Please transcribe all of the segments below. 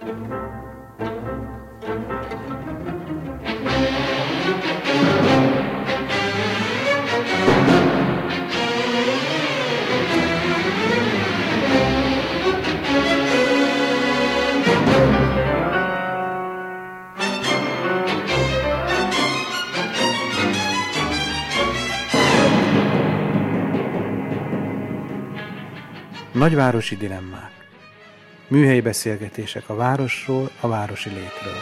Nagyvárosi dilemmák. Műhelyi beszélgetések a városról, a városi létről.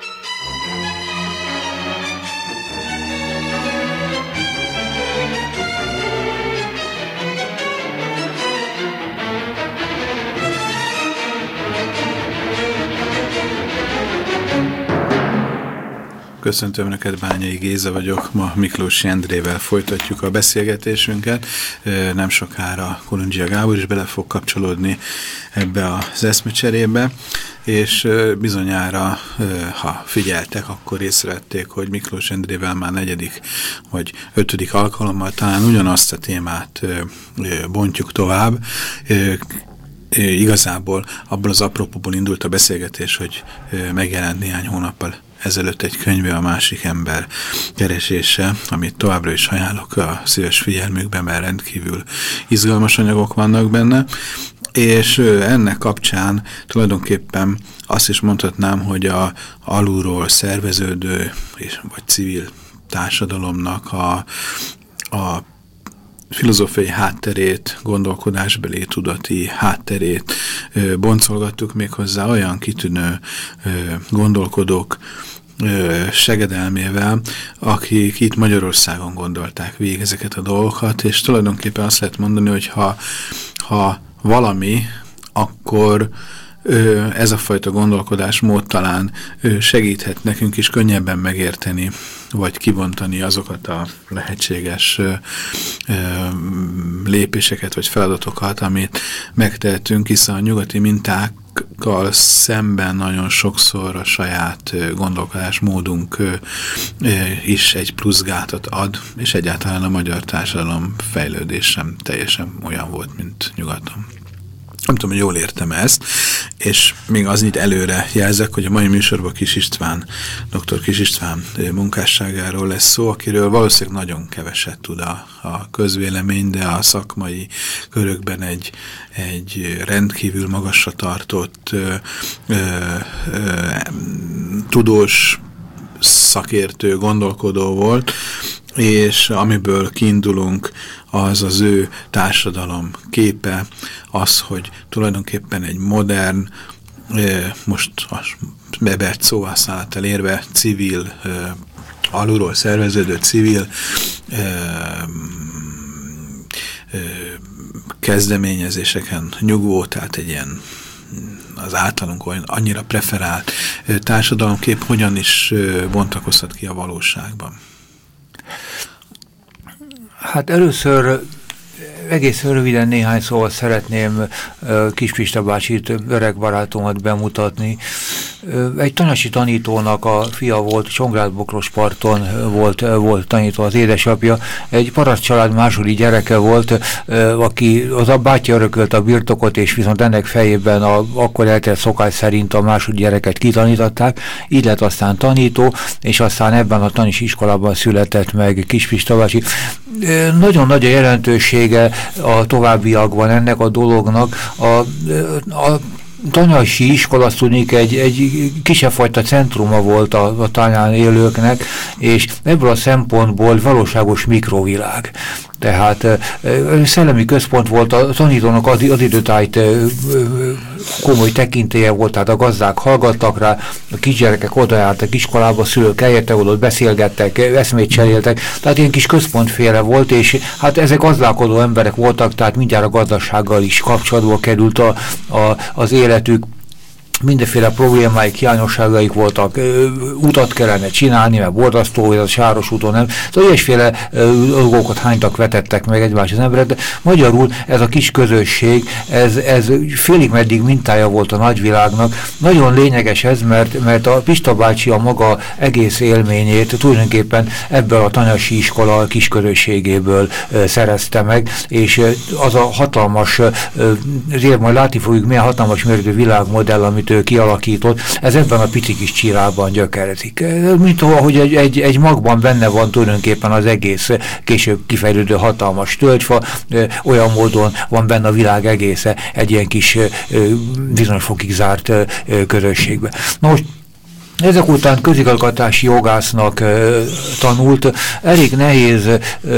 Köszöntöm Önöket, Bányai Géza vagyok, ma Miklóssy Endrével folytatjuk a beszélgetésünket. Nem sokára Kolundzsia Gábor is bele fog kapcsolódni ebbe az eszmecserébe, és bizonyára, ha figyeltek, akkor észrevették, hogy Miklós Endrével már 4. vagy 5. alkalommal talán ugyanazt a témát bontjuk tovább. Igazából abból az apropóból indult a beszélgetés, hogy megjelent néhány hónappal ezelőtt egy könyve, A másik ember keresése, amit továbbra is ajánlok a szíves figyelmükben, mert rendkívül izgalmas anyagok vannak benne, és ennek kapcsán tulajdonképpen azt is mondhatnám, hogy a alulról szerveződő vagy civil társadalomnak a filozófiai hátterét, gondolkodásbeli tudati hátterét boncolgattuk, méghozzá olyan kitűnő gondolkodók segedelmével, akik itt Magyarországon gondolták végig ezeket a dolgokat, és tulajdonképpen azt lehet mondani, hogy ha valami, akkor ez a fajta gondolkodásmód talán segíthet nekünk is könnyebben megérteni, vagy kibontani azokat a lehetséges lépéseket, vagy feladatokat, amit megtehetünk, hiszen a nyugati mintákkal szemben nagyon sokszor a saját gondolkodásmódunk is egy pluszgátat ad, és egyáltalán a magyar társadalom fejlődés sem teljesen olyan volt, mint nyugaton. Nem tudom, hogy jól értem ezt, és még az itt előre jelzek, hogy a mai műsorban Kis István, dr. Kis István munkásságáról lesz szó, akiről valószínűleg nagyon keveset tud a közvélemény, de a szakmai körökben egy rendkívül magasra tartott tudós, szakértő, gondolkodó volt, és amiből kiindulunk, az az ő társadalom képe, az, hogy tulajdonképpen egy modern, most a bebert szóhasználattal érve civil, alulról szerveződő civil kezdeményezéseken nyugvó, tehát egy ilyen az általunk annyira preferált társadalomkép hogyan is bontakozhat ki a valóságban? Hát először egészen röviden néhány szóval szeretném Kiss Pista bácsit, öreg barátomat bemutatni. Egy tanácsi tanítónak a fia volt, Csongrád-Bokrosparton volt tanító, az édesapja. Egy paraszt család második gyereke volt, aki az a bátyja örökölt a birtokot, és viszont ennek fejében akkor eltelt szokás szerint a második gyereket kitanították. Így lett aztán tanító, és aztán ebben a tanis iskolában született meg Kiss Pista bácsi. Nagyon nagy a jelentősége a továbbiakban ennek a dolognak. A tanyasi iskola, azt tudnék, egy kisebb fajta centruma volt a tanyán élőknek, és ebből a szempontból valóságos mikrovilág. Tehát szellemi központ volt, a tanítónak az időtájt komoly tekintélye volt, tehát a gazdák hallgattak rá, a kisgyerekek odajártak iskolába, szülők eljöttek, oda beszélgettek, eszmét cseréltek, tehát ilyen kis központféle volt, és hát ezek gazdálkodó emberek voltak, tehát mindjárt a gazdasággal is kapcsolatba került az életük. Mindenféle problémáik, hiányosságaik voltak, utat kellene csinálni, mert borzasztó, hogy a sáros úton nem. Szóval ilyesféle dolgokat hánytak, vetettek meg egymás az emberek, de magyarul ez a kis közösség, ez félig meddig mintája volt a nagyvilágnak. Nagyon lényeges ez, mert a Pista bácsi a maga egész élményét tulajdonképpen ebből a tanyasi iskola kis közösségéből szerezte meg, és az a hatalmas, azért majd látni fogjuk, milyen hatalmas méretű világmodell, amit amit ő kialakított, ez ebben a pici kis csirában gyökerezik. Mint ahogy egy magban benne van tulajdonképpen az egész később kifejlődő hatalmas tölgyfa, olyan módon van benne a világ egésze egy ilyen kis bizonyos fokig zárt közösségbe. Na most ezek után közigazgatási jogásznak tanult, elég nehéz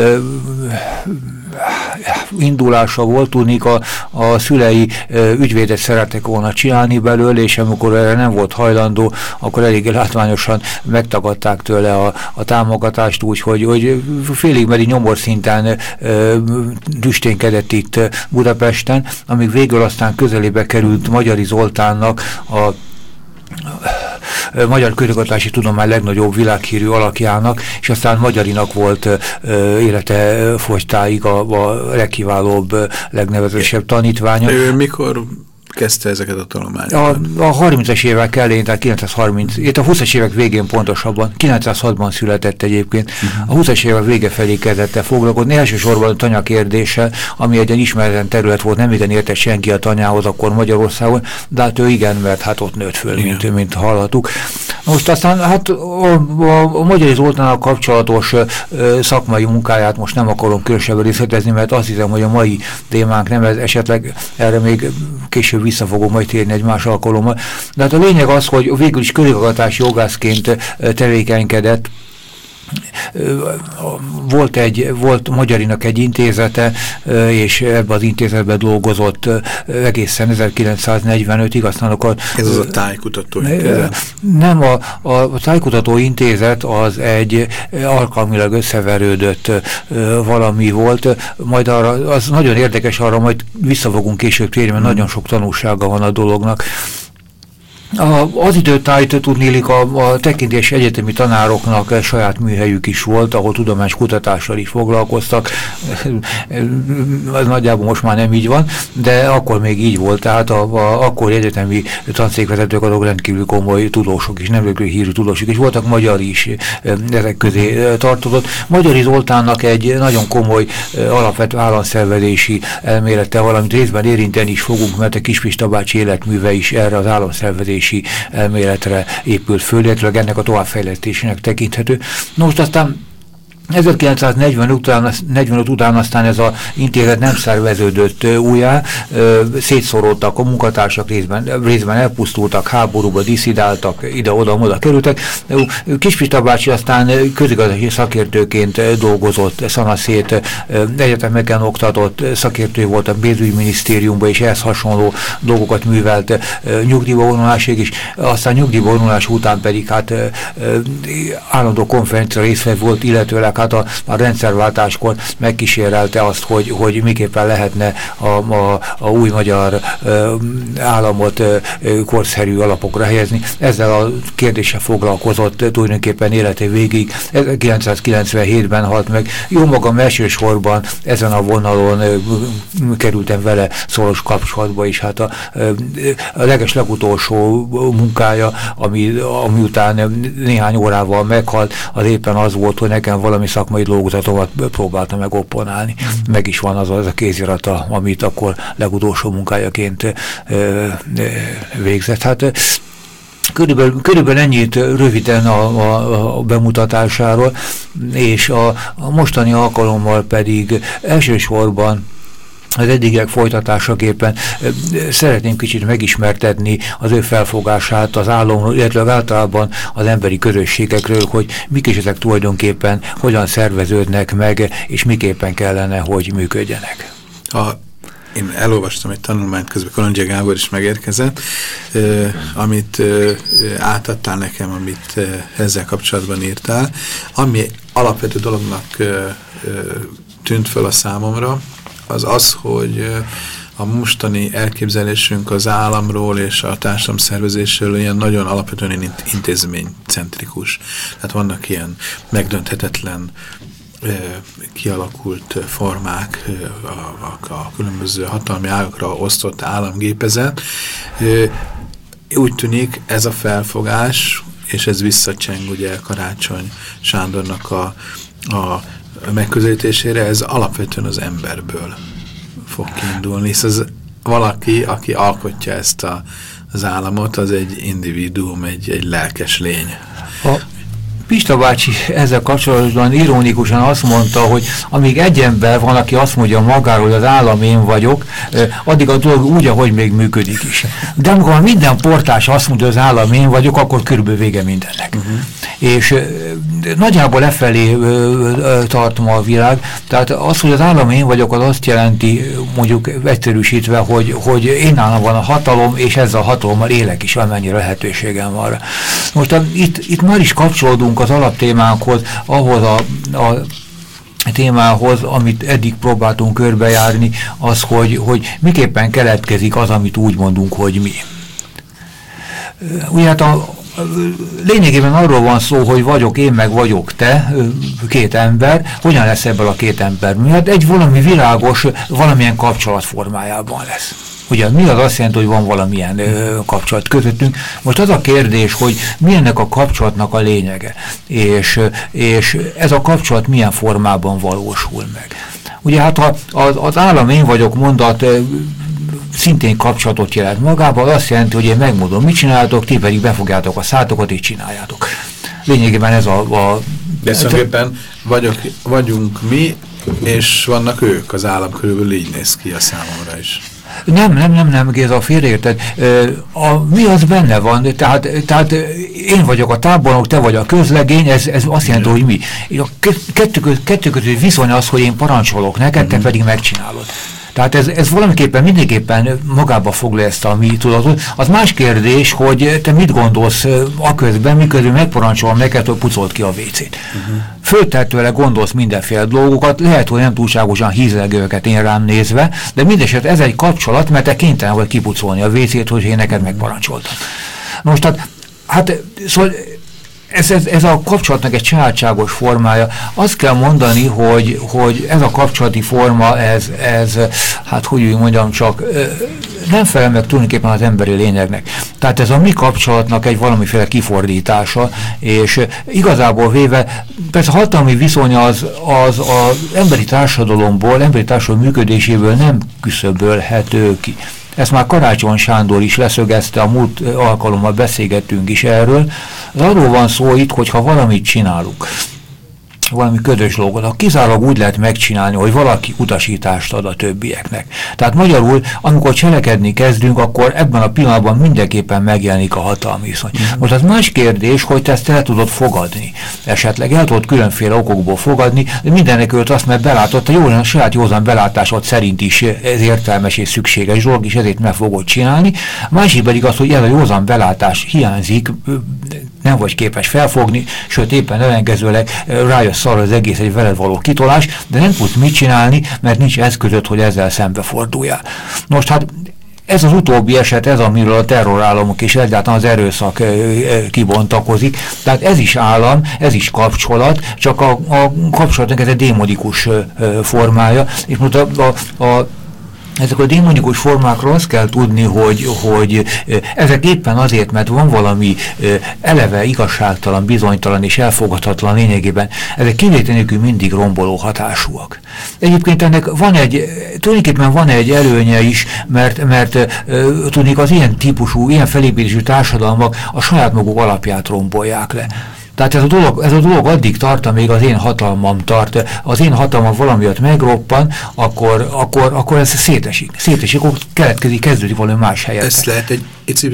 indulása volt, tudnék a szülei ügyvédet szerettek volna csinálni belőle, és amikor erre nem volt hajlandó, akkor elég látványosan megtagadták tőle a támogatást, úgyhogy félig meddig nyomorszinten düsténkedett itt Budapesten, amíg végül aztán közelébe került Magyari Zoltánnak a magyar közigazgatási tudomány legnagyobb világhírű alakjának, és aztán Magyarinak volt élete fogytáig a legkiválóbb, legnevezősebb tanítványa. Ő mikor kezdte ezeket a tanulmányokat? A 30-es évek elején, tehát 930, itt a 20-as évek végén pontosabban, 906-ban született egyébként, a 20-as évek vége felé kezdett el foglalkozni, elsősorban a tanyakérdéssel, ami egy ismeretlen terület volt, nem igen értett senki a tanyához akkor Magyarországon, de hát ő igen, mert hát ott nőtt föl, mint hallhattuk. Most aztán hát a Magyari Zoltánnal kapcsolatos szakmai munkáját most nem akarom különösebben részletezni, mert azt hiszem, hogy a mai témánk nem ez, esetleg erre még később vissza fogom majd térni egy más alkalommal. De hát a lényeg az, hogy végül is közigazgatási jogászként tevékenykedett. Volt Magyarinak egy intézete, és ebben az intézetben dolgozott egészen 1945-ig, aztán akkor... Ez az a tájkutató intézet? Nem, a tájkutató intézet az egy alkalmilag összeverődött valami volt, majd arra, az nagyon érdekes, arra majd vissza fogunk később térni, mert nagyon sok tanulsága van a dolognak. Az időtájt tudnélik a tekintés egyetemi tanároknak saját műhelyük is volt, ahol tudományos kutatással is foglalkoztak. Ez nagyjából most már nem így van, de akkor még így volt, tehát akkori egyetemi tanszékvezetők azok rendkívül komoly tudósok is, nemzetközi hírű tudósok is voltak, magyar is ezek közé tartozott. Magyari Zoltánnak egy nagyon komoly alapvető államszervezési elmélete, valamint részben érinteni is fogunk, mert a Kispista bácsi életműve is erre az államszervezési elméletre épült föl, illetve ennek a továbbfejlesztésének tekinthető. Most aztán 1945 után aztán ez az intézet nem szerveződött újjá, szétszoroltak a munkatársak, részben elpusztultak, háborúba diszidáltak, ide-oda kerültek. Kispista bácsi aztán közigazgatási szakértőként dolgozott, szanaszét egyetemeken oktatott, szakértő volt a pénzügyminisztériumban, és ehhez hasonló dolgokat művelt nyugdíjba vonulásig is, aztán nyugdíjba vonulás után pedig hát állandó konferencia részvevő volt, illetőleg hát a rendszerváltáskor megkísérelte azt, hogy miképpen lehetne a új magyar államot korszerű alapokra helyezni. Ezzel a kérdéssel foglalkozott tulajdonképpen élete végig. 1997-ben halt meg. Jó magam elsősorban ezen a vonalon kerültem vele szoros kapcsolatba is. Hát a legutolsó munkája, ami után néhány órával meghalt, az éppen az volt, hogy nekem valami szakmai dolgozatomat próbáltam meg opponálni. Meg is van az a kézirata, amit akkor legutolsó munkájaként végzett. Hát körülbelül ennyit röviden a bemutatásáról, és a mostani alkalommal pedig elsősorban az eddigiek folytatásaképpen szeretném kicsit megismertetni az ő felfogását az államról, illetve általában az emberi közösségekről, hogy mik is ezek tulajdonképpen, hogyan szerveződnek meg, és miképpen kellene, hogy működjenek. Én elolvastam egy tanulmányt, közben Kolondzsia Gábor is megérkezett, amit átadtál nekem, amit ezzel kapcsolatban írtál, ami alapvető dolognak tűnt föl a számomra, az az, hogy a mostani elképzelésünk az államról és a társadalomszervezésről ilyen nagyon alapvetően intézménycentrikus. Tehát vannak ilyen megdönthetetlen, kialakult formák, a különböző hatalmi ágakra osztott államgépezet. Úgy tűnik ez a felfogás, és ez visszacseng ugye Karácsony Sándornak a megközelítésére, ez alapvetően az emberből fog kiindulni, hisz ez valaki, aki alkotja ezt az államot, az egy individuum, egy lelkes lény. Pista bácsi ezzel kapcsolatban ironikusan azt mondta, hogy amíg egy ember van, aki azt mondja magáról, hogy az állam én vagyok, addig a dolog úgy, ahogy még működik is. De amikor minden portás azt mondja, hogy az állam én vagyok, akkor körülbelül vége mindennek. És nagyjából lefelé tart ma a világ, tehát az, hogy az állam én vagyok, az azt jelenti, mondjuk egyszerűsítve, hogy én nálam van a hatalom, és ezzel a hatalommal élek is, amennyire lehetőségem van. Most itt már is kapcsolódunk az alaptémánkhoz, ahhoz a témához, amit eddig próbáltunk körbejárni, az, hogy miképpen keletkezik az, amit úgy mondunk, hogy mi. Ugye hát lényegében arról van szó, hogy vagyok én, meg vagyok te, két ember. Hogyan lesz ebből a két ember? Hát egy valami világos, valamilyen kapcsolat formájában lesz. Ugye mi az azt jelenti, hogy van valamilyen kapcsolat közöttünk. Most az a kérdés, hogy mi ennek a kapcsolatnak a lényege, és ez a kapcsolat milyen formában valósul meg. Ugye hát az állam én vagyok mondat szintén kapcsolatot jelent magában, az azt jelenti, hogy én megmondom, mit csináltok, ti pedig befogjátok a szátokat, és csináljátok. Lényegében ez De szóképpen vagyunk mi, és vannak ők, az állam körülbelül így néz ki a számomra is. Nem, Géza, félreérted. Mi az benne van? Tehát én vagyok a tábornok, te vagy a közlegény, ez azt jelenti, hogy mi. A kettő között viszony az, hogy én parancsolok neked, te pedig megcsinálod. Tehát ez valamiképpen mindenképpen magába foglalja ezt a mi tudatot. Az más kérdés, hogy te mit gondolsz aközben, miközben megparancsolom neked, hogy pucold ki a WC-t. Föltehetőleg gondolsz mindenféle dolgokat, lehet, hogy nem túlságosan hízelgőket én rám nézve, de mindeset ez egy kapcsolat, mert te kénytelen vagy kipucolni a WC-t, hogy én neked megparancsoltam. Most hát szóval ez a kapcsolatnak egy sajátságos formája. Azt kell mondani, hogy ez a kapcsolati forma, hát hogy úgy mondjam, csak nem felel meg tulajdonképpen az emberi lényegnek. Tehát ez a mi kapcsolatnak egy valamiféle kifordítása, és igazából véve, persze a hatalmi viszony az emberi társadalomból, emberi társadalom működéséből nem küszöbölhető ki. Ezt már Karácsony Sándor is leszögezte, a múlt alkalommal beszélgettünk is erről. Az arról van szó itt, hogyha valamit csinálunk, valami ködös dolgot, kizárólag úgy lehet megcsinálni, hogy valaki utasítást ad a többieknek. Tehát magyarul, amikor cselekedni kezdünk, akkor ebben a pillanatban mindenképpen megjelenik a hatalmi viszony. Most az más kérdés, hogy te ezt el tudod fogadni. Esetleg el tudod különféle okokból fogadni, de mindenekült azt, mert belátott, a saját józan belátásod szerint is ez értelmes és szükséges dolog, és ezért meg fogod csinálni. Másik pedig az, hogy ez a józan belátás hiányzik, nem vagy képes felfogni, sőt éppen ellenkezőleg rájössz arra az egész egy veled való kitolás, de nem tudsz mit csinálni, mert nincs eszközöd, hogy ezzel szembeforduljál. Most hát ez az utóbbi eset, ez amiről a terrorállamok és egyáltalán az erőszak kibontakozik, tehát ez is állam, ez is kapcsolat, csak a kapcsolatnak ez egy démonikus formája, és most ezek a démonikus formákról azt kell tudni, hogy ezek éppen azért, mert van valami eleve igazságtalan, bizonytalan és elfogadhatatlan lényegében, ezek kivétel nélkül mindig romboló hatásúak. Egyébként ennek tulajdonképpen van egy előnye is, mert tudnék az ilyen típusú, ilyen felépítésű társadalmak a saját maguk alapját rombolják le. Tehát ez a dolog addig tart, amíg az én hatalmam tart. Az én hatalmam valamiatt megroppan, akkor ez szétesik, akkor kezdődik valami más helyet. Ezt lehet egy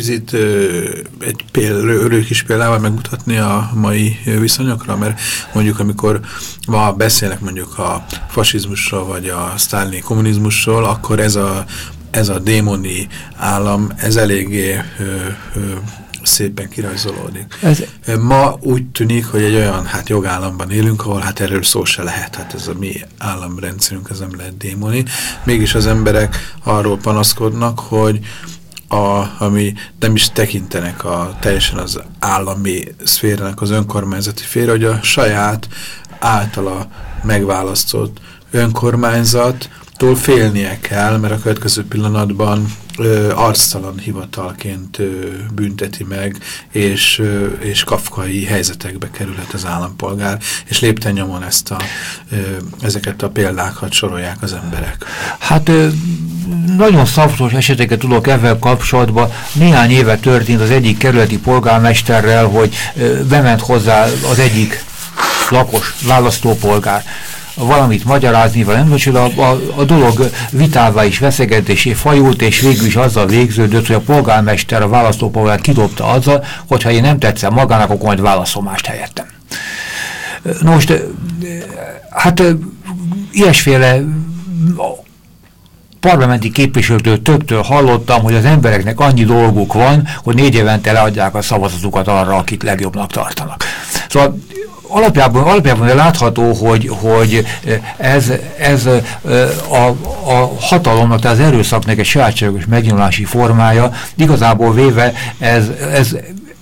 kis példával megmutatni a mai viszonyokra, mert mondjuk amikor ma beszélnek mondjuk a fasizmusról, vagy a sztálini kommunizmusról, akkor ez a démoni állam, ez eléggé szépen kirajzolódik. Ma úgy tűnik, hogy egy olyan jogállamban élünk, ahol erről szó se lehet. Hát ez a mi államrendszerünk, ez nem lehet démoni. Mégis az emberek arról panaszkodnak, hogy ami nem is tekintenek teljesen az állami szférának, az önkormányzati szféra, hogy a saját általa megválasztott önkormányzattól félnie kell, mert a következő pillanatban arctalan hivatalként bünteti meg, és kafkai helyzetekbe kerülhet az állampolgár, és lépten nyomon ezeket a példákat sorolják az emberek. Hát nagyon szavazós eseteket tudok ezzel kapcsolatban. Néhány éve történt az egyik kerületi polgármesterrel, hogy bement hozzá az egyik lakos választópolgár valamit magyarázni, vagy nem, hogy a dolog vitává is veszegetésé fajult, és végül is azzal végződött, hogy a polgármester a választópolgár kidobta azzal, hogyha én nem tetszem magának, akkor majd válaszol mást helyettem. Most, hát ilyesféle parlamenti képviselőtől többtől hallottam, hogy az embereknek annyi dolguk van, hogy 4 évente leadják a szavazatukat arra, akit legjobbnak tartanak. Szóval alapjában látható, hogy ez a hatalomnak, tehát az erőszaknak egy sajátságos megnyilási formája, igazából véve ez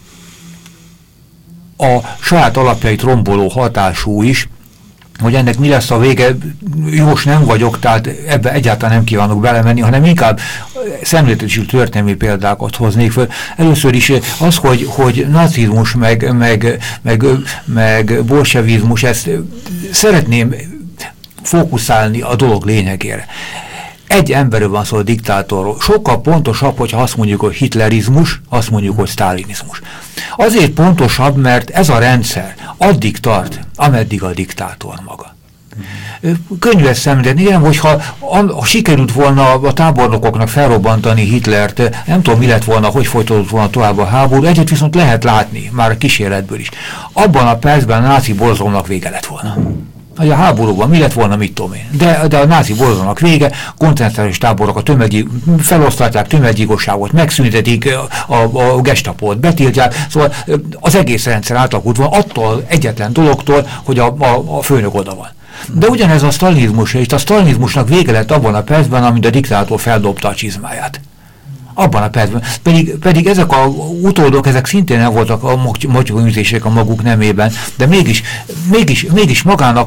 a saját alapjait romboló hatású is. Hogy ennek mi lesz a vége, jós nem vagyok, tehát ebbe egyáltalán nem kívánok belemenni, hanem inkább szemléltetésű történelmi példákat hoznék föl. Először is az, hogy nazizmus meg bolsevizmus, ezt szeretném fókuszálni a dolog lényegére. Egy emberről van szó, a diktátorról. Sokkal pontosabb, hogyha azt mondjuk, hogy hitlerizmus, azt mondjuk, hogy sztálinizmus. Azért pontosabb, mert ez a rendszer addig tart, ameddig a diktátor maga. Könnyű ezt szemlélni, hogyha sikerült volna a tábornokoknak felrobbantani Hitlert, nem tudom, mi lett volna, hogy folytatott volna tovább a háború, egyet viszont lehet látni, már a kísérletből is. Abban a percben a náci borzalomnak vége lett volna. Hogy a háborúban mi lett volna, mit tudom én. De a náci borzalomnak vége, koncentrációs táborok felosztatják, tömeggyilkosságot megszüntetik, a gestapót betiltják, szóval az egész rendszer átalakult van attól egyetlen dologtól, hogy a főnök oda van. De ugyanez a sztalinizmus, és a sztalinizmusnak vége lett abban a percben, amint a diktátor feldobta a csizmáját. Abban a percben. Pedig ezek a utódok, ezek szintén nem voltak a motyogőzések a maguk nemében, de mégis magának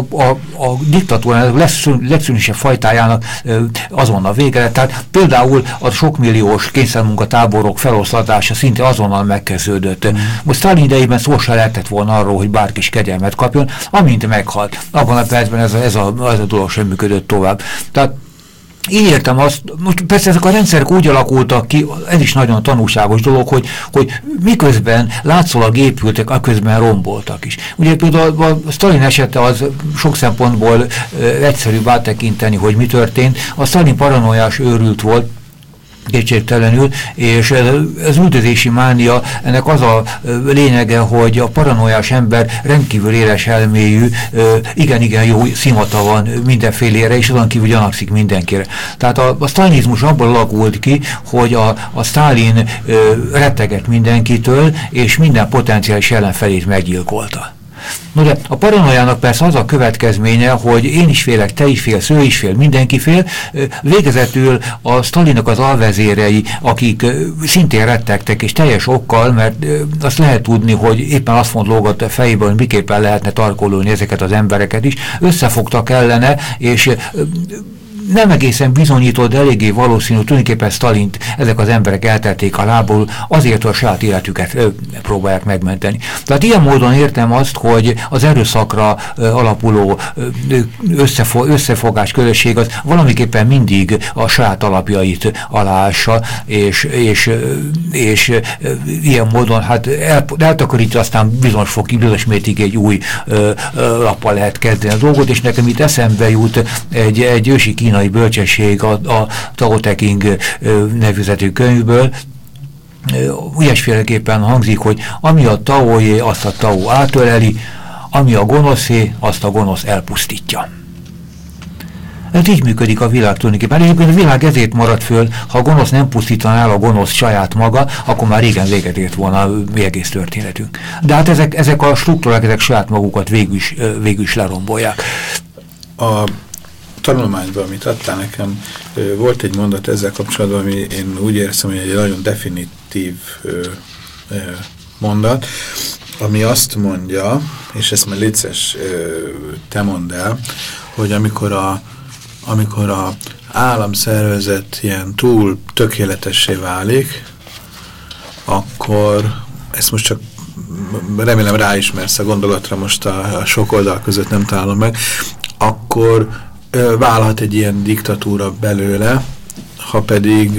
a diktatúrának legszűnősebb fajtájának azonnal vége lett. Tehát például a sokmilliós kényszermunkatáborok feloszlatása szinte azonnal megkezdődött. Most Sztálin idejében szó se lehetett volna arról, hogy bárki is kegyelmet kapjon, amint meghalt. Abban a percben ez a dolog sem működött tovább. Tehát így értem azt, most persze ezek a rendszerek úgy alakultak ki, ez is nagyon tanulságos dolog, hogy miközben látszólag épültek, aközben romboltak is. Ugye például a Sztálin esete az sok szempontból egyszerűbb áttekinteni, hogy mi történt. A Sztálin paranoiás őrült volt, kétségtelenül, és az üldözési mánia, ennek az a lényege, hogy a paranoiás ember rendkívül éles elméjű, igen jó szimata van mindenfélére, és azon kívül gyanakszik mindenkire. Tehát a sztálinizmus abból alakult ki, hogy a Sztálin retteget mindenkitől, és minden potenciális ellenfelét meggyilkolta. No de a paranoiának persze az a következménye, hogy én is félek, te is félsz, ő is fél, mindenki fél. Végezetül a Sztalinnak az alvezérei, akik szintén rettegtek, és teljes okkal, mert azt lehet tudni, hogy éppen azt lógott a fejében, hogy miképpen lehetne tarkololni ezeket az embereket is, összefogtak ellene, és nem egészen bizonyított, de eléggé valószínű, tulajdonképpen Sztalint ezek az emberek eltették a lából, azért, hogy a saját életüket próbálják megmenteni. Tehát ilyen módon értem azt, hogy az erőszakra alapuló összefogás közösség az valamiképpen mindig a saját alapjait aláássa, és ilyen módon hát eltakarítja, aztán bizonyos mértékig egy új lappal lehet kezdeni a dolgot, és nekem itt eszembe jut egy ősi kínai bölcsesség a Tao Te Ching nevezetű könyvből. Ilyesféleképpen hangzik, hogy ami a Taoé, azt a Tao átöleli, ami a gonoszé, azt a gonosz elpusztítja. Ez így működik a világ tulajdonképpen. Egyébként a világ ezért maradt föl, ha a gonosz nem pusztítaná el a gonosz saját maga, akkor már régen véget ért volna a egész történetünk. De hát ezek a struktúrák, ezek saját magukat végül is lerombolják. A tanulmányban, amit adtál nekem, volt egy mondat ezzel kapcsolatban, ami én úgy érzem, hogy egy nagyon definitív mondat, ami azt mondja, és ezt már létszes te mondd el, hogy amikor a államszervezet ilyen túl tökéletessé válik, akkor ezt most csak remélem ráismersz a gondolatra, most a sok oldal között nem találom meg, akkor válhat egy ilyen diktatúra belőle, ha pedig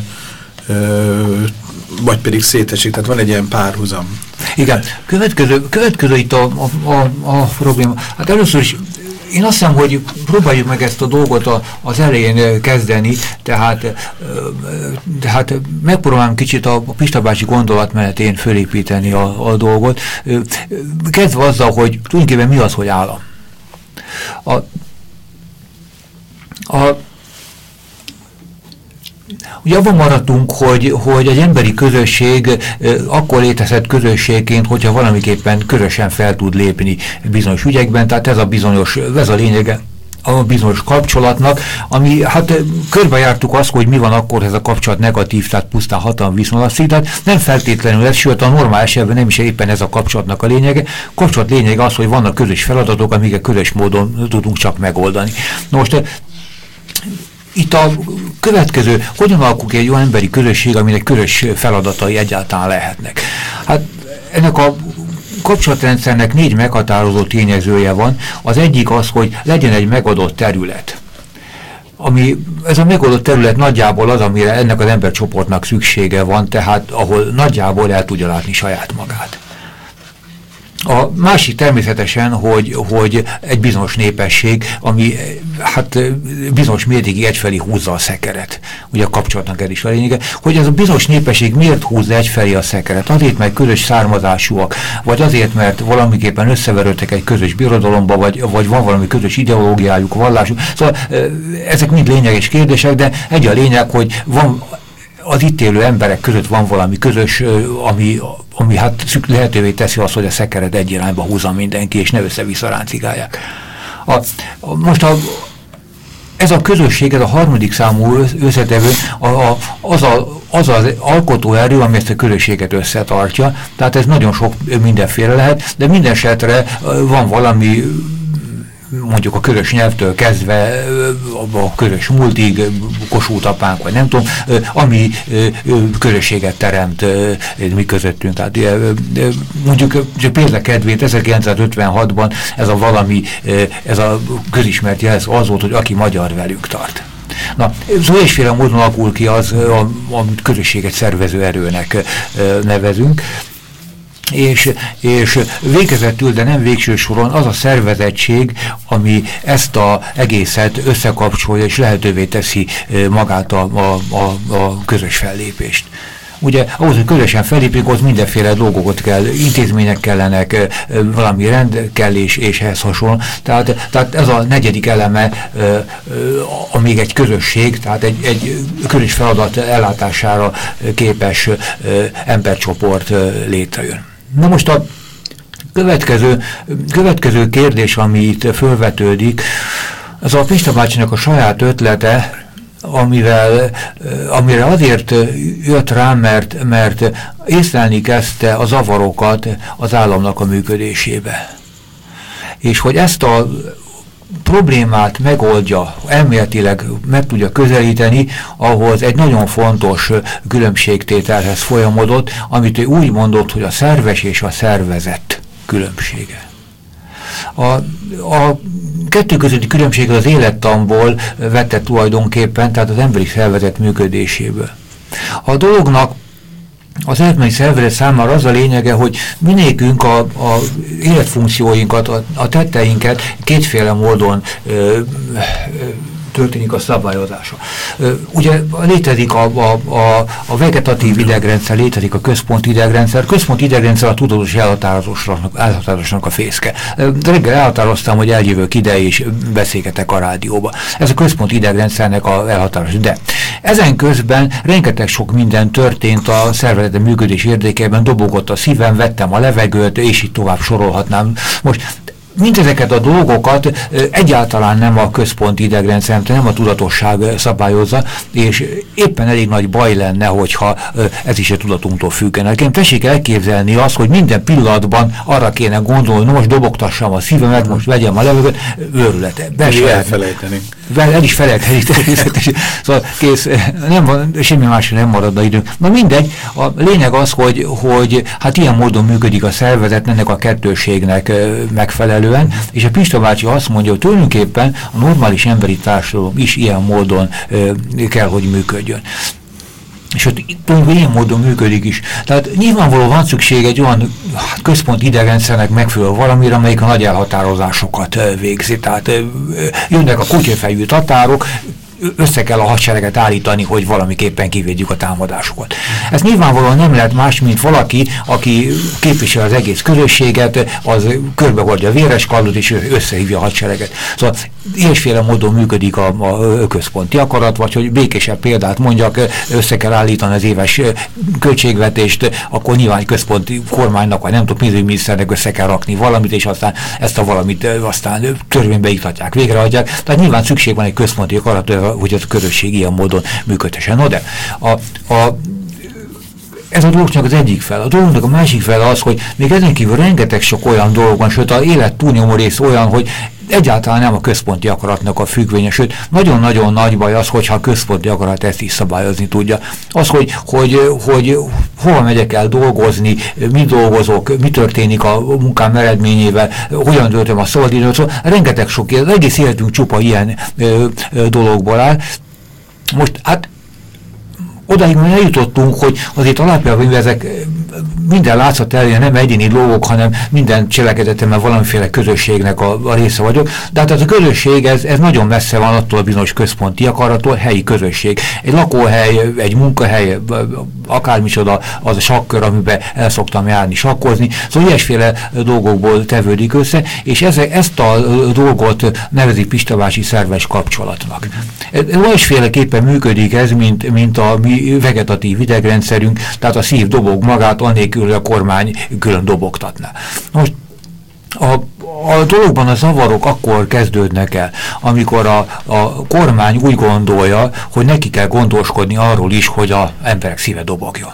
vagy pedig szétesik, tehát van egy ilyen párhuzam. Igen, következő itt a probléma. Hát először is én azt hiszem, hogy próbáljuk meg ezt a dolgot az elején kezdeni, tehát megpróbálom kicsit a Pista bácsi gondolatmenetén fölépíteni a dolgot, kezdve azzal, hogy tulajdonképpen mi az, hogy állam. Ugye abban maradtunk, hogy egy emberi közösség akkor létezhet közösségként, hogyha valamiképpen közösen fel tud lépni bizonyos ügyekben, tehát ez a lényege a bizonyos kapcsolatnak, ami, hát körbejártuk azt, hogy mi van akkor, ez a kapcsolat negatív, tehát pusztán hatalmi viszonylatszik, tehát nem feltétlenül ez, sőt a normál esetben nem is éppen ez a kapcsolatnak a lényege. Kapcsolat lényege az, hogy vannak közös feladatok, amiket közös módon tudunk csak megoldani. Most itt a következő, hogyan alakul egy olyan emberi közösség, aminek közös feladatai egyáltalán lehetnek? Hát ennek a kapcsolatrendszernek 4 meghatározó tényezője van. Az egyik az, hogy legyen egy megadott terület. Ez a megoldott terület nagyjából az, amire ennek az embercsoportnak szüksége van, tehát ahol nagyjából el tudja látni saját magát. A másik természetesen, hogy egy bizonyos népesség, ami hát bizonyos mértékig egyfelé húzza a szekeret. Ugye a kapcsolatnak ez is a lényege. Hogy ez a bizonyos népesség miért húzza egyfelé a szekeret? Azért, mert közös származásúak, vagy azért, mert valamiképpen összeverődtek egy közös birodalomba, vagy van valami közös ideológiájuk, vallásuk. Szóval ezek mind lényeges kérdések, de egy a lényeg, hogy van az itt élő emberek között van valami közös, ami hát lehetővé teszi azt, hogy a szekeret egy irányba húzza mindenki, és ne össze-vissza ráncigálják. Most ez a közösség, ez a harmadik számú összetevő, az alkotó erő, ami ezt a közösséget összetartja, tehát ez nagyon sok mindenféle lehet, de minden esetre van valami, mondjuk a közös nyelvtől kezdve a közös múltig, Kossuth apánk, vagy nem tudom, ami közösséget teremt mi közöttünk. Tehát mondjuk például kedvéért 1956-ban ez a közismert jelz az volt, hogy aki magyar velünk tart. Na, szóval olyasféle módon alakul ki az, amit közösséget szervező erőnek nevezünk. És végezetül, de nem végső soron az a szervezettség, ami ezt az egészet összekapcsolja és lehetővé teszi magát a közös fellépést. Ugye ahhoz, hogy közösen fellépjünk, az mindenféle dolgokat kell, intézmények kellenek, valami rend kell és ehhez hasonló. Tehát ez a negyedik eleme, amíg egy közösség, tehát egy közös feladat ellátására képes embercsoport létrejön. Na most a következő kérdés, ami itt fölvetődik, az a Pista bácsinak a saját ötlete, amire azért jött rá, mert észlelni kezdte a zavarokat az államnak a működésébe. És hogy ezt a problémát megoldja, elméletileg meg tudja közelíteni, ahhoz egy nagyon fontos különbségtételhez folyamodott, amit ő úgy mondott, hogy a szerves és a szervezett különbsége. A kettő közötti különbség az élettanból vette tulajdonképpen, tehát az emberi szervezet működéséből. A dolognak az emberi szervezet számára az a lényege, hogy minékünk a életfunkcióinkat, a tetteinket kétféle módon történik a szabályozása. Ugye létezik a vegetatív idegrendszer, létezik a központi idegrendszer. Központi idegrendszer a tudatos elhatározásnak a fészke. De reggel elhatároztam, hogy eljövök ide és beszélgetek a rádióba. Ez a központi idegrendszernek a elhatározás. De ezen közben rengeteg sok minden történt a szervezetem működés érdekében, dobogott a szívem, vettem a levegőt, és így tovább sorolhatnám. Most mindezeket a dolgokat egyáltalán nem a központi idegrendszer, nem a tudatosság szabályozza, és éppen elég nagy baj lenne, hogyha ez is a tudatunktól függene. Nekem tessék elképzelni azt, hogy minden pillanatban arra kéne gondolni, most dobogtassam a szívemet, most vegyem a levegőt, őrület. Elfelejteni. El is felejteni. Szóval kész, semmi másra nem maradna időnk. Na mindegy, a lényeg az, hogy hát ilyen módon működik a szervezet, ennek a kettőségnek megfelelő, megfelelően, és a Pista bácsi azt mondja, hogy tulajdonképpen a normális emberi társadalom is ilyen módon kell, hogy működjön. És ott tulajdonképpen ilyen módon működik is. Tehát nyilvánvalóan van szükség egy olyan központi idegrendszernek megfelelő valamire, amelyik a nagy elhatározásokat végzi. Tehát jönnek a kutyafejű tatárok, össze kell a hadsereget állítani, hogy valamiképpen kivédjük a támadásokat. Ez nyilvánvalóan nem lehet más, mint valaki, aki képvisel az egész közösséget, az körbehordja a véres kardot, és összehívja a hadsereget. Szóval ilyesféle módon működik a központi akarat, vagy hogy békésebb példát mondjak, össze kell állítani az éves költségvetést, akkor nyilván egy központi kormánynak, vagy nem tudom, pénzügyminiszternek össze kell rakni valamit, és aztán ezt a valamit aztán törvénybe iktatják, végrehajtják. Tehát nyilván szükség van egy központi akarat, hogy a közösség ilyen módon működhessen. No, de ez a dolognak az egyik fel. A dolognak a másik fel az, hogy még ezen kívül rengeteg sok olyan dolog van, sőt a élet túlnyomó rész olyan, hogy egyáltalán nem a központi akaratnak a függvénye, sőt nagyon-nagyon nagy baj az, hogyha a központi akarat ezt is szabályozni tudja. Az, hogy hova megyek el dolgozni, mi dolgozok, mi történik a munkám eredményével, hogyan töltöm a szabadidőt, szóval rengeteg sok, az egész életünk csupa ilyen dologból áll. Most hát odaig már eljutottunk, hogy azért alapjában ezek minden látszat ellenére nem egyéni dolgok, hanem minden cselekedetemben valamiféle közösségnek a része vagyok. De hát ez a közösség, ez nagyon messze van attól a bizonyos központi akarattól, helyi közösség. Egy lakóhely, egy munkahely, akármicsoda, az a sakkör, amiben el szoktam járni sakkozni. Szóval ilyesféle dolgokból tevődik össze, és ezt a dolgot nevezi Pista bácsi szerves kapcsolatnak. Olyasféleképpen működik ez, mint a mi vegetatív idegrendszerünk, tehát a szív dobog magát, annélkül a kormány külön dobogtatna. Most a dologban a zavarok akkor kezdődnek el, amikor a kormány úgy gondolja, hogy neki kell gondoskodni arról is, hogy az emberek szíve dobogjon.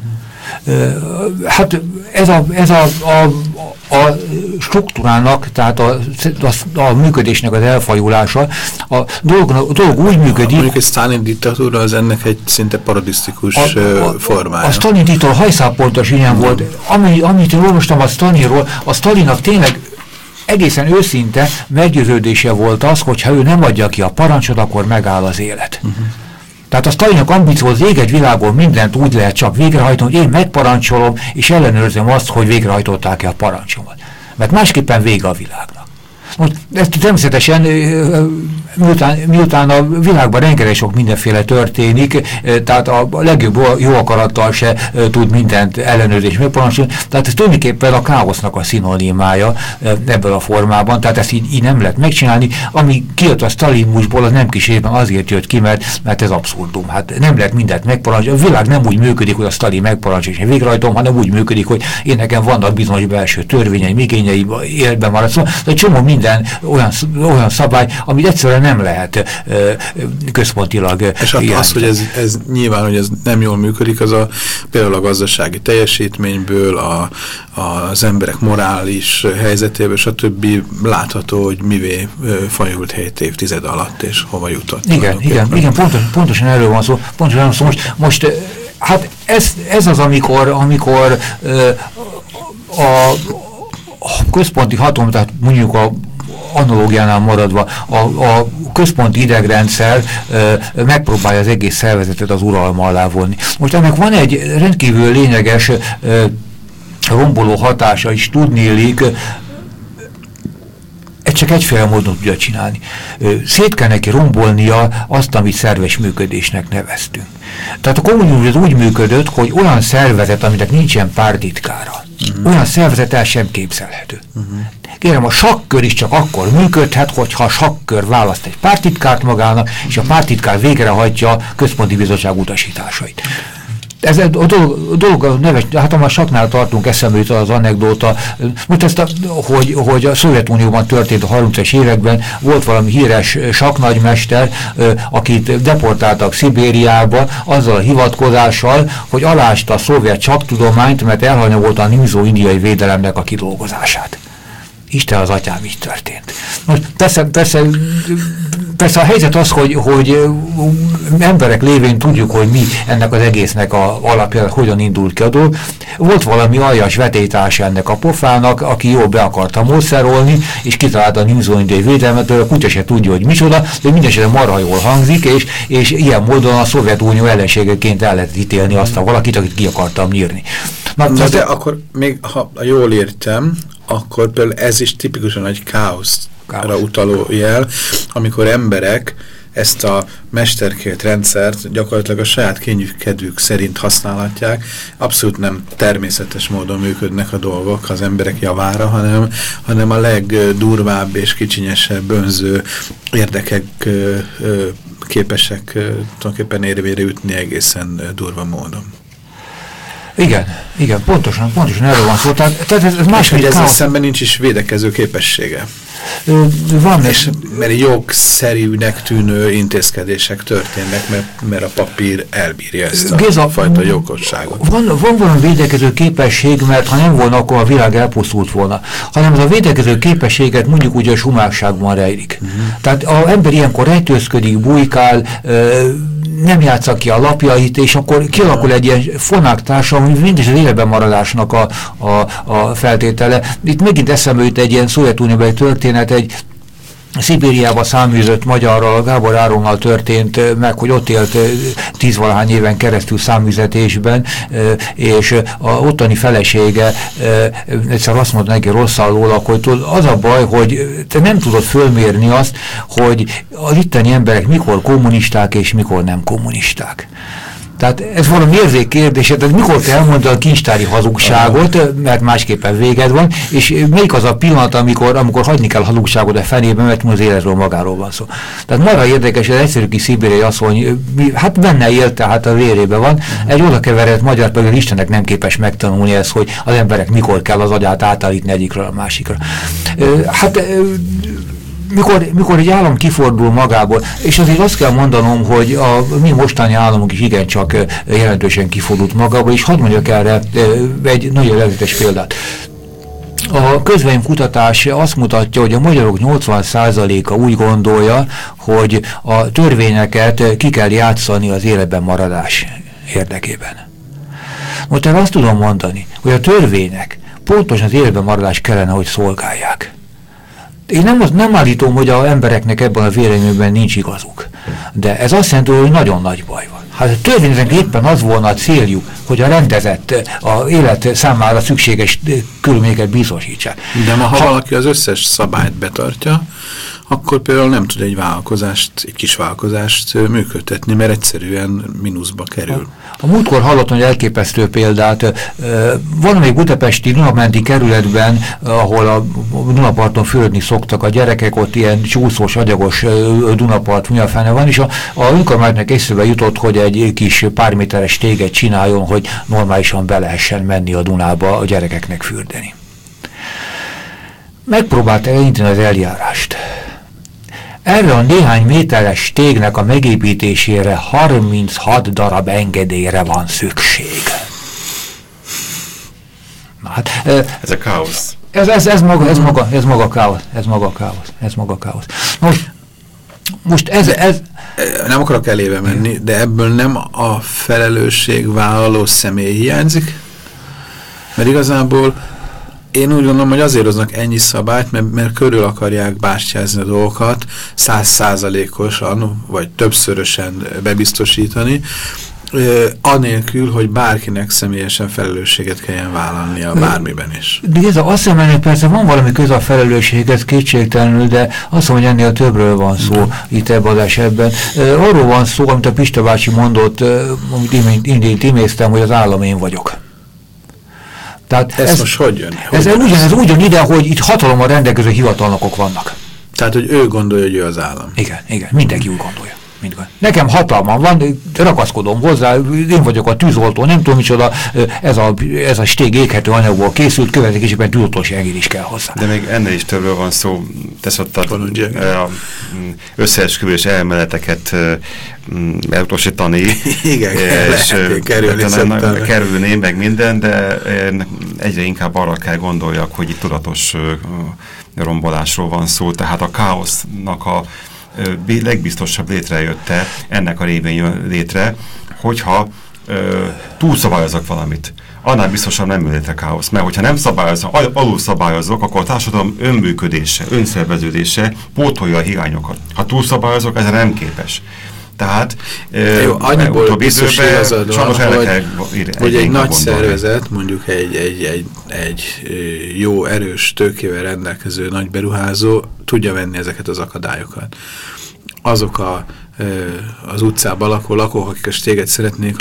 Hát ez a struktúrának, tehát a működésnek az elfajulása, a dolog úgy működik... Mondjuk egy Sztálin diktatúra az ennek egy szinte paradisztikus formája. A Sztálin diktatúra hajszálpontos ilyen volt. Amit én olvastam a Sztálinról, a Sztálinnak tényleg egészen őszinte meggyőződése volt az, hogy ha ő nem adja ki a parancsot, akkor megáll az élet. Tehát a Sztálinnak ambíció az ég egy világon mindent úgy lehet csak végrehajtani, hogy én megparancsolom, és ellenőrzöm azt, hogy végrehajtották-e a parancsomat. Mert másképpen vége a világnak. Most ezt természetesen, miután a világban rengeteg sok mindenféle történik, tehát a legjobb jó akarattal se tud mindent ellenőrzés megparancsolni, tehát ez tulajdonképpen a káosznak a szinonimája ebből a formában, tehát ezt így nem lehet megcsinálni. Ami kijött a sztalinizmusból, az nem kísérben azért jött ki, mert ez abszurdum. Hát nem lehet mindent megparancsolni. A világ nem úgy működik, hogy a Sztalin megparancsol, és én végrehajtom, hanem úgy működik, hogy én nekem vannak bizonyos belső törvényeim, igényeim, életben marad. Szóval egy csomó minden olyan szabály, amit egyszerűen nem lehet központilag. És az, hogy ez nyilván, hogy ez nem jól működik, az például a gazdasági teljesítményből, az emberek morális helyzetéből, stb. Látható, hogy mivé fajult 7 évtized alatt, és hova jutott. Igen, pontosan erről van szó. Most hát ez az, amikor a központi hatalom, tehát mondjuk a analógiánál maradva, a központi idegrendszer megpróbálja az egész szervezetet az uralma alá vonni. Most ennek van egy rendkívül lényeges romboló hatása is, tudniillik, csak egyféle módon tudja csinálni. Szét kell neki rombolnia azt, amit szerves működésnek neveztünk. Tehát a kommunizmus úgy működött, hogy olyan szervezet, aminek nincsen pártitkára, olyan szervezet el sem képzelhető. Kérem, a sakkör is csak akkor működhet, hogyha a sakkör választ egy pártitkárt magának, és a pártitkár végrehajtja a központi bizottság utasításait. Ez a dolog neves, hát ha a saknál tartunk, eszembe jut az anekdóta, most ezt hogy a Szovjetunióban történt a 30-es években, volt valami híres saknagymester, akit deportáltak Szibériába, azzal a hivatkozással, hogy alásta a szovjet saktudományt, mert elhanyagolta a nimzó-indiai védelemnek a kidolgozását. Isten az atyám, így történt. Most persze Persze a helyzet az, hogy emberek lévén tudjuk, hogy mi ennek az egésznek a alapja, hogyan indult ki a dolog. Volt valami aljas vetélytársa ennek a pofának, aki jól be akarta módszerolni, és kitalálta a Newsoniai védelmet, a kutya se tudja, hogy micsoda, de mindenesetre marha jól hangzik, és ilyen módon a Szovjetunió ellenségeként el lehet ítélni azt a valakit, akit ki akartam nyírni. Na de akkor még, ha jól értem, akkor például ez is tipikusan egy káoszra utaló jel, amikor emberek ezt a mesterkélt rendszert gyakorlatilag a saját kényükedvük szerint használhatják. Abszolút nem természetes módon működnek a dolgok az emberek javára, hanem a legdurvább és kicsinyesebb önző érdekek képesek tulajdonképpen érvére ütni egészen durva módon. Igen, pontosan erről van szó. Tehát ez máshogy ezzel szemben nincs is védekező képessége. Van, és mert jogszerűnek tűnő intézkedések történnek, mert a papír elbírja ezt a fajta jogosságot. Van valami védekező képesség, mert ha nem volna, akkor a világ elpusztult volna. Hanem az a védekező képességet mondjuk úgy a sumákságban rejlik. Tehát az ember ilyenkor rejtőzködik, bujkál, nem játsza ki a lapjait, és akkor kialakul egy ilyen fonák társadalom, ami mindig az életben maradásnak a feltétele. Itt megint eszembe jut egy ilyen szovjetunióbeli történet, egy Szibériába száműzött magyarral, Gábor Áronnal történt meg, hogy ott élt 10-valahány éven keresztül száműzetésben, és a ottani felesége egyszer azt mondta neki rosszallólag, hogy az a baj, hogy te nem tudod fölmérni azt, hogy az itteni emberek mikor kommunisták és mikor nem kommunisták. Tehát ez valami érzékkérdése, tehát mikor kell elmondani a kincstári hazugságot, mert másképpen véged van, és melyik az a pillanat, amikor hagyni kell hazugságot a fenébe, mert az életről magáról van szó. Tehát marha érdekes, az egyszerű kis szibériai asszony, hát benne élt, tehát a vérében van, egy oda keveredett magyar, pedig Istennek nem képes megtanulni ezt, hogy az emberek mikor kell az agyát átállítani egyikről a másikra. Mikor egy állam kifordul magából, és azért azt kell mondanom, hogy a mi mostani államunk is igencsak jelentősen kifordult magából, és hadd mondjak erre egy nagyon előzetes példát. A közvéleménykutatás azt mutatja, hogy a magyarok 80%-a úgy gondolja, hogy a törvényeket ki kell játszani az életben maradás érdekében. Most én azt tudom mondani, hogy a törvények pontosan az életben maradás kellene, hogy szolgálják. Én nem állítom, hogy az embereknek ebben a véleményben nincs igazuk, de ez azt jelenti, hogy nagyon nagy baj van. Hát a törvényeknek éppen az volna a céljuk, hogy a rendezett, a élet számára szükséges körülményeket biztosítsák. De ha valaki az összes szabályt betartja, akkor például nem tud egy kis vállalkozást működtetni, mert egyszerűen mínuszba kerül. A múltkor hallottam egy elképesztő példát. Van még budapesti Dunamenti kerületben, ahol a Dunaparton fürödni szoktak a gyerekek, ott ilyen csúszós, agyagos Dunapart miafene van, és a önkormányzatnak eszébe jutott, hogy egy kis pár méteres téget csináljon, hogy normálisan be lehessen menni a Dunába a gyerekeknek fürdeni. Megpróbálta elindítani az eljárást. Erre a néhány méteres tégnek a megépítésére 36 darab engedélyre van szükség. Na, hát, ez a káosz. Ez maga káosz. Most ez... Nem akarok elébe menni, de ebből nem a felelősségvállaló személy hiányzik, mert igazából én úgy gondolom, hogy azért hoznak ennyi szabályt, mert körül akarják bástyázni a dolgokat 100%-osan, vagy többszörösen bebiztosítani, anélkül, hogy bárkinek személyesen felelősséget kelljen vállalnia bármiben is. De ez azt hiszem, hogy persze van valami köze a felelősséghez kétségtelenül, de azt mondom, hogy ennél többről van szó itt ebben az esetben. Arról van szó, amit a Pista bácsi mondott, amit iméztem, hogy az állam én vagyok. Tehát ez most hogy jön? Ez úgy jön ide, hogy itt hatalommal rendelkező hivatalnokok vannak. Tehát, hogy ő gondolja, hogy ő az állam. Igen, mindenki úgy gondolja. Nekem hatalmam van, ragaszkodom hozzá, én vagyok a tűzoltó, nem tudom micsoda, ez a stég éghető anyagból készült, következésében tűzoltósi engéd is kell hozzá. De még ennél is többről van szó, te szoktad összeesküvés elméleteket elutasítani. Igen, és kerülni, meg minden, de egyre inkább arra kell gondoljak, hogy itt tudatos rombolásról van szó, tehát a káosznak legbiztosabb létrejötte, ennek a révén jön létre, hogyha túlszabályozok valamit. Annál biztosan nem jön létre káosz, mert hogyha nem szabályozok, alul szabályozok, akkor a társadalom önműködése, önszerveződése pótolja a hiányokat. Ha túlszabályozok, ezzel nem képes. Tehát annyiból biztos igazad van, hogy egy nagy szervezet, mondjuk egy jó, erős tőkével rendelkező nagy beruházó tudja venni ezeket az akadályokat. Azok az utcában lakó lakók, akik a stéget szeretnék,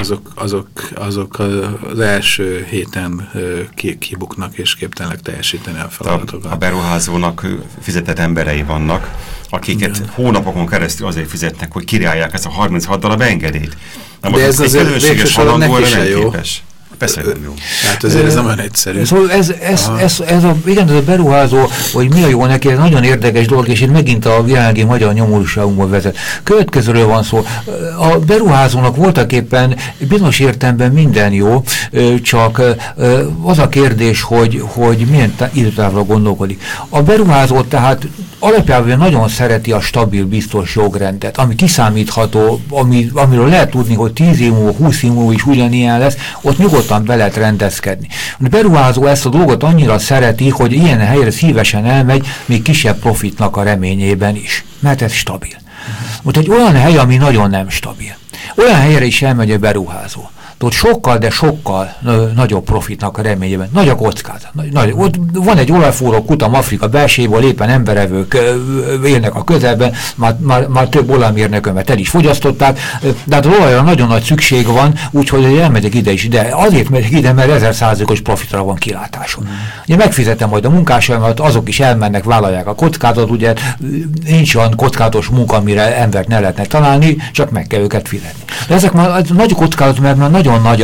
azok az első héten kibuknak és képtelenek teljesíteni a feladatokat. A beruházónak fizetett emberei vannak, akiket hónapokon keresztül azért fizetnek, hogy királják ezt a 36 darab engedélyt. De ez azért végsősorban neki se jó. Képes. Persze nem jó. Hát azért ez nem olyan egyszerű. Szóval ez a beruházó, hogy mi a jó neki, ez nagyon érdekes dolog, és itt megint a jelenlegi magyar nyomorúságunkba vezet. Következőről van szó. A beruházónak voltaképpen bizonyos értelemben minden jó, csak az a kérdés, hogy milyen időtávra gondolkodik. A beruházó tehát alapjában nagyon szereti a stabil, biztos jogrendet, ami kiszámítható, amiről lehet tudni, hogy 10 év múlva, 20 év múlva is ugyanilyen lesz, ott nyugodtan be lehet rendezkedni. A beruházó ezt a dolgot annyira szereti, hogy ilyen helyre szívesen elmegy, még kisebb profitnak a reményében is, mert ez stabil. Most egy olyan hely, ami nagyon nem stabil. Olyan helyre is elmegy a beruházó. Ott sokkal, de sokkal nagyobb profitnak a reményében. Nagy a kockázat. Ott van egy olajfúró kutam Afrika belsejéből, éppen emberevők élnek a közelben, már több olajmérnökömet el is fogyasztották, de hát az olajra nagyon nagy szükség van, úgyhogy elmegyek ide is. De azért megyek ide, mert 1000%-os profitra van kilátásom. Ugye megfizetem majd a munkásaimat, azok is elmennek, vállalják a kockázatot, ugye nincs olyan kockázatos munka, amire embert ne lehetne találni, csak meg kell őket fizetni. De ezek már nagy kockázat, mert már nagyon nagy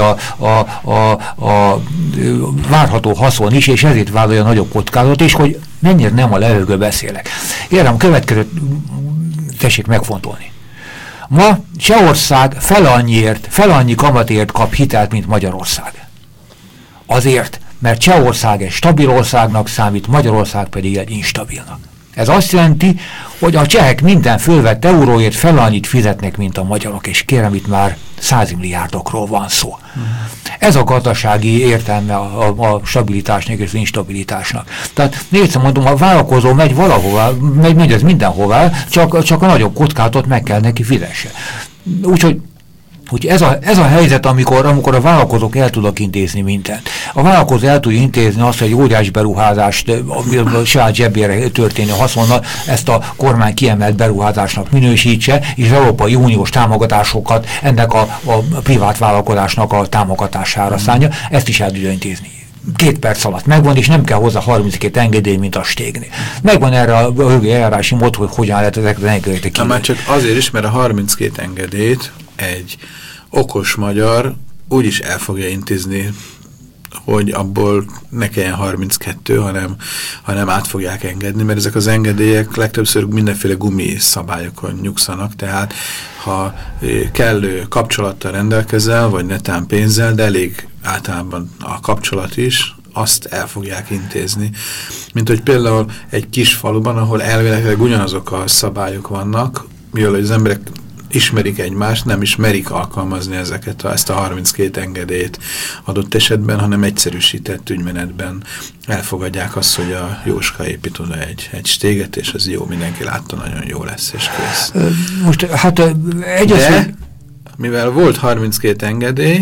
a várható haszon is, és ezért vállalja nagyobb kockázat, és hogy mennyire nem a levegőből beszélek. Érem, következőt tessék megfontolni. Ma Csehország fel annyi kamatért kap hitelt, mint Magyarország. Azért, mert Csehország egy stabil országnak számít, Magyarország pedig egy instabilnak. Ez azt jelenti, hogy a csehek minden fölvett euróért fel annyit fizetnek, mint a magyarok, és kérem, itt már 100 milliárdokról van szó. Ez a gazdasági értelme a stabilitásnak és az instabilitásnak. Tehát nézd, mondom, a vállalkozó megy valahová, megy ez mindenhová, csak a nagyobb kockázatot meg kell neki fizesse. Úgyhogy ez a helyzet, amikor a vállalkozók el tudnak intézni mindent. A vállalkozó el tudja intézni azt, hogy egy óriás beruházást a saját zsebére történő haszonnal ezt a kormány kiemelt beruházásnak minősítse, és az Európai Uniós támogatásokat ennek a privát vállalkozásnak a támogatására szánja. Ezt is el tudja intézni. 2 perc alatt megvan, és nem kell hozzá 32 engedély, mint a stégnél. Megvan erre a jogi eljárási mód, hogy hogyan lehet ezeket az engedélyeket kívülni. Már csak azért is, mert a 32 engedélyt egy okos magyar úgyis el fogja intézni, hogy abból ne kelljen 32, hanem át fogják engedni, mert ezek az engedélyek legtöbbször mindenféle gumiszabályokon nyugszanak, tehát ha kellő kapcsolattal rendelkezel, vagy netán pénzzel, de elég általában a kapcsolat is, azt el fogják intézni. Mint hogy például egy kis faluban, ahol elvileg ugyanazok a szabályok vannak, mivel az emberek ismerik egymást, nem is merik alkalmazni ezt a 32 engedélyt adott esetben, hanem egyszerűsített ügymenetben elfogadják azt, hogy a Jóska épít oda egy stéget, és az jó, mindenki látta, nagyon jó lesz, és kész. Most, hát de, mivel volt 32 engedély,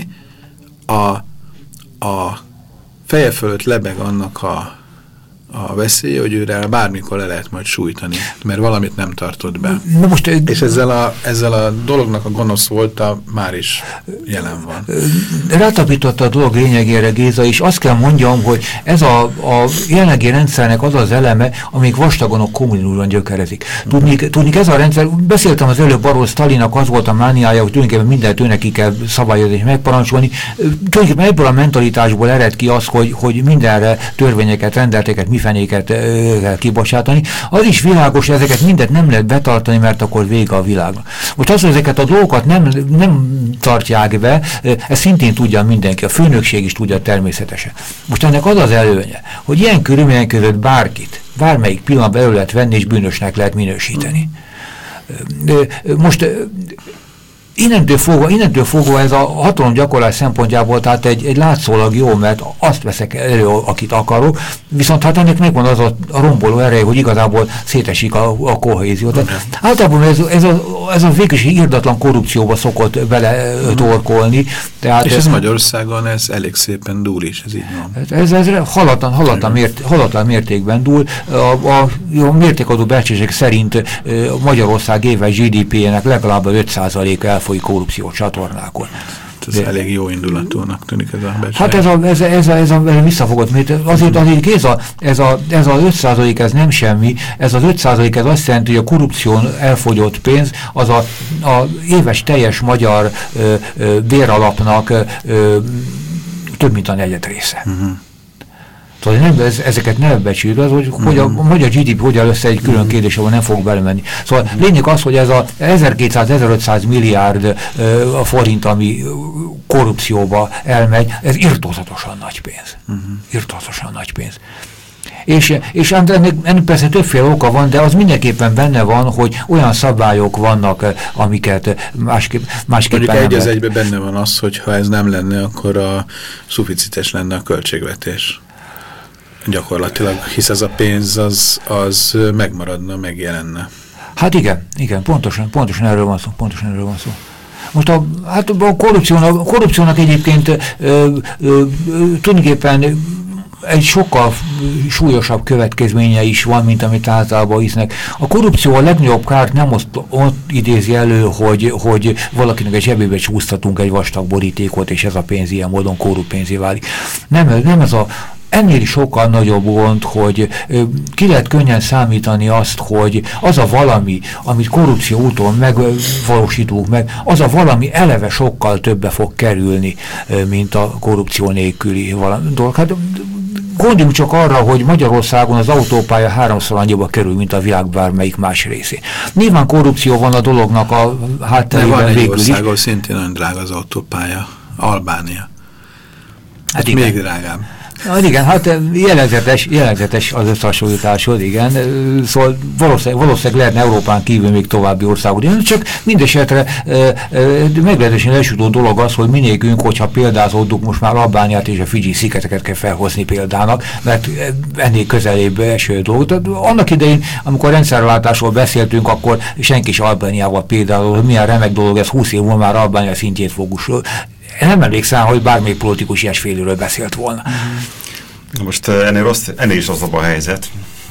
a feje fölött lebeg annak a veszély, hogy őre bármikor le lehet majd sújtani, mert valamit nem tartott be. Na most, és ezzel a dolognak a gonosz volta már is jelen van. Rátapította a dolog lényegére, Géza, és azt kell mondjam, hogy ez a jelenlegi rendszernek az az eleme, amik vastagon a kommunizmusban gyökerezik. Tudnik, ez a rendszer, beszéltem az előbb arról, Sztalinnak az volt a mániája, hogy tulajdonképpen mindent ő neki kell szabályozni és megparancsolni. Tulajdonképpen ebből a mentalitásból ered ki az, hogy mindenre törvényeket, rendelteket, fenéket kibocsátani. Az is világos, hogy ezeket mindet nem lehet betartani, mert akkor vége a világnak. Most az, hogy ezeket a dolgokat nem tartják be, ezt szintén tudja mindenki, a főnökség is tudja természetesen. Most ennek az az előnye, hogy ilyen körülmények között bármelyik pillanatban elő lehet venni, és bűnösnek lehet minősíteni. Most innentől fogva ez a hatalomgyakorlás szempontjából, tehát egy látszólag jó, mert azt veszek elő, akit akarok, viszont hát ennek megvan az a romboló ereje, hogy igazából szétesik a kohéziót. Általában ez a végül is irdatlan korrupcióba szokott bele torkolni. Tehát és ez Magyarországon ez elég szépen dúl is, ez így van. Ez halatlan mértékben dúl. A mértékadó becslések szerint Magyarország éves GDP-jének legalább 5%-a elfolyik korrupciós csatornákon. Ez elég jó indulatúnak tűnik ez a becslés. Hát ez a visszafogott, azért ez a 5% ez nem semmi, ez az 5% ez azt jelenti, hogy a korrupción elfogyott pénz az a éves teljes magyar béralapnak több mint a negyed része. Szóval ezeket nem becsülve, hogy a magyar GDP hogyan össze egy külön kérdés, ahol nem fog belemenni. Szóval lényeg az, hogy ez a 1200-1500 milliárd forint, ami korrupcióba elmegy, ez irtózatosan nagy pénz. Irtózatosan nagy pénz. És ennek persze többféle oka van, de az mindenképpen benne van, hogy olyan szabályok vannak, amiket másképpen mondjuk egy az egyben benne van az, hogy ha ez nem lenne, akkor a szuficites lenne a költségvetés. Gyakorlatilag, hisz ez a pénz az megmaradna, megjelenne. Hát igen, pontosan erről van szó. Most a korrupciónak egyébként tulajdonképpen egy sokkal súlyosabb következménye is van, mint amit általában hisznek. A korrupció a legnagyobb kárt nem ott idézi elő, hogy valakinek egy zsebébe csúsztatunk egy vastag borítékot, és ez a pénz ilyen módon korrupt pénzé válik. Nem ez a ennél is sokkal nagyobb gond, hogy ki lehet könnyen számítani azt, hogy az a valami, amit korrupció úton megvalósítunk meg, az a valami eleve sokkal többe fog kerülni, mint a korrupció nélküli valami dolog. Hát gondoljunk csak arra, hogy Magyarországon az autópálya 3-szor annyiba kerül, mint a világ bármelyik más részén. Nyilván korrupció van a dolognak a hátterében végül is. Országos szintén nagyon drága az autópálya, Albánia. Hát még drágább. Igen, hát jellegzetes az összehasonlításod, igen. Szóval valószínűleg lehetne Európán kívül még további országok. Csak mindesetre meglehetősen elsütő dolog az, hogy minékünk, hogyha példázódunk, most már Albániát és a Fidzsi-szigeteket kell felhozni példának, mert ennél közelébb eső dolog. Tehát annak idején, amikor rendszerváltásról beszéltünk, akkor senki is Albániával például, hogy milyen remek dolog, ez 20 év múlva már Albánia szintjét fogusról. Én nem emlékszem, hogy bármelyik politikus ilyesféléről beszélt volna. Most ennél is rosszabb a helyzet,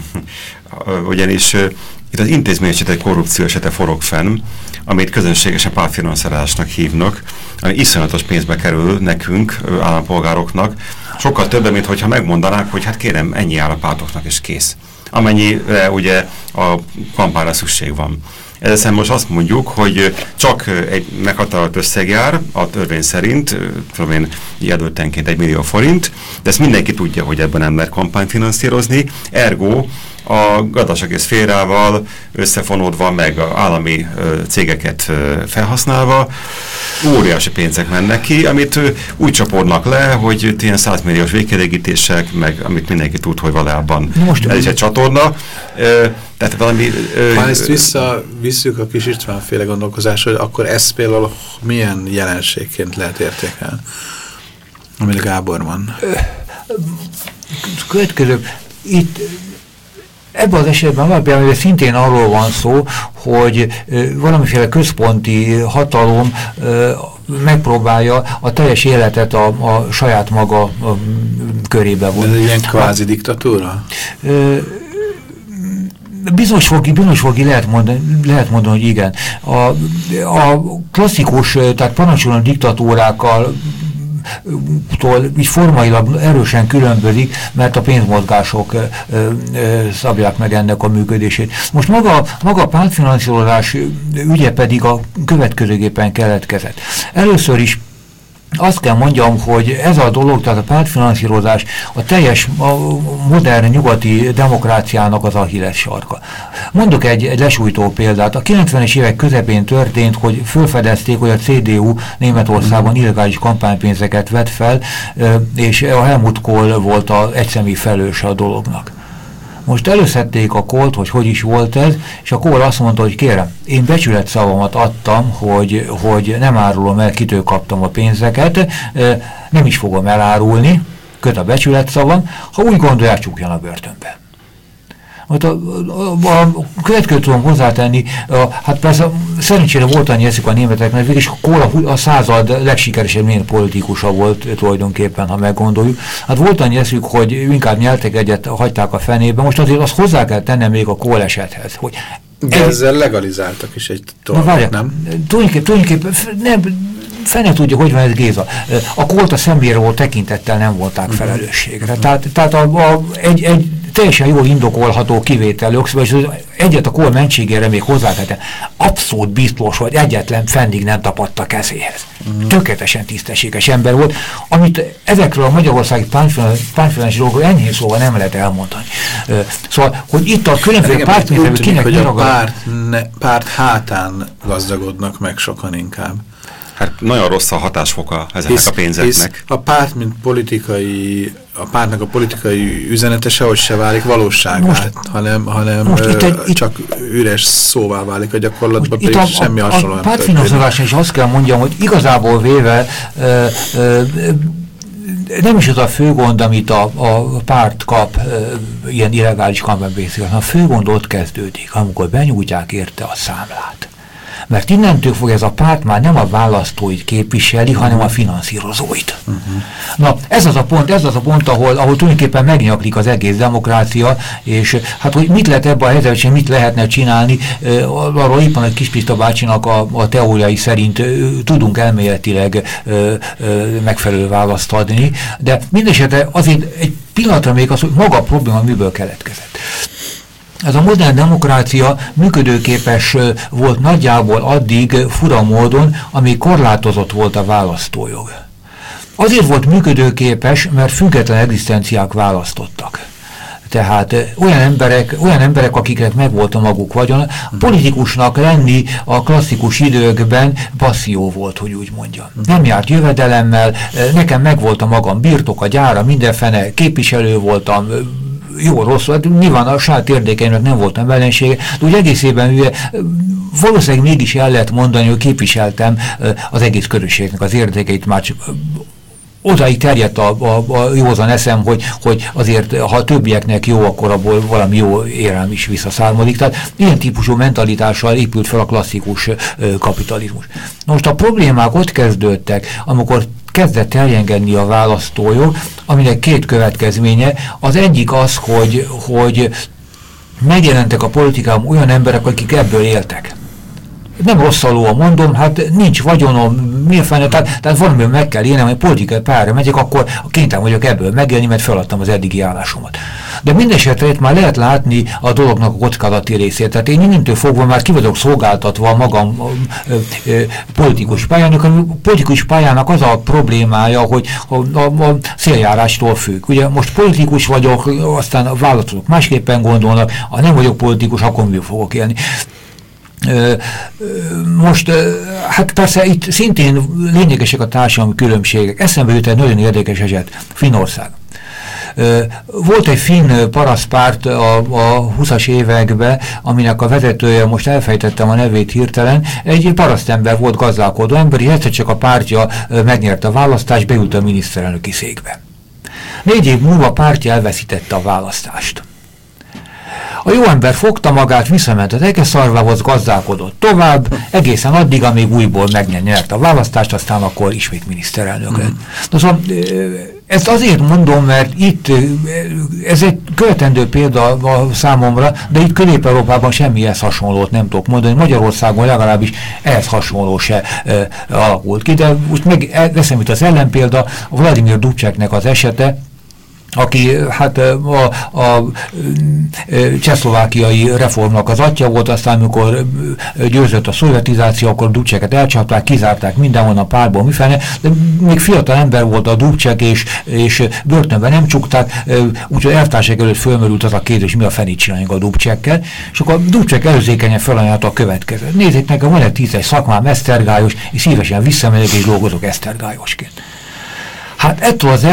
ugyanis itt az intézményesített korrupció esete forog fenn, amit közönségesen pártfinanszírozásnak hívnak, ami iszonyatos pénzbe kerül nekünk, állampolgároknak, sokkal többen, mint hogyha megmondanák, hogy hát kérem, ennyi áll a pártoknak, és kész. Amennyire ugye a kampányra szükség van. Ezzel most azt mondjuk, hogy csak egy meghatározott összeg jár, a törvény szerint, tudom én, jelöltenként 1 millió forint, de ezt mindenki tudja, hogy ebben nem lehet kampányt finanszírozni, ergo a gazdasági szférával összefonódva, meg az állami cégeket felhasználva, óriási pénzek mennek ki, amit úgy csapódnak le, hogy ilyen 100 milliós végkielégítések, meg amit mindenki tud, hogy valójában ez is egy csatorna. Tehát valami... Ha ezt visszavisszük a Kis István-féle gondolkozásra, akkor ezt például milyen jelenségként lehet értékelni, amire Gábor van? Következő, itt ebben az esetben alapján szintén arról van szó, hogy valamiféle központi hatalom megpróbálja a teljes életet a saját maga körébe vonni. Ez egy ilyen kvázi diktatúra? Bizonyos fogi lehet mondani, hogy igen. A klasszikus, tehát parancsoló diktatúrákkal így formailag erősen különbözik, mert a pénzmozgások szabják meg ennek a működését. Most maga a pártfinanszírozás ügye pedig a következőképpen keletkezett. Először is azt kell mondjam, hogy ez a dolog, tehát a pártfinanszírozás a teljes modern nyugati demokráciának az Achilles sarka. Mondok egy lesújtó példát. A 90-es évek közepén történt, hogy felfedezték, hogy a CDU Németországban illegális kampánypénzeket vett fel, és a Helmut Kohl volt egyszemélyi felelőse a dolognak. Most előszedték a Kohlt, hogy is volt ez, és a Kohl azt mondta, hogy kérem, én becsületszavamat adtam, hogy nem árulom el, kitől kaptam a pénzeket, nem is fogom elárulni, köt a becsületszavam, ha úgy gondolják, csukjanak börtönbe. A következőt tudom hozzátenni, hát persze szerencsére volt annyi eszük a németeknek, és a Kohl a század legsikeresebb német politikusa volt tulajdonképpen, ha meggondoljuk. Hát volt annyi eszük, hogy inkább nyeltek egyet, hagyták a fenébe. Most azért azt hozzá kell tennem még a Kohl esethez, hogy... De ezzel legalizáltak is egy dolgot, nem? Tulajdonképpen nem, fene tudja, hogy van ez, Géza. A Kohlt a személyre volt tekintettel nem volták felelősségre. Tehát egy teljesen jól indokolható kivétel, és egyet a Kohl mentségére még hozzátette, abszolút biztos, hogy egyetlen fendig nem tapadt a kezéhez. Tökéletesen tisztességes ember volt, amit ezekről a magyarországi pártfelenes dolgokról enyhén szóval nem lehet elmondani. Szóval, hogy itt a különböző pártmérők kinek hogy a párt hátán gazdagodnak meg sokan inkább. Hát nagyon rossz a hatásfoka ezeknek a pénzeknek. A párt, mint a pártnak a politikai üzenete sehogy se válik valóságát, hanem csak üres szóvá válik a gyakorlatban, pedig semmi hasonló nem történik. A pártfinanszírozásra is azt kell mondjam, hogy igazából véve nem is az a fő gond, amit a párt kap ilyen illegális kampánybészél, hanem a fő gond ott kezdődik, amikor benyújtják érte a számlát. Mert innentől fog ez a párt már nem a választóit képviseli, hanem a finanszírozóit. Na, ez az a pont, ahol tulajdonképpen megnyaklik az egész demokrácia, és hát, hogy mit lehet ebben a helyzetben, mit lehetne csinálni, arról éppen a Kispista bácsinak a teóriai szerint tudunk elméletileg megfelelő választ adni, de mindesetre azért egy pillanatra még az, hogy maga a probléma miből keletkezett. Ez a modern demokrácia működőképes volt nagyjából addig fura módon, amíg korlátozott volt a választójog. Azért volt működőképes, mert független egzisztenciák választottak. Tehát olyan emberek, akiknek megvolt a maguk vagyona, politikusnak lenni a klasszikus időkben passzió volt, hogy úgy mondjam. Nem járt jövedelemmel, nekem megvolt a magam birtoka, gyára, mindenfene, képviselő voltam, jó, rossz, nyilván a saját érdekeimnek nem voltam ellensége, de úgy egészében valószínűleg mégis el lehet mondani, hogy képviseltem az egész közösségnek az érdekeit, már csak odáig terjedt a józan eszem, hogy azért, ha a többieknek jó, akkor abból valami jó érelm is visszaszármazik. Tehát ilyen típusú mentalitással épült fel a klasszikus kapitalizmus. Most a problémák ott kezdődtek, amikor kezdett terjengedni a választójog, aminek két következménye. Az egyik az, hogy megjelentek a politikában olyan emberek, akik ebből éltek. Nem rosszalóan mondom, hát nincs vagyonom, miért fene, tehát valamiből meg kell élnem, hogy politikai pályára megyek, akkor kénytelen vagyok ebből megélni, mert feladtam az eddigi állásomat. De mindesetre itt már lehet látni a dolognak a kockázati részét. Tehát én innentől fogva már ki vagyok szolgáltatva a magam politikus pályának. A politikus pályának az a problémája, hogy a széljárástól függ. Ugye most politikus vagyok, aztán a vállalatok másképpen gondolnak, ha nem vagyok politikus, akkor miből fogok élni. Most, hát persze itt szintén lényegesek a társadalmi különbségek. Eszembe jut egy nagyon érdekes eset, Finnország. Volt egy finn parasztpárt a 20-as években, aminek a vezetője, most elfejtettem a nevét hirtelen, egy parasztember volt, gazdálkodó ember, és egyszer csak a pártja megnyerte a választást, beült a miniszterelnöki székbe. 4 év múlva a pártja elveszítette a választást. A jó ember fogta magát, visszament az Egeszarvához, gazdálkodott tovább, egészen addig, amíg újból megnyerte a választást, aztán akkor ismét miniszterelnök lett. Szóval ezt azért mondom, mert itt ez egy követendő példa a számomra, de itt Közép-Európában semmihez hasonlót nem tudok mondani. Magyarországon legalábbis ehhez hasonló se alakult ki, de most meg veszem itt az ellenpélda, a Vladimir Dubčeknek az esete, aki hát a csehszlovákiai reformnak az atya volt, aztán amikor győzött a szovjetizáció, akkor Dubčeket elcsapták, kizárták mindenhonnan párból mifele, de még fiatal ember volt a Dubček, és börtönben nem csukták, úgyhogy elvtársak előtt fölmerült az a kérdés, mi a fenét csináljunk a Dubčekkel, és akkor a Dubček előzékenyen felajánlott a következő. Nézzék, nekem van egy 10 szakmám, esztergályos, és szívesen visszamegyek és dolgozok esztergályosként. Hát ettől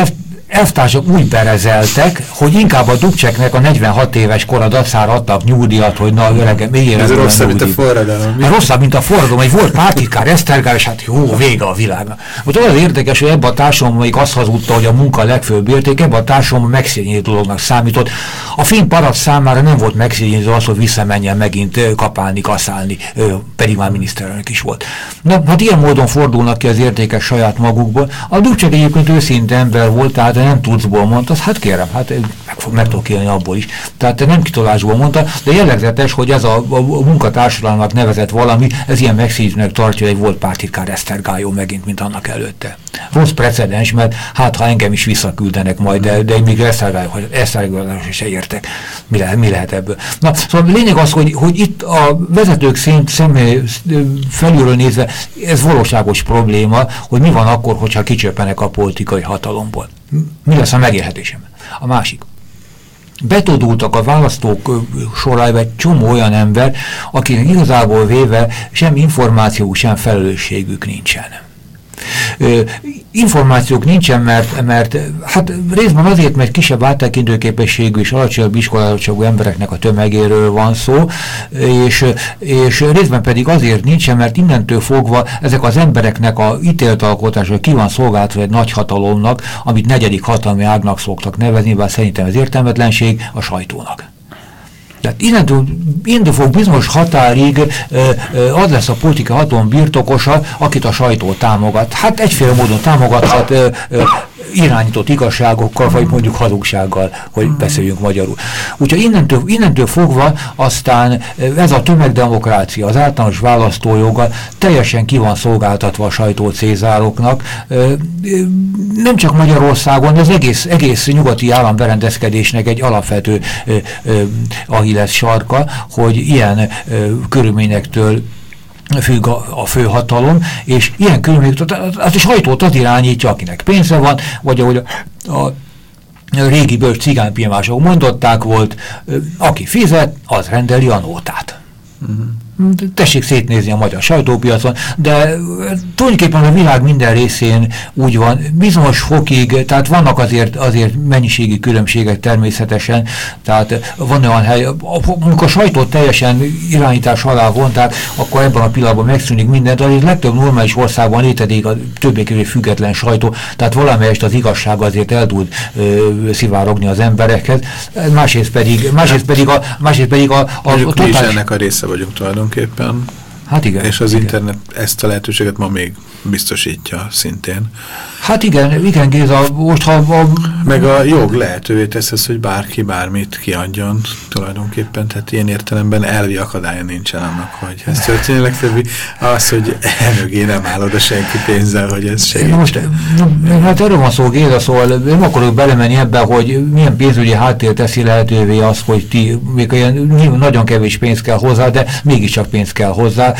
elvtársak úgy berezeltek, hogy inkább a Dubčeknek a 46 éves kora dacára adtak nyugdíjat, hogy na öregem, még ez rosszabb, mint a forradalom. Hát rosszabb, mint a forradalom, egy volt pártitkár, Esztergál, és hát jó, vége a világnak. Most az érdekes, hogy ebben a társadalomban még azt hazudta, hogy a munka a legfőbb érték, ebben a társadalomban megszégyenítő dolognak számított. A finn paraszt számára nem volt megszégyenítő az, hogy visszamenjen megint kapálni, kaszálni, pedig már miniszterelnök is volt. Na, hát ilyen módon fordulnak ki az értékek saját magukból. A Dubček egyébként őszinte ember volt, tehát nem tucból mondta, hát kérem, hát meg tudok élni abból is. Tehát nem kitolásból mondta, de jellegzetes, hogy ez a munkatársadalomnak nevezett valami, ez ilyen megszégyenítőnek tartja, egy volt pártitkár Esztergályó megint, mint annak előtte. Rossz precedens, mert hát ha engem is visszaküldenek majd, de még Esztergályó se értek. Mi lehet ebből? Na, szóval lényeg az, hogy itt a vezetők személy felülről nézve, ez valóságos probléma, hogy mi van akkor, hogyha kicsöppenek a politikai hatalomból. Mi lesz a megélhetésem? A másik. Betudultak a választók sorába egy csomó olyan ember, akinek igazából véve sem információ, sem felelősségük nincsen. Információk nincsen, mert hát részben azért, mert kisebb áttekintőképességű és alacsonyabb iskolázottságú embereknek a tömegéről van szó, és részben pedig azért nincsen, mert innentől fogva ezek az embereknek a ítéltalkotása ki van szolgáltatva egy nagy hatalomnak, amit negyedik hatalmi ágnak szoktak nevezni, bár szerintem ez értelmetlenség, a sajtónak. Tehát innentől fog bizonyos határig az lesz a politika hatalom birtokosa, akit a sajtó támogat. Hát egyféle módon támogathat irányított igazságokkal, vagy mondjuk hazugsággal, hogy beszéljünk magyarul. Úgyhogy innentől fogva aztán ez a tömegdemokrácia, az általános választójoga teljesen ki van szolgáltatva a sajtócézároknak. Nem csak Magyarországon, de az egész nyugati államberendezkedésnek egy alapvető Achilles sarka, hogy ilyen körülményektől függ a főhatalom, és ilyen körülményektől a sajtót az irányítja, akinek pénze van, vagy ahogy a régi bölcs cigánypilmások mondották volt, aki fizet, az rendeli a nótát. Tessék szétnézni a magyar sajtópiacon, de tulajdonképpen a világ minden részén úgy van, bizonyos fokig, tehát vannak azért mennyiségi különbségek természetesen, tehát van olyan hely, amikor a sajtót teljesen irányítás alá von, tehát akkor ebben a pillanatban megszűnik minden, de a legtöbb normális országban létezik a többé-kevésbé független sajtó, tehát valamelyest az igazság azért el tud szivárogni az emberekhez, másrészt pedig a totális... ennek a része vagyunk tulajdonképpen. Hát igen. És az internet ezt a lehetőséget ma még biztosítja szintén. Hát igen, Géza, most meg a jog lehetővé tesz ezt, hogy bárki bármit kiadjon tulajdonképpen, tehát ilyen értelemben elvi akadálya nincsen annak, hogy ez történik. Legtöbbi az, hogy elmögé nem áll oda senki pénzzel, hogy ez segít. Most, hát erről van szó, Géza, szóval nem akarok belemenni ebbe, hogy milyen pénzügyi háttér teszi lehetővé az, hogy ti, még olyan nagyon kevés pénz kell hozzá, de mégiscsak pénz kell hozzá.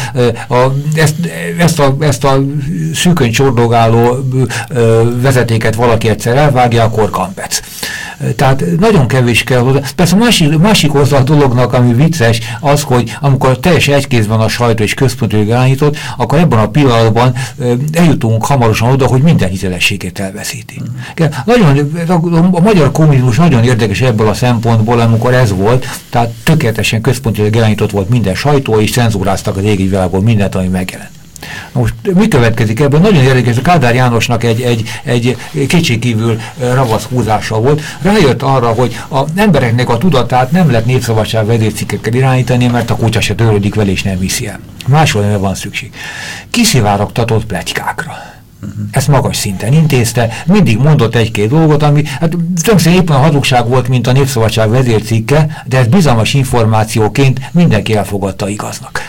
Ezt a szűkön csordogáló vezetéket valaki egyszer elvágja, akkor kampec. Tehát nagyon kevés kell hozzá. Persze másik oldal a dolognak, ami vicces, az, hogy amikor teljesen egykézben a sajtó és központilag irányított, akkor ebben a pillanatban eljutunk hamarosan oda, hogy minden hitelességét elveszíti. A magyar kommunizmus nagyon érdekes ebből a szempontból, amikor ez volt, tehát tökéletesen központilag irányított volt minden sajtó, és cenzúráztak az égi világból mindent, ami megjelent. Most mi következik ebből? Nagyon érdekes, a Kádár Jánosnak egy kétségkívül ravasz húzása volt. Rájött arra, hogy az embereknek a tudatát nem lehet népszabadság vezércikkekkel irányítani, mert a kutya se törődik vele és nem viszi el. Máshol van szükség. Kiszivárogtatott pletykákra. Ezt magas szinten intézte, mindig mondott egy-két dolgot, ami hát többször éppen a hazugság volt, mint a Népszabadság vezércikke, de ez bizalmas információként mindenki elfogadta igaznak.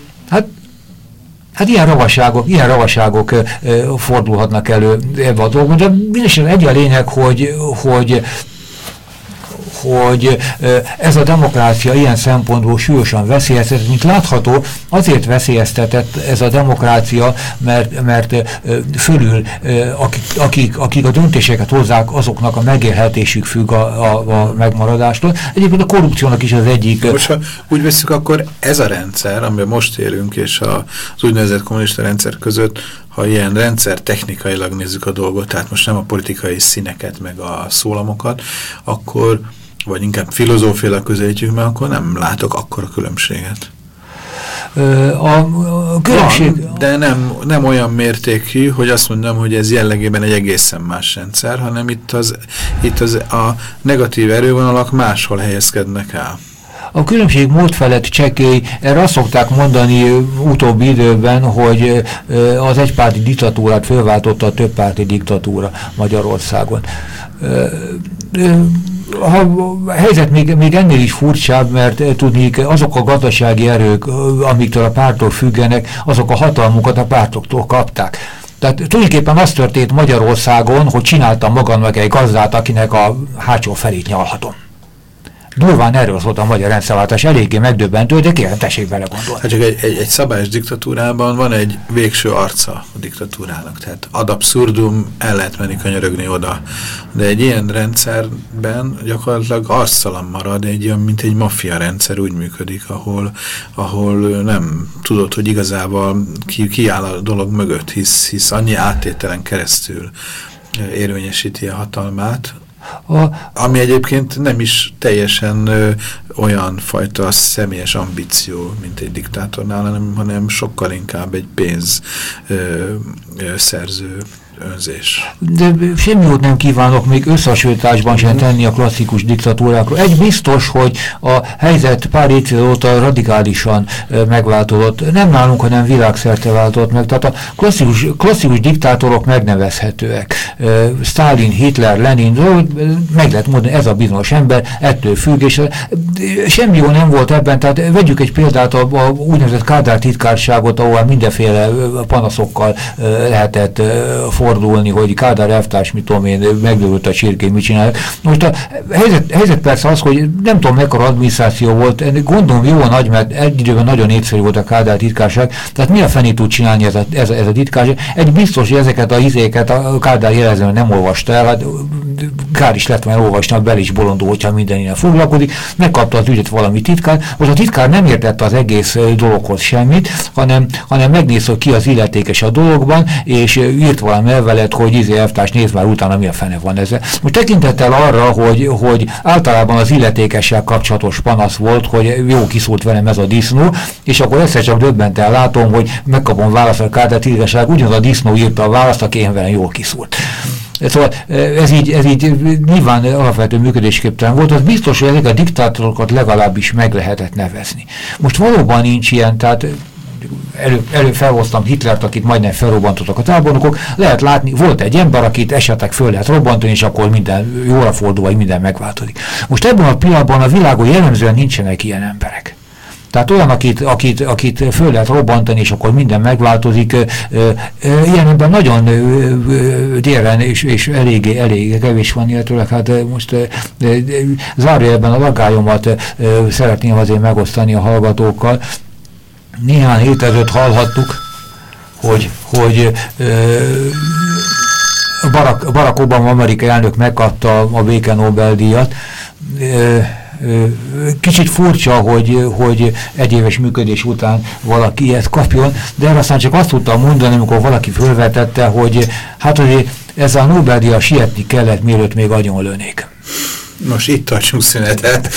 Hát ilyen ravasságok fordulhatnak elő ebbe a dolgban, de mindenesetre egy a lényeg, hogy ez a demokrácia ilyen szempontból súlyosan veszélyeztetett, mint látható, azért veszélyeztetett ez a demokrácia, mert fölül, akik a döntéseket hozzák, azoknak a megélhetésük függ a megmaradástól. Egyébként a korrupciónak is az egyik... Most, ha úgy veszük, akkor ez a rendszer, amiben most élünk, és az úgynevezett kommunista rendszer között ha ilyen rendszer technikailag nézzük a dolgot, tehát most nem a politikai színeket, meg a szólamokat, akkor, vagy inkább filozófiailag közelítjük, mert akkor nem látok akkora különbséget. A különbség... Van, de nem olyan mértékű, hogy azt mondom, hogy ez jellegében egy egészen más rendszer, hanem itt a negatív erővonalak máshol helyezkednek el. A különbség mód felett csekély, erre azt szokták mondani utóbbi időben, hogy az egypárti diktatúrát fölváltotta a többpárti diktatúra Magyarországon. A helyzet még ennél is furcsább, mert tudnék, azok a gazdasági erők, amiktől a pártok függenek, azok a hatalmukat a pártoktól kapták. Tehát tulajdonképpen az történt Magyarországon, hogy csináltam magamnak egy gazdát, akinek a hátsó felét nyalhatom. Durván erről szólt a magyar rendszerváltás, eléggé megdöbbentő, de kérem, tessék bele gondolni. Hát csak egy szabályos diktatúrában van egy végső arca a diktatúrának, tehát ad abszurdum, el lehet menni könyörögni oda. De egy ilyen rendszerben gyakorlatilag arctalan marad, mint egy maffia rendszer úgy működik, ahol nem tudod, hogy igazából ki áll a dolog mögött, hisz annyi áttételen keresztül érvényesíti a hatalmát, ami egyébként nem is teljesen olyan fajta személyes ambíció, mint egy diktátornál, hanem sokkal inkább egy pénzszerző önzés. De semmi jót nem kívánok még összehasonlításban sem tenni a klasszikus diktatúrákról. Egy biztos, hogy a helyzet pár évtized óta radikálisan megváltozott. Nem nálunk, hanem világszerte változott meg. Tehát a klasszikus diktátorok megnevezhetőek. Stalin, Hitler, Lenin, meg lehet mondani, ez a bizonyos ember, ettől függ, és semmi jó nem volt ebben. Tehát vegyük egy példát, a úgynevezett Kádár titkárságot, ahol mindenféle panaszokkal lehetett fordulni, hogy Kádár elvtárs, mit tudom én, megdőlt a csirkén, mit csinálják. Most a helyzet persze az, hogy nem tudom, mekkora adminisztráció volt, gondolom jó nagy, mert egy időben nagyon népszerű volt a Kádár titkárság, tehát mi a fenét tud csinálni ez a titkárság? Egy biztos, hogy ezeket a izéket a Kádár jelezően nem olvasta el, hát kár is lett volna olvasni, bel is bolondó, hogyha minden ilyen foglalkozik, megkapta az ügyet valami titkár, most a titkár nem értette az egész dologhoz semmit, hanem megnézte, hogy ki az illetékes a dologban, és írt valami elvelet, hogy elvtárs, nézd már utána, mi a fene van ezzel. Most tekintettel arra, hogy általában az illetékessel kapcsolatos panasz volt, hogy jó kiszúrt velem ez a disznó, és akkor egyszer csak döbbenten látom, hogy megkapom választ a Kádár titkárság, ugyanaz a disznó írta a választ, aki én velem jól kiszúrt. Szóval ez így nyilván alapvető működésképtelen volt, az biztos, hogy ezek a diktátorokat legalábbis meg lehetett nevezni. Most valóban nincs ilyen, tehát előbb felhoztam Hitlert, akit majdnem felrobbantottak a tábornokok, lehet látni, volt egy ember, akit esetleg föl lehet robbantani, és akkor minden jóra fordul, vagy minden megváltozik. Most ebben a pillanatban a világon jellemzően nincsenek ilyen emberek. Tehát olyan, akit föl lehet robbantani, és akkor minden megváltozik, ilyenben nagyon déren és elég kevés van, illetőleg hát most zárójelben a lagályomat szeretném azért megosztani a hallgatókkal. Néhány hétezőt hallhattuk, hogy Barack Obama amerikai elnök megkapta a béke Nobel-díjat. Kicsit furcsa, hogy egyéves működés után valaki ilyet kapjon, de erre aztán csak azt tudtam mondani, amikor valaki fölvetette, hogy hát azért ezzel a Nobel-díjjal sietni kellett, mielőtt még agyonlőnék. Most itt tartsunk szünetet.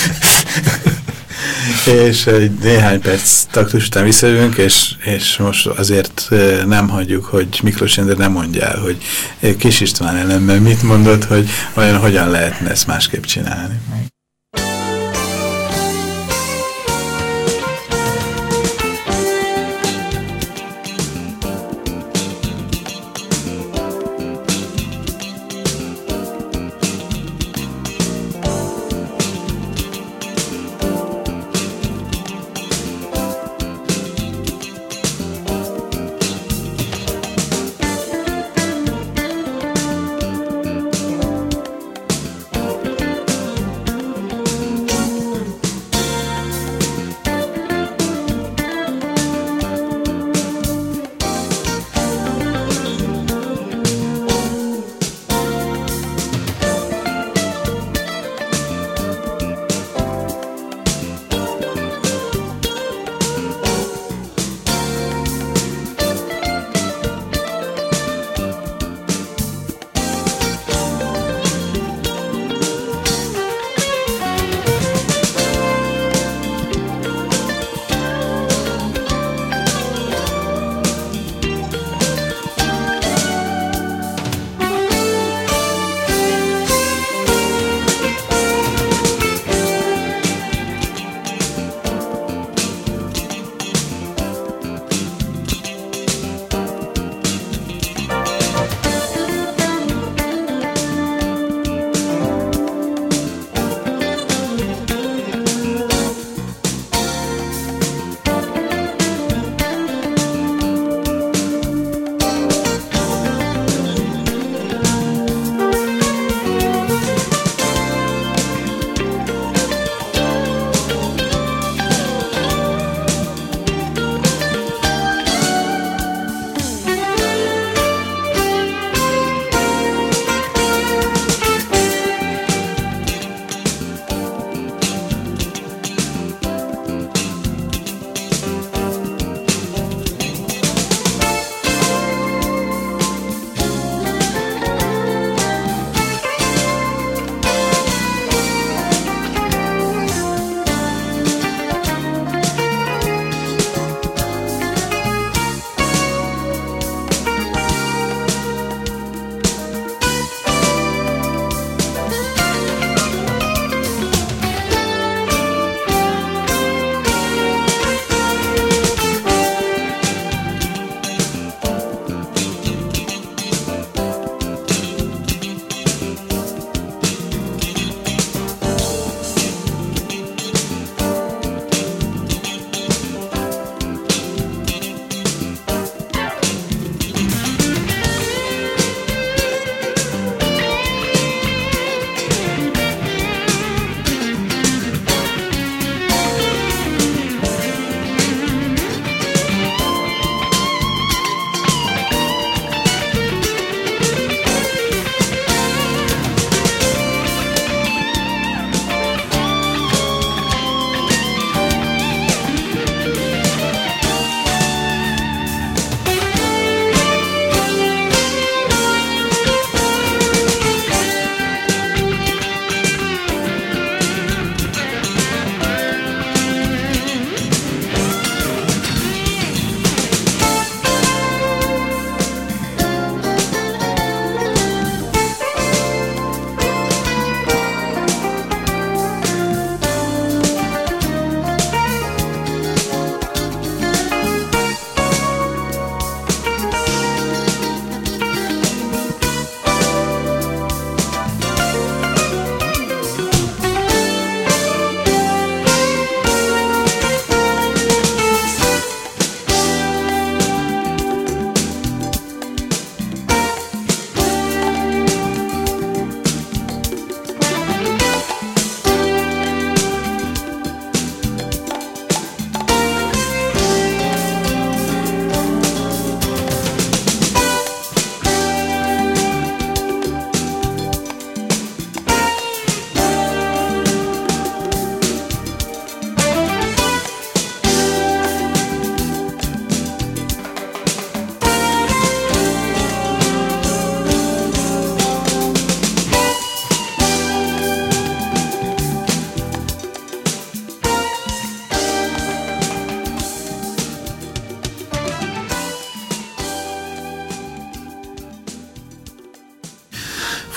És egy néhány perc taktus után visszajövünk, és most azért nem hagyjuk, hogy Miklós Endre nem mondja el, hogy Kis István ellenben mit mondott, hogy vajon hogyan lehetne ezt másképp csinálni.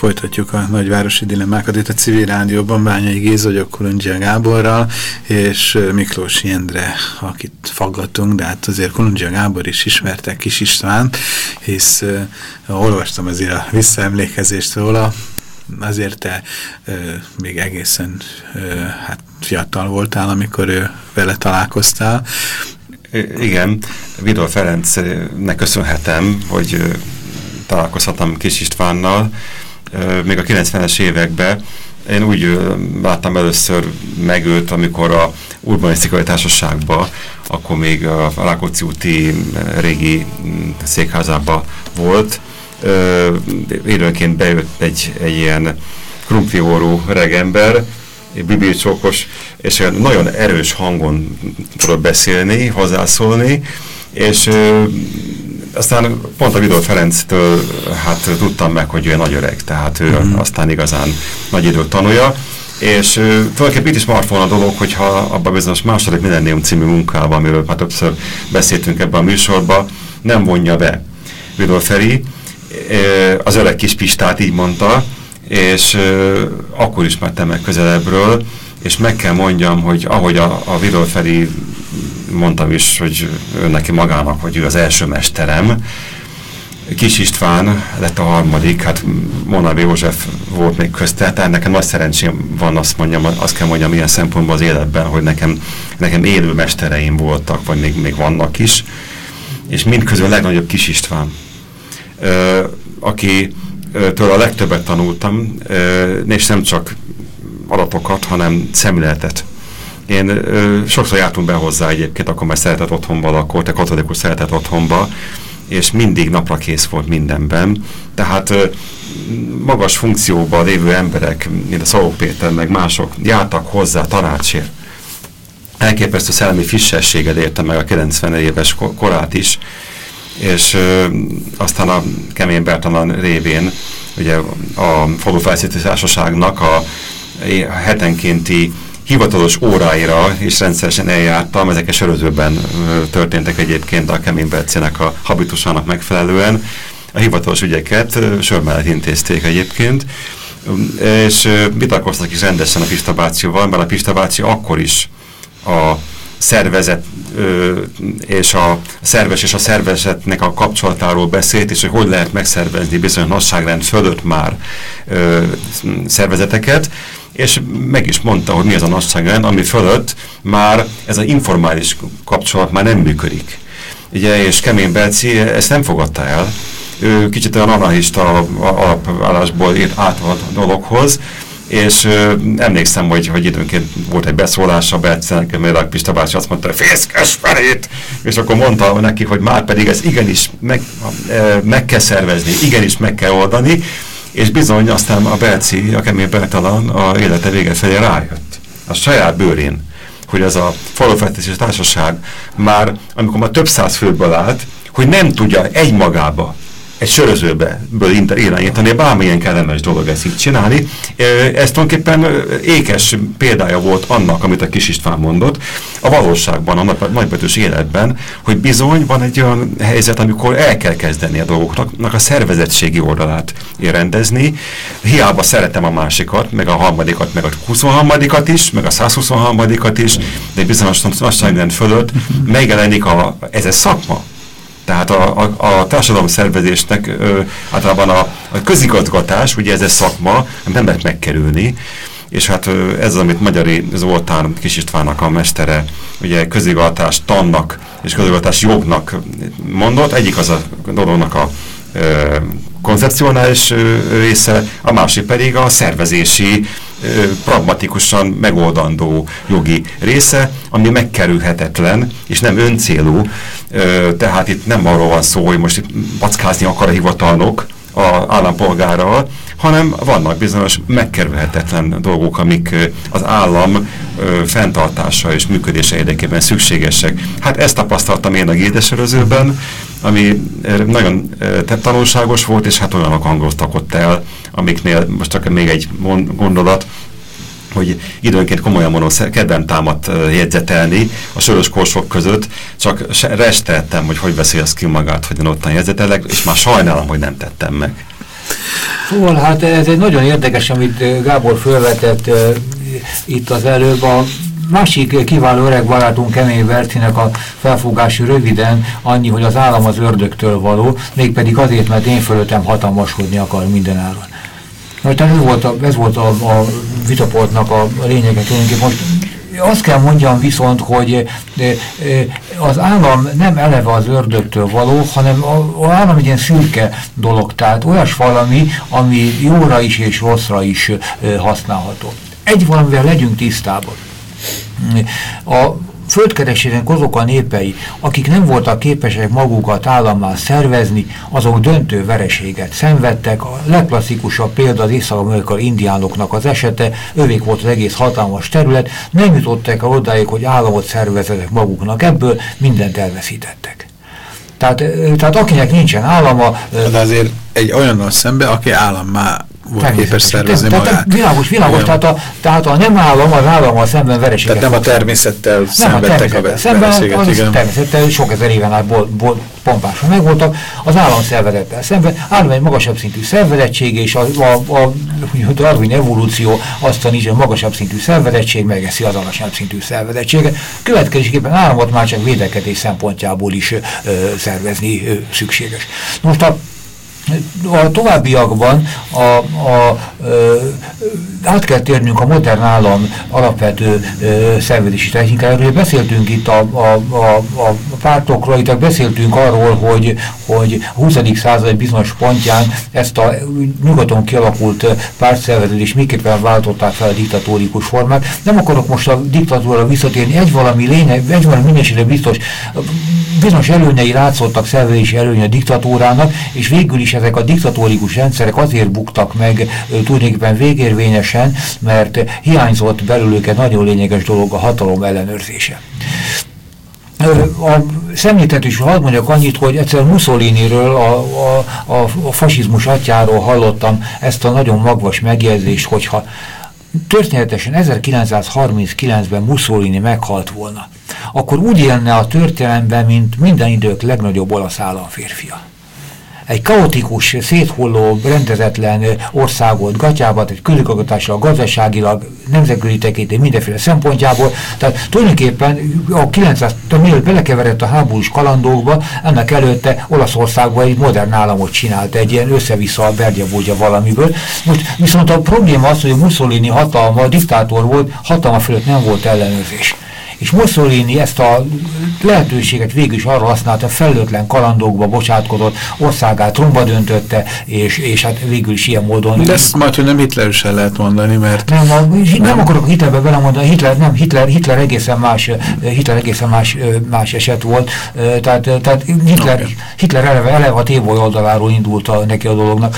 folytatjuk a nagyvárosi dilemmákat itt a Civil Rádióban. Bányai Géza vagyok, Kolundzsia Gáborral, és Miklósi Endre, akit faggatunk, de hát azért Kolundzsia Gábor is ismerte Kis Istvánt, hisz olvastam azért a visszaemlékezést róla, azért te még egészen fiatal voltál, amikor vele találkoztál. Igen, Vidor Ferencnek köszönhetem, hogy találkozhattam Kis Istvánnal. Még a 90-es években én úgy láttam először meg őt, amikor a Urbanisztikai Társaságban, akkor még a Rákóczi úti régi székházába volt. Időnként bejött egy ilyen krumplióró öregember, bibircsókos, és nagyon erős hangon tudott beszélni, hozzászólni, és aztán pont a Vidor Ferenctől tudtam meg, hogy ő nagy öreg, tehát ő aztán igazán nagy időt tanulja, és tulajdonképpen itt is maradt volna a dolog, hogyha abban bizonyos második Millennium című munkában, amiről már többször beszéltünk ebben a műsorban, nem vonja be Vidor Feri, az öreg kis Pistát így mondta, és akkor ismertem meg közelebbről, és meg kell mondjam, hogy ahogy a Vidor Feri, mondtam is, hogy ő neki magának, hogy ő az első mesterem, Kis István lett a harmadik, hát Monavi József volt még közte, tehát nekem nagy szerencsém van, azt kell mondjam ilyen szempontból az életben, hogy nekem élő mestereim voltak, vagy még vannak is, és mindközül a legnagyobb Kis István, akitől a legtöbbet tanultam, és nem csak adatokat, hanem szemléletet. Én sokszor jártunk be hozzá egyébként, akkor már szeretett otthonba lakott, katolikus szeretett otthonba, és mindig napra kész volt mindenben. Tehát magas funkcióban lévő emberek, mint a Szabó Péter, meg mások jártak hozzá tanácsért. Elképesztő szellemi frissességet értem meg a 90 éves korát is, és aztán a Kemény Bertalan révén, ugye a Falufelszítő Társaságnak a hetenkénti hivatalos óráira is rendszeresen eljártam, ezek a Sörözőben történtek egyébként a Kemény Bercének a habitusának megfelelően. A hivatalos ügyeket sör mellett intézték egyébként, és vitatkoztak is rendesen a Pista bácsival, mert a Pista bácsi akkor is a szervezet és a szerves és a szervezetnek a kapcsolatáról beszélt, és hogy lehet megszervezni bizonyos nagyságrend fölött már szervezeteket, és meg is mondta, hogy mi az a nagyságrend, ami fölött már ez az informális kapcsolat már nem működik. Ugye, és Kemény Berci ezt nem fogadta el. Ő kicsit olyan anarchista alapállásból írt át a dologhoz, és emlékszem, hogy időnként volt egy beszólása Bercinek, mert a Pista bácsi azt mondta, fészkes felét, és akkor mondta neki, hogy már pedig ez igenis meg kell szervezni, igenis meg kell oldani, és bizony aztán a Berci, a Kemény Bertalan a élete vége felé rájött. A saját bőrén, hogy ez a Falufelszítési Társaság már, amikor már több száz főből állt, hogy nem tudja egymagába egy sörözőből irányítani, bármilyen kellemes dolog ezt így csinálni. Ez tulajdonképpen ékes példája volt annak, amit a Kis István mondott, a valóságban, a nagybetűs életben, hogy bizony van egy olyan helyzet, amikor el kell kezdeni a dolgoknak a szervezettségi oldalát rendezni. Hiába szeretem a másikat, meg a harmadikat, meg a 23-at is, meg a 123-at is, de bizonyos nagyságrend fölött megjelenik ez egy szakma. Tehát a társadalom szervezésnek általában a közigazgatás, ugye ez egy szakma, amit nem lehet megkerülni, és hát ez az, amit Magyari Zoltán Kis Istvánnak a mestere, ugye közigazgatás tannak és közigazgatás jognak mondott, egyik az a dolognak a koncepcionális része, a másik pedig a szervezési, pragmatikusan megoldandó jogi része, ami megkerülhetetlen, és nem öncélú, tehát itt nem arról van szó, hogy most packázni akar a hivatalnok az állampolgárral, hanem vannak bizonyos megkerülhetetlen dolgok, amik az állam fenntartása és működése érdekében szükségesek. Hát ezt tapasztaltam én a Gédesörözőben, ami nagyon tanulságos volt, és hát olyanok hangoztak ott el, amiknél most csak még egy gondolat, hogy időnként komolyan mondom, kedvem támadt jegyzetelni a sörös korsok között, csak resteltem, hogy beszélsz ki magát, hogy én ottan jegyzetelek, és már sajnálom, hogy nem tettem meg. Szóval hát ez egy nagyon érdekes, amit Gábor felvetett itt az előbb. A másik kiváló öreg barátunk Kemény Bercinek a felfogása röviden annyi, hogy az állam az ördögtől való, mégpedig azért, mert én fölöttem hatalmaskodni akar mindenáron. Ez volt a vitaportnak a lényege tulajdonképpen. Most azt kell mondjam viszont, hogy az állam nem eleve az ördögtől való, hanem az állam egy ilyen szürke dolog, tehát olyas valami, ami jóra is és rosszra is használható. Egy valamivel legyünk tisztában. A földkeresének azok a népei, akik nem voltak képesek magukat állammá szervezni, azok döntő vereséget szenvedtek. A legklasszikusabb példa az észak-amerikai indiánoknak az esete, övék volt az egész hatalmas terület, nem jutottak el odáig, hogy államot szervezzenek maguknak, ebből mindent elveszítettek. Tehát akinek nincsen állama... De azért egy olyannal szembe, aki állammá volt képes szervezni magát. Világos, tehát a nem állam, az állammal szemben vereséget. Tehát nem a természettel szenvedtek a vereséget. Igen. Természettel sok ezer éven át pompásan megvoltak, az államszervezettel szemben állam egy magasabb szintű szervezettség, és a Darwin evolúció azt tanítja, hogy magasabb szintű szervezettség megeszi az alacsonyabb szintű szervezettséget. Következésképpen államot már csak védekezés szempontjából is szervezni szükséges. Most a továbbiakban át kell térnünk a modern állam alapvető szervezési technikájáról. Beszéltünk itt a pártokról, itt beszéltünk arról, hogy a 20. század bizonyos pontján ezt a nyugaton kialakult pártszerveződést miképpen váltották fel a diktatórikus formát. Nem akarok most a diktatúrára visszatérni, egy valami mindenségre biztos, bizonyos előnyei látszottak, szervezési előny a diktatúrának, és végül is ezek a diktatórikus rendszerek azért buktak meg tulajdonképpen végérvényesen, mert hiányzott belőlük egy nagyon lényeges dolog, a hatalom ellenőrzése. A szemléltetésről hadd mondjak annyit, hogy egyszer Mussoliniről, a fasizmus atyáról hallottam ezt a nagyon magvas megjegyzést, hogyha történetesen 1939-ben Mussolini meghalt volna, akkor úgy élne a történelemben, mint minden idők legnagyobb olasz államférfia. Egy kaotikus, széthulló, rendezetlen országot gatyába, egy közigazgatással, gazdaságilag, nemzetközi tekintély mindenféle szempontjából. Tehát tulajdonképpen mielőtt belekeveredett a háborús kalandókba, ennek előtte Olaszországban egy modern államot csinált, egy ilyen össze-vissza a bergyabúgya valamiből. Most viszont a probléma az, hogy Mussolini hatalma, diktátor volt, hatalma fölött nem volt ellenőrzés. És Mussolini ezt a lehetőséget végül is arra használta, felelőtlen kalandokba bocsátkozott, országát romba döntötte, és hát végül is ilyen módon... De ezt majd, hogy nem Hitler is el lehet mondani, mert... Nem akarok Hitlerbe belemondani, Hitler egészen más eset volt, tehát Hitler eleve a téboly oldaláról indult neki a dolognak.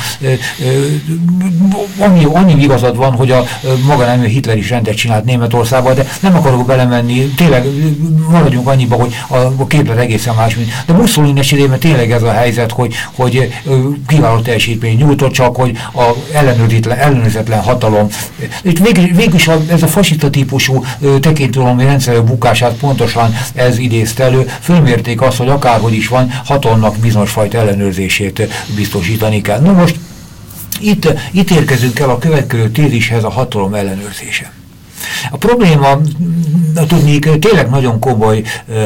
Annyi igazad van, hogy a maga nemű Hitler is rendet csinált Németországban, de nem akarok belemenni, tényleg maradjunk annyiba, hogy a képlet egészen más, mint. De Mussolini esetében tényleg ez a helyzet, hogy kiváló teljesítmény nyújtott, csak hogy a ellenőrizetlen hatalom. Itt végül is ez a fasiszta típusú tekintőlomi rendszerek bukását pontosan ez idézte elő. Fölmérték azt, hogy akárhogy is van, hatalomnak bizonyos fajta ellenőrzését biztosítani kell. Na most itt érkezünk el a következő tézishez, a hatalom ellenőrzése. A probléma, tudnék, tényleg nagyon komoly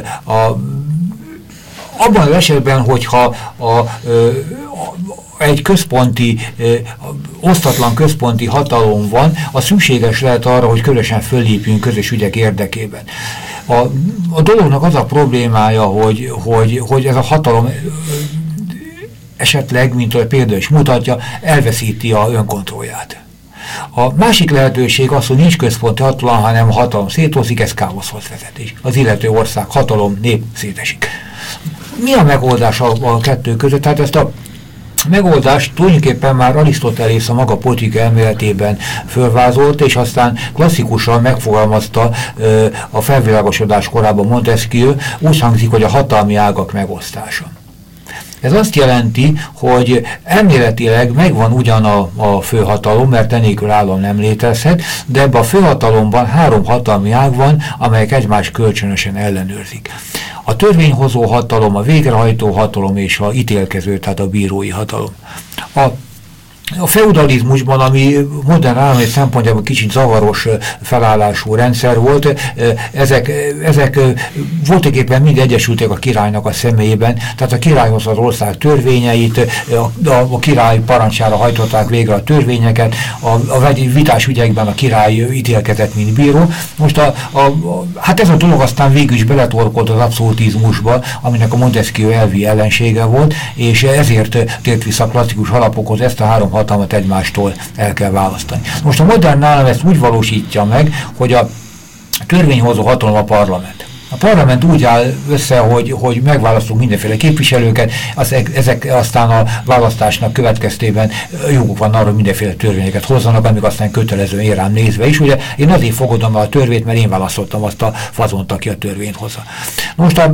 abban az esetben, hogyha egy központi, osztatlan központi hatalom van, az szükséges lehet arra, hogy közösen föllépjünk közös ügyek érdekében. A dolognak az a problémája, hogy ez a hatalom esetleg, mint a példa is mutatja, elveszíti a önkontrollját. A másik lehetőség az, hogy nincs központi hatalom, hanem a hatalom szétozik, ez káoszhoz vezet. Az illető ország, hatalom, nép szétesik. Mi a megoldás a kettő között? Tehát ezt a megoldást tulajdonképpen már Arisztotelész a maga politika elméletében fölvázolt, és aztán klasszikusan megfogalmazta a felvilágosodás korában Montesquieu, úgy hangzik, hogy a hatalmi ágak megosztása. Ez azt jelenti, hogy elméletileg megvan ugyan a főhatalom, mert enélkül állam nem létezhet, de ebben a főhatalomban 3 hatalmi ág van, amelyek egymást kölcsönösen ellenőrzik. A törvényhozó hatalom, a végrehajtó hatalom és a ítélkező, tehát a bírói hatalom. a feudalizmusban, ami modern állami szempontjából kicsit zavaros felállású rendszer volt, ezek voltaképpen mind egyesültek a királynak a személyében, tehát a királyhoz az ország törvényeit, a király parancsára hajtották végre a törvényeket, a vitás ügyekben a király ítélkezett, mint bíró. Most hát ez a dolog aztán végül is beletorkolt az abszolutizmusba, aminek a Montesquieu elvi ellensége volt, és ezért tért vissza klasszikus alapokhoz, ezt a három hatalmat egymástól el kell választani. Most a modern állam ezt úgy valósítja meg, hogy a törvényhozó hatalom a parlament. A parlament úgy áll össze, hogy megválasztunk mindenféle képviselőket, ezek aztán a választásnak következtében joguk van arra, hogy mindenféle törvényeket hozzanak, amik aztán kötelező én rám nézve is. Ugye én azért fogadom a törvényt, mert én választottam azt a fazont, aki a törvényt hozza. Most a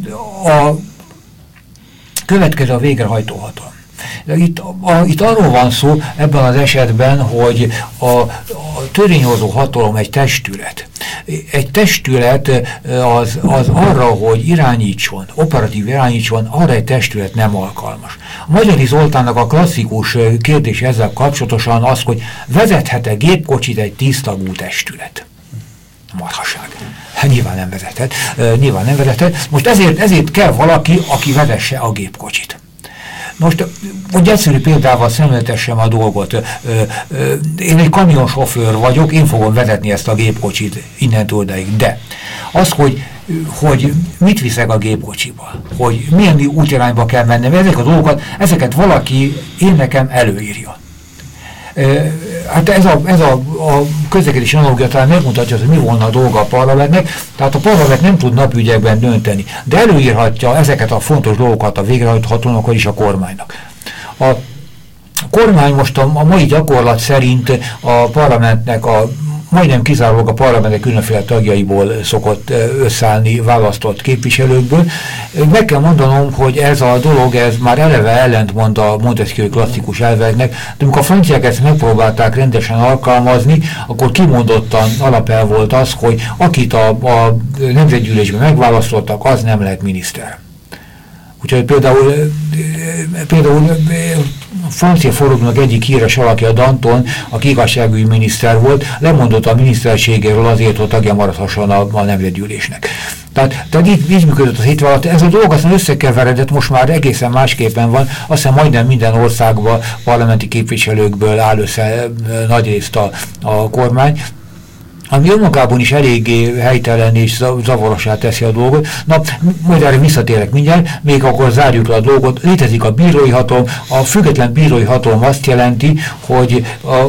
következő a végrehajtó hatalom. Itt arról van szó ebben az esetben, hogy a törvényhozó hatalom egy testület. Egy testület az arra, hogy irányítson, operatív irányítson, arra egy testület nem alkalmas. A Magyari Zoltánnak a klasszikus kérdés ezzel kapcsolatosan az, hogy vezethet-e gépkocsit egy 10 tagú testület? Marhaság. Nyilván nem vezethet. Most ezért kell valaki, aki vezesse a gépkocsit. Most, hogy egyszerű példával szemléltessem a dolgot, én egy kamionsofőr vagyok, én fogom vezetni ezt a gépkocsit innentől odaig, de az, hogy mit viszek a gépkocsiba, hogy milyen útirányba kell mennem, ezeket valaki én nekem előírja. Hát ez a közlekedési analógia talán megmutatja, hogy mi volna a dolga a parlamentnek, tehát a parlament nem tud napügyekben dönteni, de előírhatja ezeket a fontos dolgokat a végrehajthatónak is a kormánynak. A kormány most a mai gyakorlat szerint a parlamentnek majdnem kizárólag a parlamentek különféle tagjaiból szokott összeállni választott képviselőkből. Meg kell mondanom, hogy ez a dolog már eleve ellentmond a Montesquieu klasszikus elveknek, de amikor a franciák ezt megpróbálták rendesen alkalmazni, akkor kimondottan alapelv volt az, hogy akit a nemzetgyűlésben megválasztottak, az nem lehet miniszter. Úgyhogy például a francia forradalomnak egyik híres alakja, Danton, aki igazságügyi miniszter volt, lemondott a miniszterségéről azért, hogy tagja maradhasson a nemzetgyűlésnek. Tehát így működött az hitvállalat. Ez a dolog aztán összekeveredett, most már egészen másképpen van, aztán majdnem minden országban parlamenti képviselőkből áll össze nagyrészt a kormány, ami önmagában is eléggé helytelen és zavarosá teszi a dolgot. Na, majd erre visszatérek mindjárt, még akkor zárjuk le a dolgot. Létezik a bírói hatalom. A független bírói hatalom azt jelenti, hogy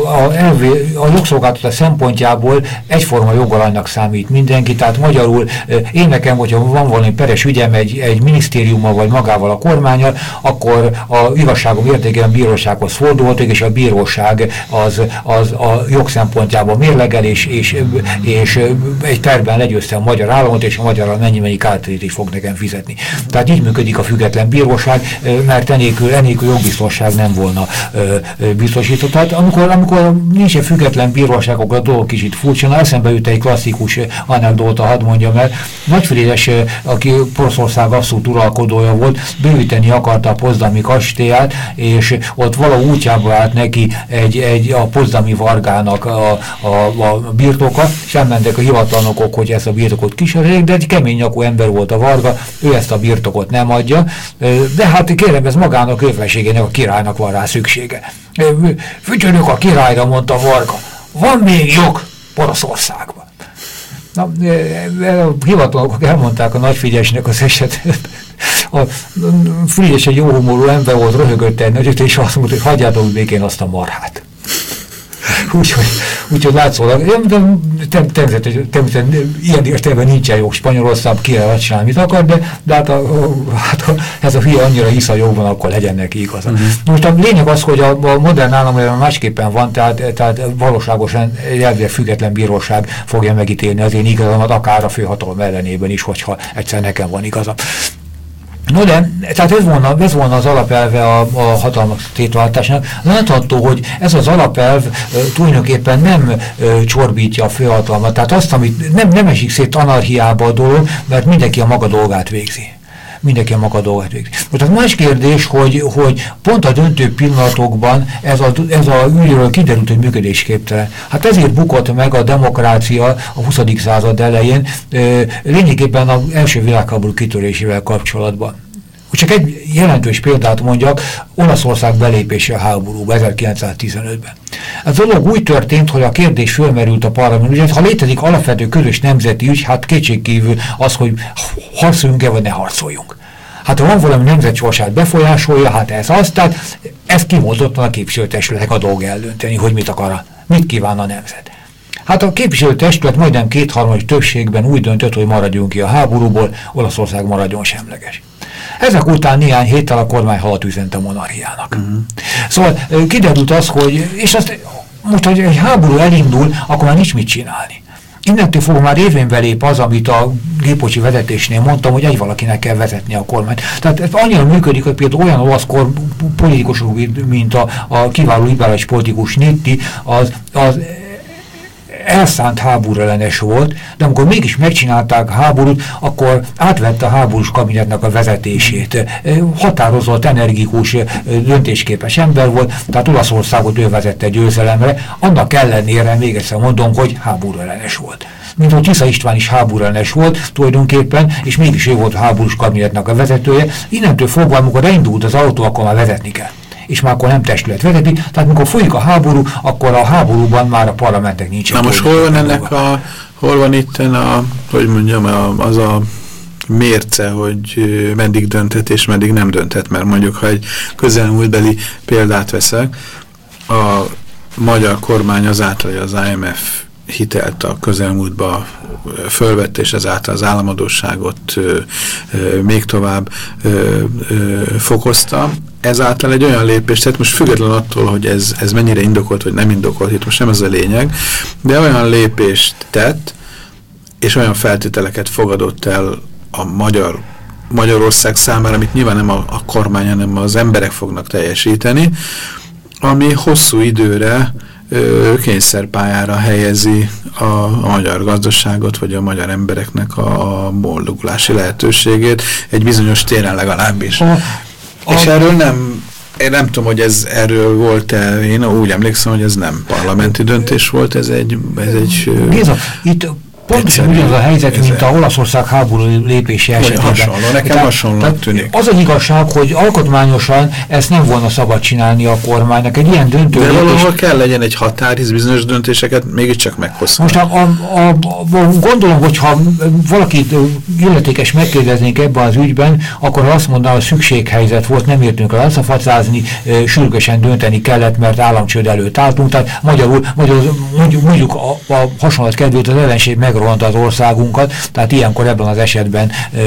a jogszolgáltatás szempontjából egyforma jogalanynak számít mindenki, tehát magyarul én nekem, hogyha van valami peres ügyem egy minisztériummal vagy magával a kormánnyal, akkor a igazságom értékében bírósághoz fordulhatok, és a bíróság az a jog szempontjából mérlegel, és egy perben legyőzte a magyar államot, és a magyar állam mennyi kártérítést fog nekem fizetni. Tehát így működik a független bíróság, mert enélkül jogbiztonság nem volna biztosított. Tehát amikor nincs egy független bíróság, akkor a dolog kicsit furcsa. Eszembe jut egy klasszikus anekdóta, hadd mondjam el. Nagyfrigyes, aki Poroszország abszolút uralkodója volt, bővíteni akarta a potsdami kastélyát, és ott valahol útjába állt neki a potsdami vargának a birtoka, és elmentek a hivatalnokok, hogy ezt a birtokot kísérjék, de egy kemény nyakú ember volt a Varga, ő ezt a birtokot nem adja, de hát kérem, ez magának őfelségének, a királynak van rá szüksége. Fütyönök a királyra, mondta Varga, van még jog Poroszországban. Na, a hivatalnokok elmondták a Nagyfrigyesnek az esetet. A Frigyes egy jóhumorú ember volt, röhögött egy nagyot, és azt mondta, hogy hagyjátok békén azt a marhát. Úgyhogy látszólag, természetesen ilyen értelemben nincsen jog Spanyolországban, ki lehet csinálni, mit akar, de hát ez a hülye annyira hisz a jogban, akkor legyen neki igaza. Most a lényeg az, hogy a modern államban másképpen van, tehát valóságosan elvileg független bíróság fogja megítélni az én igazamat, akár a főhatalom ellenében is, hogyha egyszer nekem van igaza. No de, tehát ez volna az alapelve a hatalmak szétváltásnak. Látható, hogy ez az alapelv tulajdonképpen nem csorbítja a főhatalmat. Tehát azt, amit nem esik szét anarchiába a dolog, mert mindenki a maga dolgát végzi. mindenki a maga dolgát végzi. Most az más kérdés, hogy pont a döntő pillanatokban ez a ügyről kiderült, hogy működésképtelen. Hát ezért bukott meg a demokrácia a 20. század elején, lényegében az első világháború kitörésével kapcsolatban. Csak egy jelentős példát mondjak, Olaszország belépése a háborúba 1915-ben. Ez a dolog úgy történt, hogy a kérdés fölmerült a parlament, ugye ha létezik alapvető közös nemzeti ügy, hát kétségkívül az, hogy harcoljunk-e vagy ne harcoljunk. Hát ha van valami nemzet sorsát befolyásolja, hát ez az, tehát ezt kimondottan a képviselőtestületek a dolga eldönteni, hogy mit kíván a nemzet. Hát a képviselőtestület majdnem kétharmados többségben úgy döntött, hogy maradjunk ki a háborúból, Olaszország maradjon semleges. Ezek után néhány héttel a kormány halat üzent a monarchiának. Szóval kiderült az, hogy, és azt most, hogy egy háború elindul, akkor már nincs mit csinálni. Innentől fogva már érvénybe lép az, amit a gépkocsi vezetésnél mondtam, hogy egy valakinek kell vezetni a kormányt. Tehát ez annyira működik, hogy például olyan olasz politikusok, mint a kiváló liberális politikus Nitti, az elszánt háborúellenes volt, de amikor mégis megcsinálták a háborút, akkor átvette a háborús kabinetnek a vezetését. Határozott, energikus, döntésképes ember volt, tehát Olaszországot ő vezette győzelemre, annak ellenére még egyszer mondom, hogy háborúellenes volt. Mint hogy Tisza István is háborúellenes volt tulajdonképpen, és mégis ő volt a háborús kabinetnek a vezetője. Innentől fogva, amikor elindult az autó, akkor már vezetni kell. És már akkor nem testület vezeti, tehát amikor folyik a háború, akkor a háborúban már a parlamentek nincsen. Na most hol van itten hogy mondjam, az a mérce, hogy meddig dönthet és meddig nem dönthet, mert mondjuk, ha egy közelmúltbeli példát veszek, a magyar kormány azáltal, hogy az IMF hitelt a közelmúltba fölvett, és ezáltal az államadósságot még tovább fokozta. Ezáltal egy olyan lépés, tehát most független attól, hogy ez mennyire indokolt, vagy nem indokolt, itt most nem ez a lényeg, de olyan lépést tett, és olyan feltételeket fogadott el a Magyarország számára, amit nyilván nem a kormány, hanem az emberek fognak teljesíteni, ami hosszú időre kényszerpályára helyezi a magyar gazdaságot, vagy a magyar embereknek a boldogulási lehetőségét, egy bizonyos téren legalábbis. És erről én nem tudom, hogy erről volt-e, én úgy emlékszem, hogy ez nem parlamenti döntés volt, ez egy Géza, itt pontosan ugyanaz a helyzet, mint a Olaszország háború lépési esetében. Hasonló, nekem hasonlóan tűnik. Az az igazság, hogy alkotmányosan ezt nem volna szabad csinálni a kormánynak. Egy ilyen döntő de valahol kell legyen egy határ, hisz bizonyos döntéseket mégiscsak meghoznak. Most gondolom, hogyha valakit illetékes megkérdeznénk ebben az ügyben, akkor azt mondaná, hogy szükséghelyzet volt, nem értünk el elszafacázni, sürgősen dönteni kellett, mert államcsőd előtt álltunk. Tehát magyarul mondjuk a hasonlat kedvét az ellenség megrohant az országunkat, tehát ilyenkor ebben az esetben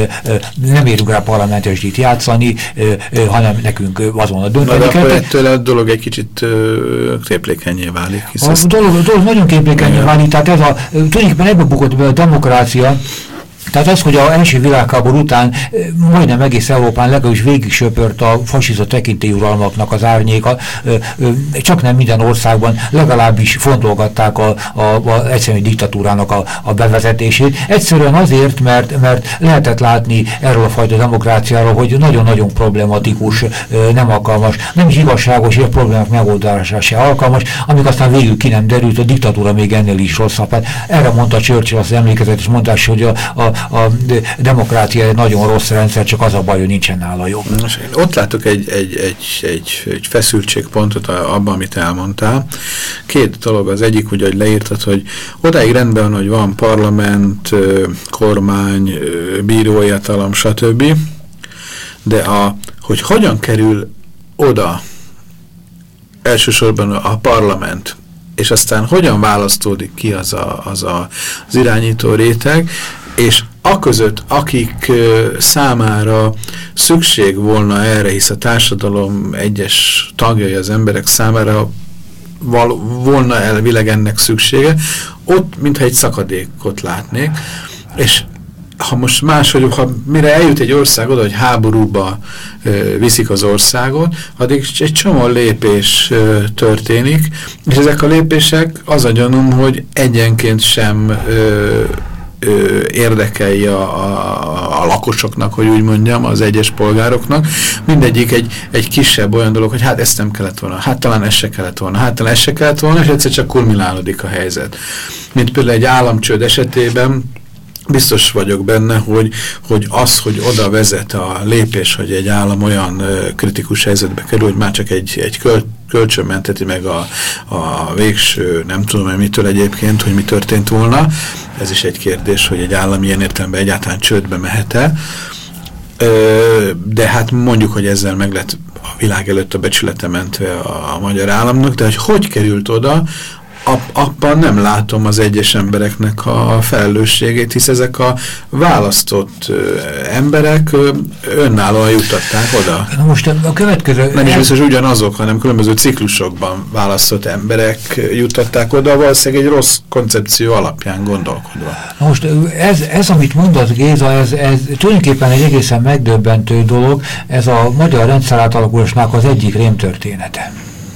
nem érünk rá parlamentes játszani, hanem nekünk azonnal dönteni kell. De akkor ettől a dolog egy kicsit képlékenyé válik. A dolog nagyon képlékenyé válik, tehát tulajdonképpen ebbe bukott be a demokrácia. Tehát az, hogy az első világháború után majdnem egész Európán legalábbis végig söpört a fasiszta tekintélyuralmaknak az árnyéka, csak nem minden országban legalábbis fontolgatták az egyszerű diktatúrának a bevezetését. Egyszerűen azért, mert lehetett látni erről a fajta demokráciáról, hogy nagyon-nagyon problematikus, nem alkalmas, nem is igazságos, és a problémák megoldására se alkalmas, amíg aztán végül ki nem derült, a diktatúra még ennél is rosszabb. Hát erre mondta Churchill az emlékezetes mondás, hogy a demokrácia egy nagyon rossz rendszer, csak az a baj, hogy nincsen nála jobb. Ott látok egy feszültségpontot abban, amit elmondtál. Két dolog, az egyik, hogy leírtad, hogy odáig rendben van, hogy van parlament, kormány, bírói hatalom, stb. De hogy hogyan kerül oda elsősorban a parlament, és aztán hogyan választódik ki az irányító réteg, és aközött, akik számára szükség volna erre, hisz a társadalom egyes tagjai az emberek számára volna elvileg ennek szüksége, ott mintha egy szakadékot látnék, és ha most máshogy, mire eljut egy ország oda, hogy háborúba viszik az országot, addig egy csomó lépés történik, és ezek a lépések az a gyanúm, hogy egyenként sem érdekeli a a lakosoknak, hogy úgy mondjam, az egyes polgároknak. Mindegyik egy kisebb olyan dolog, hogy hát ezt nem kellett volna, hát talán ez se kellett volna, hát talán ez se kellett volna, és egyszer csak kulminálódik a helyzet. Mint például egy államcsőd esetében, biztos vagyok benne, hogy az, hogy oda vezet a lépés, hogy egy állam olyan kritikus helyzetbe kerül, hogy már csak egy kölcsön menteti meg a végső, nem tudom, hogy mitől egyébként, hogy mi történt volna. Ez is egy kérdés, hogy egy állam ilyen értelemben egyáltalán csődbe mehet-e. De hát mondjuk, hogy ezzel meg lett a világ előtt a becsülete mentve a magyar államnak, de hogy került oda, abban nem látom az egyes embereknek a felelősségét, hisz ezek a választott emberek önállóan juttatták oda. Na most a következő... Nem is biztos ugyanazok, hanem különböző ciklusokban választott emberek juttatták oda, valószínűleg egy rossz koncepció alapján gondolkodva. Na most ez amit mondasz, Géza, ez tulajdonképpen egy egészen megdöbbentő dolog, ez a magyar rendszer átalakulásnak az egyik rémtörténete.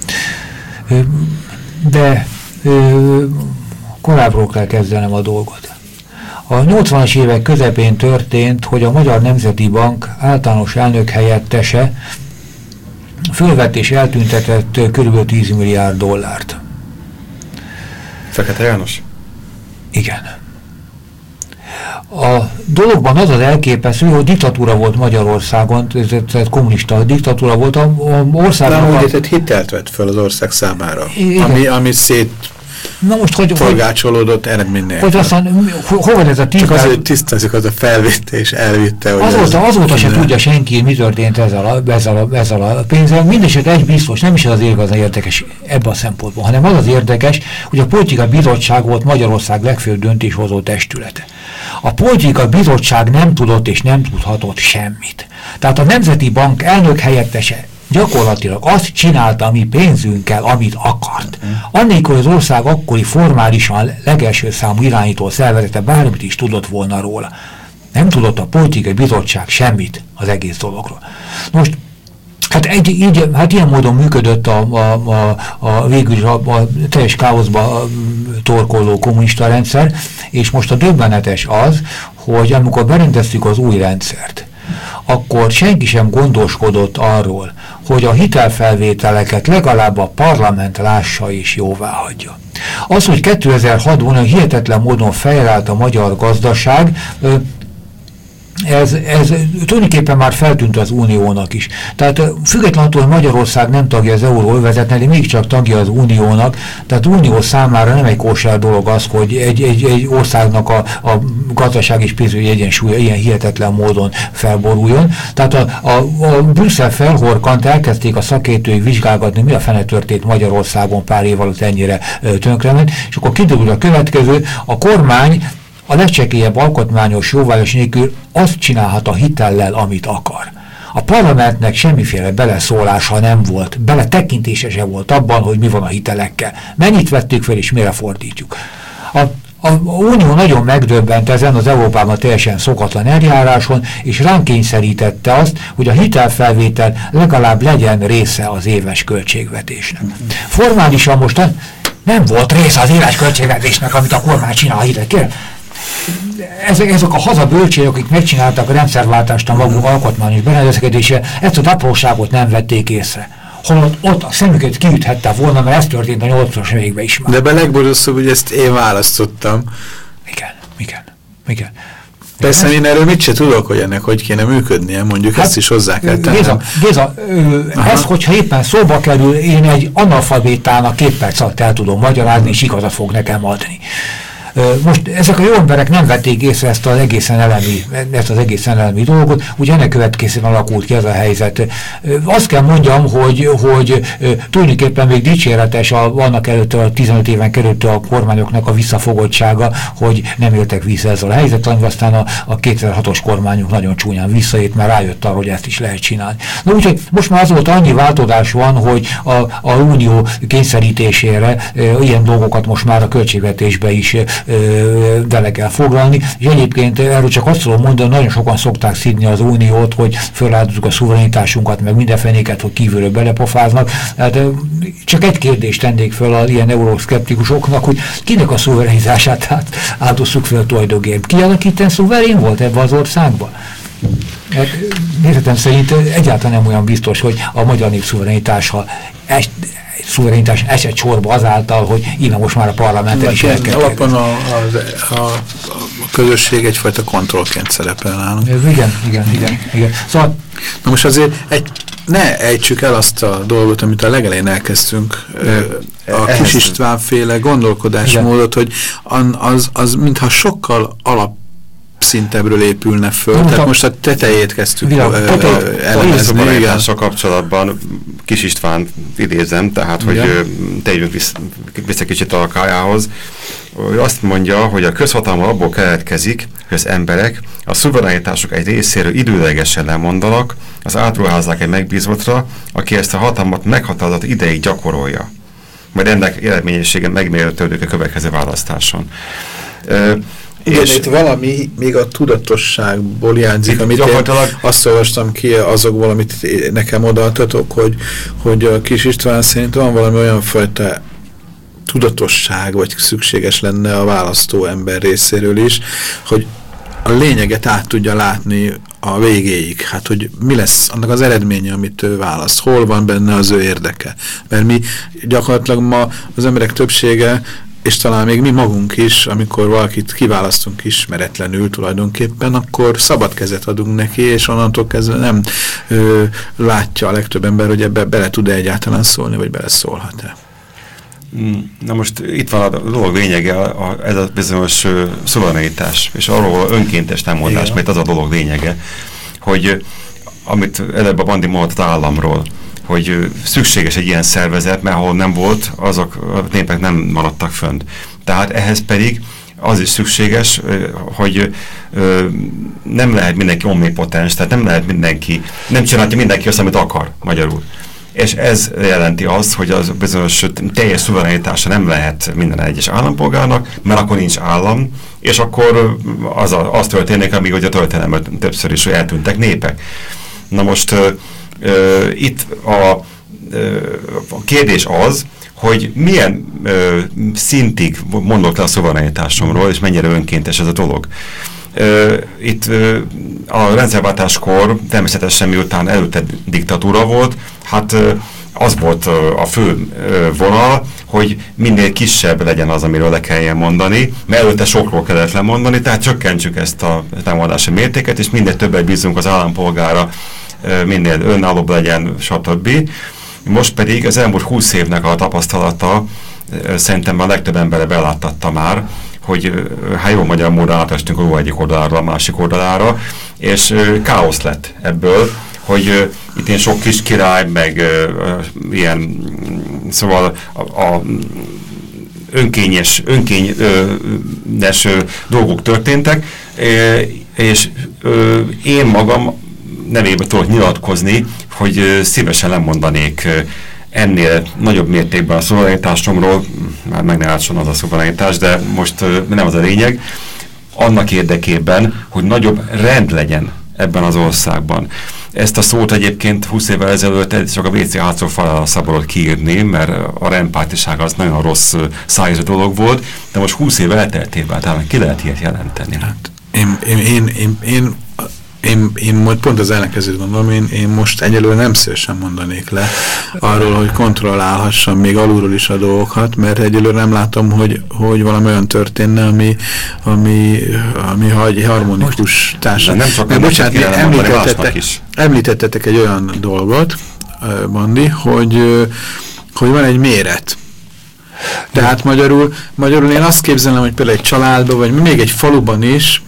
De korábbról kell kezdenem a dolgot. A 80-as évek közepén történt, hogy a Magyar Nemzeti Bank általános elnök helyettese fölvett és eltüntetett kb. 10 milliárd dollárt. Fekete János? Igen. A dologban az az elképesztő, hogy diktatúra volt Magyarországon, tehát kommunista diktatúra volt a országban. Nem, úgy hitelt vett föl az ország számára, ami Na most, hogy forgácsolódott eredménynél. Hogy aztán, hol van ez a csak azért, hogy tisztázzuk, az a felvitte és elvitte. Azóta se tudja senki, mi történt ezzel a pénzzel. Mindenesetre egy biztos, nem is az igazán érdekes ebben a szempontból, hanem az érdekes, hogy a Politikai Bizottság volt Magyarország legfőbb döntéshozó testülete. A Politikai Bizottság nem tudott és nem tudhatott semmit. Tehát a Nemzeti Bank elnök helyettese gyakorlatilag azt csinálta a mi pénzünkkel, amit akart. Annélkül az ország akkori formálisan legelső számú irányító szervezete bármit is tudott volna róla. Nem tudott a Politikai Bizottság semmit az egész dologról. Most, hát ilyen módon működött végül a teljes káoszba torkoló kommunista rendszer, és most a döbbenetes az, hogy amikor berendeztük az új rendszert, akkor senki sem gondoskodott arról, hogy a hitelfelvételeket legalább a parlament lássa és jóváhagyja. Az, hogy 2006-ban hihetetlen módon fejlállt a magyar gazdaság, ez tulajdonképpen már feltűnt az Uniónak is. Tehát függetlenül attól, hogy Magyarország nem tagja az euróövezetnek, de mégiscsak tagja az Uniónak, tehát Unió számára nem egy kóser dolog az, hogy egy országnak a gazdaság és pénzügyi egyensúlya ilyen hihetetlen módon felboruljon. Tehát a Brüsszel felhorkant, elkezdték a szakértői vizsgálgatni, mi a fene történt Magyarországon pár év alatt ennyire tönkrement, és akkor kiderül a következő, a kormány a legcsekélyebb alkotmányos jóváhagyás nélkül azt csinálhat a hitellel, amit akar. A parlamentnek semmiféle beleszólása nem volt, beletekintése sem volt abban, hogy mi van a hitelekkel. Mennyit vettük fel és mire fordítjuk. A Unió nagyon megdöbbent ezen az Európában teljesen szokatlan eljáráson, és ránk kényszerítette azt, hogy a hitelfelvétel legalább legyen része az éves költségvetésnek. Formálisan most nem volt része az éves költségvetésnek, amit a kormány csinál a hitelekkel. Ezek a hazabölcsélyek, akik megcsinálták a rendszerváltást a maguk alkotmányos berendezkedése, ezt az apróságot nem vették észre. Holott ott a szemüket kiüthette volna, mert ez történt a 80-as években is már. De be legborzasztóbb, hogy ezt én választottam. Igen. Persze én erről mit se tudok, hogy ennek hogy kéne működnie, mondjuk hát, ezt is hozzá kell tennem. Géza, ez, hogyha éppen szóba kerül, én egy analfabétának 2 perc alatt el tudom magyarázni, és igazat fog nekem adni. Most ezek a jó emberek nem vették észre ezt az egészen elemi dolgot, úgy ennek következtében alakult ki ez a helyzet. Azt kell mondjam, hogy tulajdonképpen még dicséretes annak előtt, a 15 éven került a kormányoknak a visszafogottsága, hogy nem éltek vissza ezzel a helyzettel, aztán a 2006-os kormányok nagyon csúnyán visszaért, mert rájött arra, hogy ezt is lehet csinálni. Na úgyhogy most már azóta annyi változás van, hogy a unió kényszerítésére ilyen dolgokat most már a költségvetésbe is vele kell foglalni, és egyébként erről csak azt tudom mondani, nagyon sokan szokták szidni az uniót, hogy föláldozzuk a szuverenitásunkat, meg mindenfénéket, hogy kívülről belepofáznak. Hát csak egy kérdést tennék föl az ilyen euroszkeptikusoknak, hogy kinek a szuverenitását áldozzuk fel tulajdonképpen. Ki az, aki szuverén volt ebben az országban? Nézetem szerint egyáltalán nem olyan biztos, hogy a magyar nép szuverenitás esett sorba azáltal, hogy innen most már a parlamenten is elkezdett. Alapon a közösség egyfajta kontrollként szerepel nálunk. Igen. Szóval, na most azért ne ejtsük el azt a dolgot, amit a legelején elkezdtünk, a Kis István-féle gondolkodásmódot, hogy az mintha sokkal szintebbről épülne föl. Tehát most a tetejét kezdtük elemezni. A kapcsolatban Kis István idézem, tehát, hogy tegyünk vissza kicsit a kájához. Ő azt mondja, hogy a közhatalma abból keletkezik, hogy az emberek a szuverenitások egy részéről időlegesen lemondanak, az átruházzák egy megbízottra, aki ezt a hatalmat meghatározott ideig gyakorolja. Majd ennek eredményessége megmérhetődik a következő választáson. Igen, itt valami még a tudatosságból játzik, amit én azt olvastam ki azokból, amit nekem odaadtatok, hogy a Kis István szerint van valami olyan fajta tudatosság, vagy szükséges lenne a választó ember részéről is, hogy a lényeget át tudja látni a végéig. Hát, hogy mi lesz annak az eredménye, amit ő választ. Hol van benne az ő érdeke. Mert mi gyakorlatilag ma az emberek többsége, és talán még mi magunk is, amikor valakit kiválasztunk ismeretlenül tulajdonképpen, akkor szabad kezet adunk neki, és onnantól kezdve nem látja a legtöbb ember, hogy ebbe bele tud-e egyáltalán szólni, vagy bele szólhat-e. Na most itt van a dolog lényege, ez a bizonyos szuverenitás, és arról önkéntes támadás, mert az a dolog lényege, hogy amit előbb a Bandi mondott államról, hogy szükséges egy ilyen szervezet, mert ahol nem volt, azok a népek nem maradtak fönt. Tehát ehhez pedig az is szükséges, hogy nem lehet mindenki omnipotens, tehát nem lehet mindenki, nem csinálja mindenki azt, amit akar magyarul. És ez jelenti azt, hogy az bizonyos teljes szuverenitása nem lehet minden egyes állampolgárnak, mert akkor nincs állam, és akkor az történik, amíg hogy a történelemben többször is eltűntek népek. Na most itt a kérdés az, hogy milyen szintig mondok le a szuverenitásomról, és mennyire önkéntes ez a dolog. Itt a rendszerváltáskor természetesen miután előtte diktatúra volt, hát az volt a fő vonal, hogy minél kisebb legyen az, amiről le kelljen mondani, mert előtte sokról kellett lemondani, tehát csökkentsük ezt a támadási mértéket, és minél többet bízunk az állampolgára, minél önállóbb legyen, stb. Most pedig az elmúlt 20 évnek a tapasztalata szerintem a legtöbb embere beláttatta már, hogy hát jó magyar módon átestünk a egyik oldalára a másik oldalára, és káosz lett ebből, hogy itt én sok kis király, meg ilyen, szóval a önkényes dolgok történtek, és én magam nevében tudok nyilatkozni, hogy szívesen lemondanék ennél nagyobb mértékben a szuverenitásomról, már meg ne látson az a szuverenitás, de most nem az a lényeg, annak érdekében, hogy nagyobb rend legyen ebben az országban. Ezt a szót egyébként 20 évvel ezelőtt csak a WC hátsó falára szabadott kiírni, mert a rendpártiság az nagyon rossz szájéző dolog volt, de most 20 év elteltével talán ki lehet ilyet jelenteni. Hát, én majd pont az ellenkezőt gondolom, én most egyelőre nem szívesen mondanék le arról, hogy kontrollálhassam még alulról is a dolgokat, mert egyelőre nem látom, hogy valami olyan történne, ami harmonikus társadalom. Nem csak bocsánat, említettetek egy olyan dolgot, Bandi, hogy van egy méret. Tehát magyarul én azt képzelem, hogy például egy családban, vagy még egy faluban is,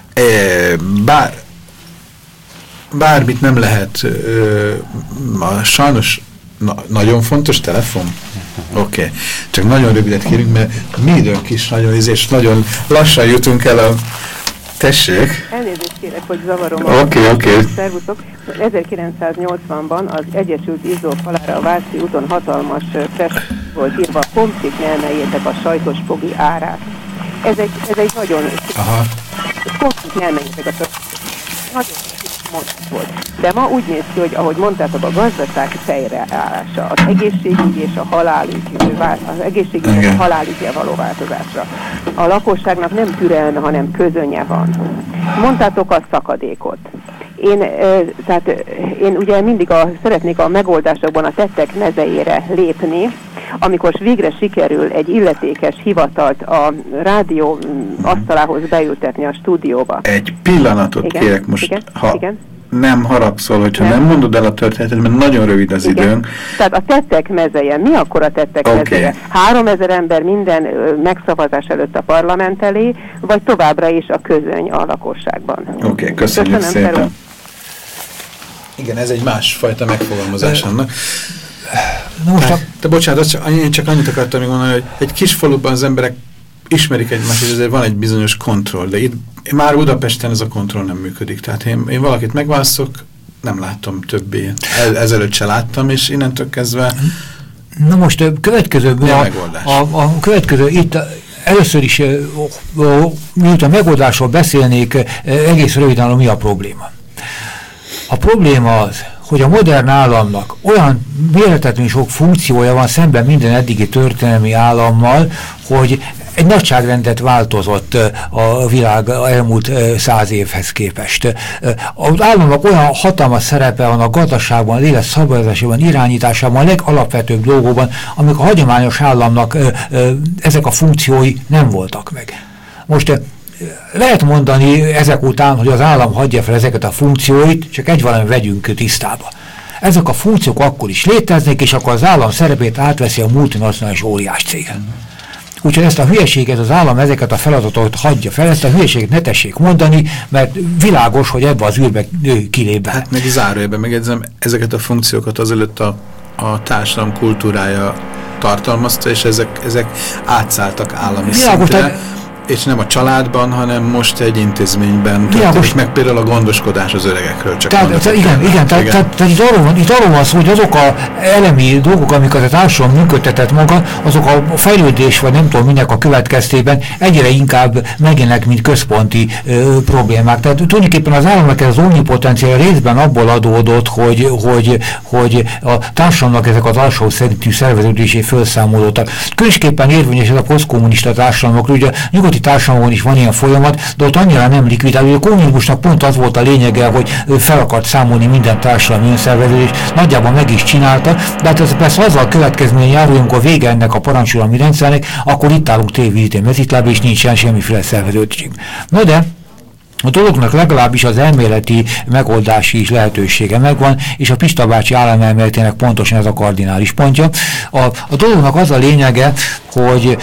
bármit nem lehet, sajnos nagyon fontos telefon. Oké. Csak nagyon rövidet kérünk, mert mi időnk is nagyon és nagyon lassan jutunk el a... Tessék? Elnézést kérek, hogy zavarom. Oké. Szervuszok. 1980-ban az Egyesült Izzó falára a Váci úton hatalmas fest volt írva, komszik ne emeljétek a sajtos fogi árát. ez egy nagyon... Aha. Konflikt elmenjétek a nagyon mondat volt. De ma úgy néz ki, hogy ahogy mondtátok, a gazdaság fejreállása, az egészségügy és a halálügy, az egészségügy és a halálügyel való változásra. A lakosságnak nem türelme, hanem közönye van. Mondtátok a szakadékot. Én ugye mindig szeretnék a megoldásokban a tettek mezejére lépni, amikor végre sikerül egy illetékes hivatalt a rádió asztalához beültetni a stúdióba. Egy pillanatot igen, kérek most, igen. Nem haragszol, hogyha nem mondod el a történetet, mert nagyon rövid az időnk. Tehát a tettek mezeje, mi akkor a tettek mezeje? 3000 ember minden megszavazás előtt a parlament elé, vagy továbbra is a közöny a lakosságban? Oké, köszönjük szépen. Felül. Igen, ez egy másfajta megfogalmazás annak. De bocsánat, én csak annyit akartam még mondani, hogy egy kis faluban az emberek ismerik egymást, és ezért van egy bizonyos kontroll, de itt már Budapesten ez a kontroll nem működik. Tehát én valakit megválasztok, nem látom többé. Ezelőtt se láttam, és innentől kezdve... Na most a következő itt először is, miután megoldásról beszélnék, egész röviden, mi a probléma. A probléma az, hogy a modern államnak olyan méretetlenül sok funkciója van szemben minden eddigi történelmi állammal, hogy egy nagyságrendet változott a világ elmúlt 100 évhez képest. Az államnak olyan hatalmas szerepe van a gazdaságban, a élet szabályozásában, irányításában, a legalapvetőbb dolgokban, amik a hagyományos államnak ezek a funkciói nem voltak meg. Most lehet mondani ezek után, hogy az állam hagyja fel ezeket a funkcióit, csak egy valami vegyünk tisztába. Ezek a funkciók akkor is léteznek, és akkor az állam szerepét átveszi a multinacionális óriás cég. Úgyhogy ezt a hülyeséget, az állam ezeket a feladatokat hagyja fel, ezt a hülyeséget ne tessék mondani, mert világos, hogy ebbe az űrbe kilép be. Hát meg zárójelben megjegyzem, ezeket a funkciókat azelőtt a társadalom kultúrája tartalmazta, és ezek átszálltak állami szintre. És nem a családban, hanem most egy intézményben történik meg például a gondoskodás az öregekről. Tehát itt arról van szó, hogy azok az elemi dolgok, amiket a társadalom működtetett maga, azok a fejlődés, vagy nem tudom minek a következtében egyre inkább megjelennek, mint központi problémák. Tehát tulajdonképpen az államnak ez az omnipotenciál részben abból adódott, hogy a társadalomnak ezek az alsó szintű szerveződésé felszámolódtak. Különösképpen érvényes ez a posztkommunista társadalomokra, ugye nyugati társadalomban is van ilyen folyamat, de ott annyira nem likvidál. Ugye a kommunizmusnak pont az volt a lényege, hogy fel akart számolni minden társadalmi önszerveződést, nagyjából meg is csinálta, de hát ez persze azzal a következmény jár, hogy amikor vége ennek a parancsolalmi rendszernek, akkor itt állunk tévítén mezitláb, és nincsen semmiféle szerveződtség. No de a dolognak legalábbis az elméleti megoldási is lehetősége megvan, és a Pista bácsi államelméletének pontosan ez a kardinális pontja. A dolognak az a lényege, hogy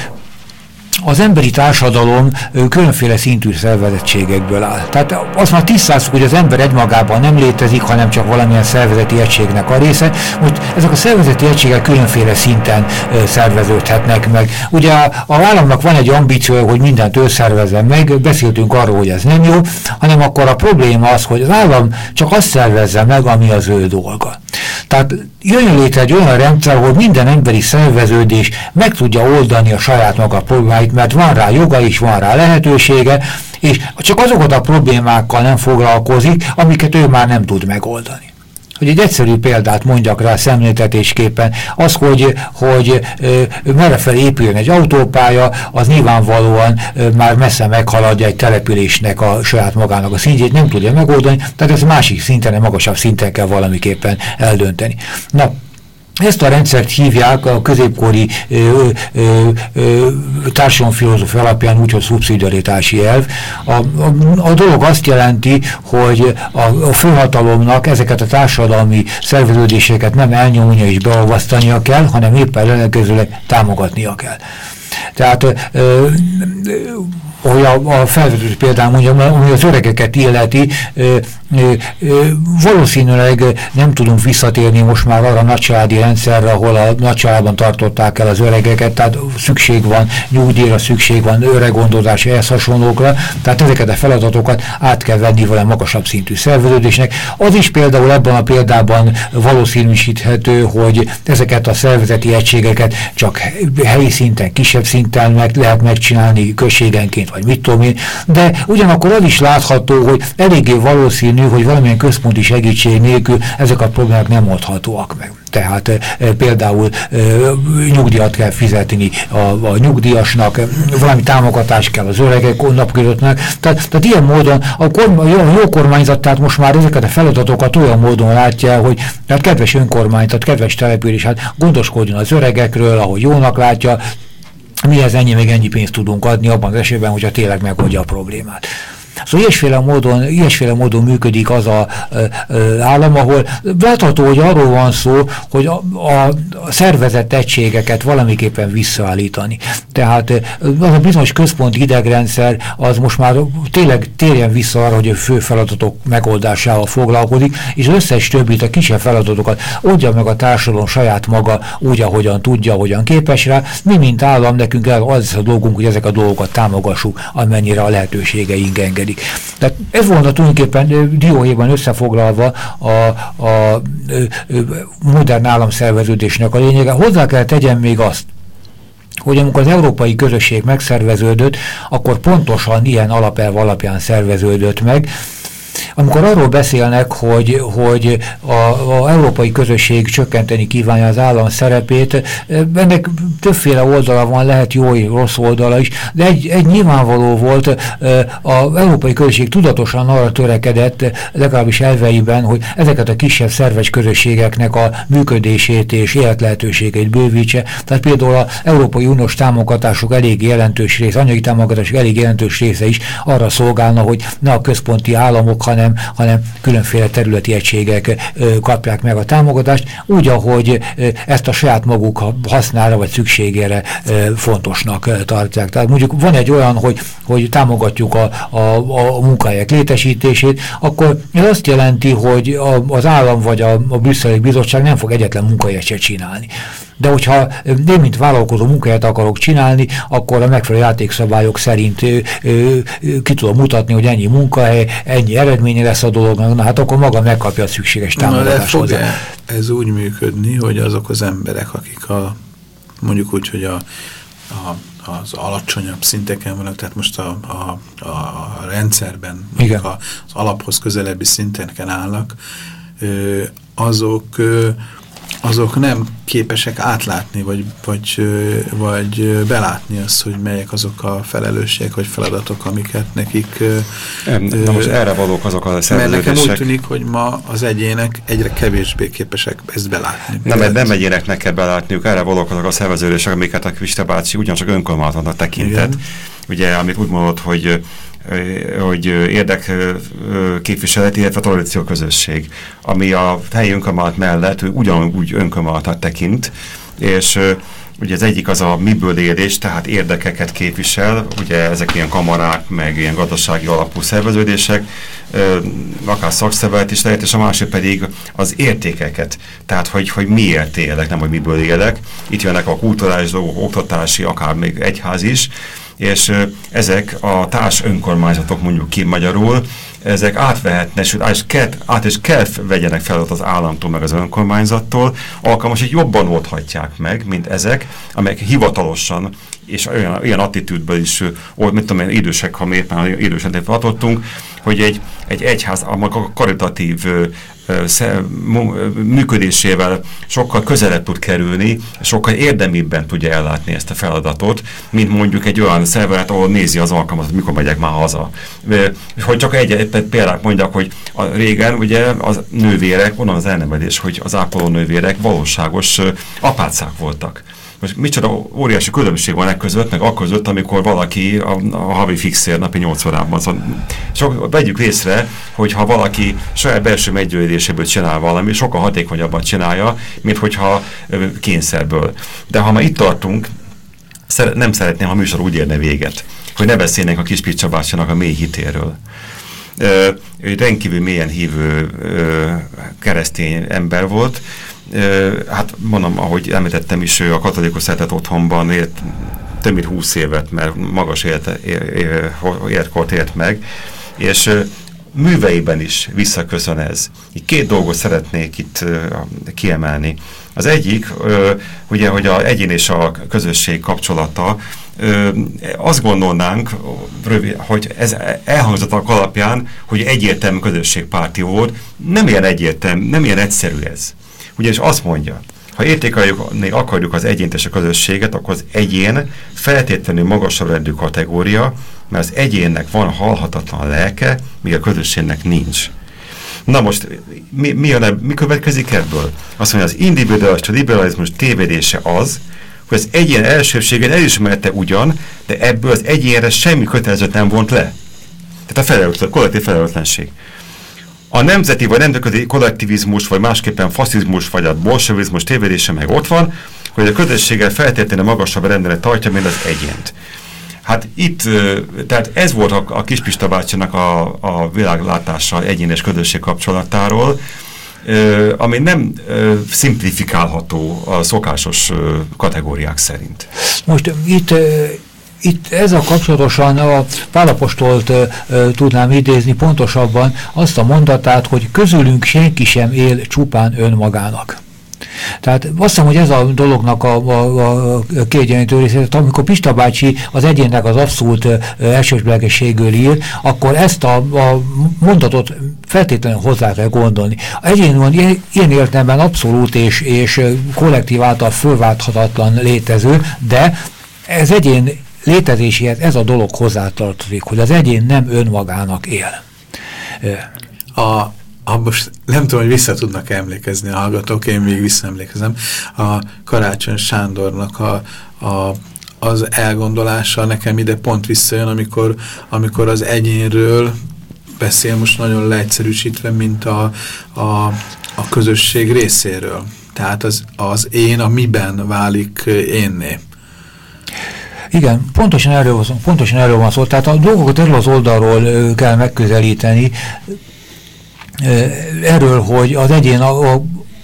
az emberi társadalom különféle szintű szervezettségekből áll. Tehát azt már tisztázzuk, hogy az ember egymagában nem létezik, hanem csak valamilyen szervezeti egységnek a része. Most ezek a szervezeti egységek különféle szinten szerveződhetnek meg. Ugye a államnak van egy ambíció, hogy mindent ő szervezzen meg, beszéltünk arról, hogy ez nem jó, hanem akkor a probléma az, hogy az állam csak azt szervezze meg, ami az ő dolga. Tehát jön létre egy olyan rendszer, hogy minden emberi szerveződés meg tudja oldani a saját maga problémáit, mert van rá joga is, van rá lehetősége, és csak azokat a problémákkal nem foglalkozik, amiket ő már nem tud megoldani. Hogy egy egyszerű példát mondjak rá szemléltetésképpen, az, hogy merrefelé épüljön egy autópálya, az nyilvánvalóan már messze meghaladja egy településnek a saját magának a szintjét, nem tudja megoldani, tehát ez másik szinten, magasabb szinten kell valamiképpen eldönteni. Na, ezt a rendszert hívják a középkori társadalomfilozófia alapján úgy, hogy szubszidiaritási elv. A dolog azt jelenti, hogy a főhatalomnak ezeket a társadalmi szerveződéseket nem elnyomnia és beolvasztania kell, hanem éppen ellenkezőleg támogatnia kell. Tehát a felvető példán mondjam, ami az öregeket illeti, valószínűleg nem tudunk visszatérni most már arra a nagycsaládi rendszerre, ahol a nagycsaládban tartották el az öregeket, tehát szükség van nyugdíjra, szükség van öreggondozásra, ehhez hasonlókra, tehát ezeket a feladatokat át kell venni vele magasabb szintű szerveződésnek. Az is például ebben a példában valószínűsíthető, hogy ezeket a szervezeti egységeket csak helyi szinten, kisebb szinten lehet megcsinálni községenként, vagy mit tudom én, de ugyanakkor az is látható, hogy eléggé valószínű, hogy valamilyen központi segítség nélkül ezek a problémák nem oldhatóak meg. Tehát például nyugdíjat kell fizetni a nyugdíjasnak, valami támogatást kell az öregek napközöttnek. Tehát ilyen módon a jó kormányzat, tehát most már ezeket a feladatokat olyan módon látja, hogy tehát kedves önkormányzat, kedves település, hát gondoskodjon az öregekről, ahogy jónak látja, mihez ennyi pénzt tudunk adni abban az esetben, hogyha tényleg megoldja a problémát. Szóval ilyesféle módon működik az az állam, ahol látható, hogy arról van szó, hogy a szervezett egységeket valamiképpen visszaállítani. Tehát az a bizonyos központi idegrendszer az most már tényleg térjen vissza arra, hogy a fő feladatok megoldásával foglalkozik, és az összes többit, a kisebb feladatokat oldja meg a társadalom saját maga úgy, ahogyan tudja, ahogyan képes rá. Mi, mint állam, nekünk az a dolgunk, hogy ezek a dolgokat támogassuk, amennyire a lehetőségeink engedik. Tehát ez volna tulajdonképpen dióhéjban összefoglalva a modern államszerveződésnek a lényege. Hozzá kell tegyem még azt, hogy amikor az európai közösség megszerveződött, akkor pontosan ilyen alapelv alapján szerveződött meg. Amikor arról beszélnek, hogy az európai közösség csökkenteni kívánja az állam szerepét, ennek többféle oldala van, lehet jó, rossz oldala is, de egy nyilvánvaló volt, az európai közösség tudatosan arra törekedett, legalábbis elveiben, hogy ezeket a kisebb szerves közösségeknek a működését és életlehetőségeit bővítse. Tehát például az Európai Uniós támogatások elég jelentős része, anyagi támogatások elég jelentős része is arra szolgálna, hogy ne a központi államok, hanem különféle területi egységek kapják meg a támogatást, úgy, ahogy ezt a saját maguk hasznára vagy szükségére fontosnak tartják. Tehát mondjuk van egy olyan, hogy támogatjuk a munkahelyek létesítését, akkor ez azt jelenti, hogy az állam vagy a brüsszeli bizottság nem fog egyetlen munkahelyet se csinálni. De hogyha én, mint vállalkozó munkahelyet akarok csinálni, akkor a megfelelő játékszabályok szerint ki tudom mutatni, hogy ennyi munkahely, ennyi eredménye lesz a dolognak, na hát akkor maga megkapja a szükséges támogatást hozzá. Ez úgy működni, hogy azok az emberek, akik mondjuk úgy, hogy az alacsonyabb szinteken vannak, tehát most a rendszerben az alaphoz közelebbi szinteken állnak, azok nem képesek átlátni, vagy belátni azt, hogy melyek azok a felelősségek, vagy feladatok, amiket nekik... Na most erre valók azok a szerveződések. Mert nekem úgy tűnik, hogy ma az egyének egyre kevésbé képesek ezt belátni. Nem egyéneknek kell belátniuk, erre valók azok a szerveződések, amiket a Pista bácsi ugyancsak önkormányzatnak tekintett. Igen. Ugye, amit úgy mondott, hogy érdekképviselet, illetve tolerancia közösség, ami a helyi önkormányzat mellett ugyanúgy önkormányzatnak tekint, és ugye az egyik az a miből élés, tehát érdekeket képvisel, ugye ezek ilyen kamarák, meg ilyen gazdasági alapú szerveződések, akár szakszervezet is lehet, és a másik pedig az értékeket, tehát hogy miért élek, nem hogy miből élek. Itt jönnek a kulturális dolgok, oktatási, akár még egyház is, és ezek a társ önkormányzatok, mondjuk ki magyarul, ezek átvehetnek, át is kell vegyenek feladat az államtól, meg az önkormányzattól, alkalmas, hogy jobban oldhatják meg, mint ezek, amelyek hivatalosan, és olyan attitűdből is, mit tudom én, idősek, ha miért már idősen tartottunk, hogy egy egyház, a karitatív működésével sokkal közelebb tud kerülni, sokkal érdemibben tudja ellátni ezt a feladatot, mint mondjuk egy olyan szervezet, ahol nézi az alkalmat, mikor megyek már haza. Hogy csak egy példát mondjak, hogy régen ugye az nővérek, onnan az elnevedés, hogy az ápoló nővérek valóságos apácák voltak. Most micsoda óriási különbség van között, meg akközött, amikor valaki a havi fixér napi 8 órában. Szóval vegyük észre, hogy ha valaki saját belső meggyőződéséből csinál valami, sokkal hatékonyabban csinálja, mint hogyha kényszerből. De ha már itt tartunk, nem szeretném, ha a műsor úgy érne véget. hogy ne beszélnénk a Kispist Csabácsának a mély hitéről. Ő rendkívül mélyen hívő keresztény ember volt. Hát mondom, ahogy említettem is, ő a katolikus szeretett otthonban élt több mint 20 évet, mert magas életkort élt meg, és műveiben is visszaköszön ez. Így két dolgot szeretnék itt kiemelni. Az egyik, ugye, hogy az egyén és a közösség kapcsolata, azt gondolnánk, hogy ez elhangzottak alapján, hogy egyértelmű közösségpárti volt, nem ilyen egyértelmű, nem ilyen egyszerű ez. Ugyanis azt mondja, ha értékelni akarjuk az egyént és a közösséget, akkor az egyén feltétlenül magasabb rendű kategória, mert az egyénnek van halhatatlan lelke, míg a közösségnek nincs. Na most, mi következik ebből? Azt mondja, az individualista liberalizmus tévedése az, hogy az egyén elsőbséget elismerte ugyan, de ebből az egyénre semmi kötelezőt nem vont le. Tehát a kollektív felelőtlenség. A nemzeti vagy nemzetközi kollektivizmus, vagy másképpen faszizmus, vagy a bolsevizmus tévedése meg ott van, hogy a közösséggel feltétlenül magasabb rendelet tartja, mint az egyént. Hát itt, tehát ez volt a Kispista bácsinak a világlátása egyén és közösség kapcsolatáról, ami nem szimplifikálható a szokásos kategóriák szerint. Most itt ezzel kapcsolatosan a Pál apostolt tudnám idézni pontosabban azt a mondatát, hogy közülünk senki sem él csupán önmagának. Tehát azt hiszem, hogy ez a dolognak a kiegyenlítő része, amikor Pista bácsi az egyénnek az abszolút elsőslegességről ír, akkor ezt a mondatot feltétlenül hozzá kell gondolni. Az egyén van ilyen értelemben abszolút és kollektív által fölválthatatlan létező, de ez egyén létezéséhez ez a dolog hozzátartozik, hogy az egyén nem önmagának él. Most nem tudom, hogy vissza tudnak emlékezni a hallgatók, én még visszaemlékezem. A Karácsony Sándornak az elgondolása nekem ide pont visszajön, amikor az egyénről beszél, most nagyon leegyszerűsítve, mint a közösség részéről. Tehát az én a miben válik énné. Igen, pontosan erről van szó. Tehát a dolgokat erről az oldalról kell megközelíteni, erről, hogy az egyén a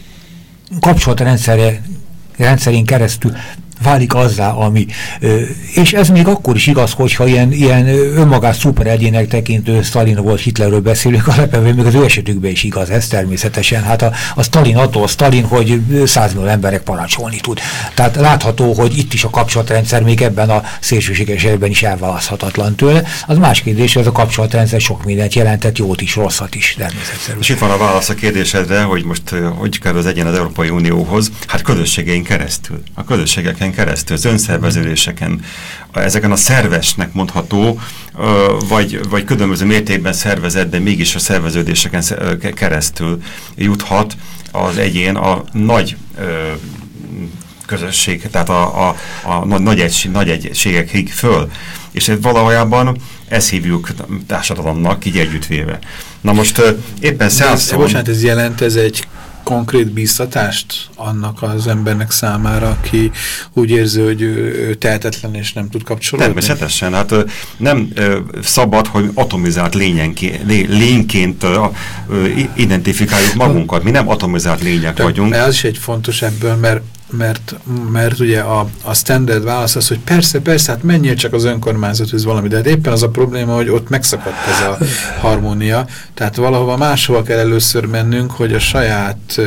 kapcsolatrendszerén keresztül válik azzá, ami. És ez még akkor is igaz, hogyha ilyen önmagát szuper egyének tekintő Sztalin volt, Hitlerről beszélünk, alapvetően még az ő esetükben is igaz ez természetesen. Hát a Sztalin attól Sztalin, hogy 100 millió emberek parancsolni tud. Tehát látható, hogy itt is a kapcsolatrendszer még ebben a szélsőséges esetben is elválaszthatatlan tőle. Az más kérdés, hogy ez a kapcsolatrendszer sok mindent jelentett, jót is, rosszat is természetesen. És itt van a válasz a kérdésedre, hogy most hogy kell az egyén az Európai Unióhoz? Hát közösségein keresztül. A közösségeken keresztül, az önszerveződéseken, ezeken a szervesnek mondható, vagy különböző mértékben szervezett, de mégis a szerveződéseken keresztül juthat az egyén a nagy közösség, tehát a nagy egységekig föl. És ez valahajában ezt hívjuk társadalomnak, így együttvéve. Na most éppen bocsánat, ez jelent, ez egy konkrét bíztatást annak az embernek számára, aki úgy érzi, hogy ő tehetetlen és nem tud kapcsolódni? Természetesen, hát nem szabad, hogy atomizált lényként identifikáljuk magunkat. Mi nem atomizált lények vagyunk. Ez is egy fontos ebből, mert ugye a standard válasz az, hogy persze, hát menjél csak az önkormányzathoz valami, de hát éppen az a probléma, hogy ott megszakadt ez a harmónia, tehát valahova máshova kell először mennünk, hogy a saját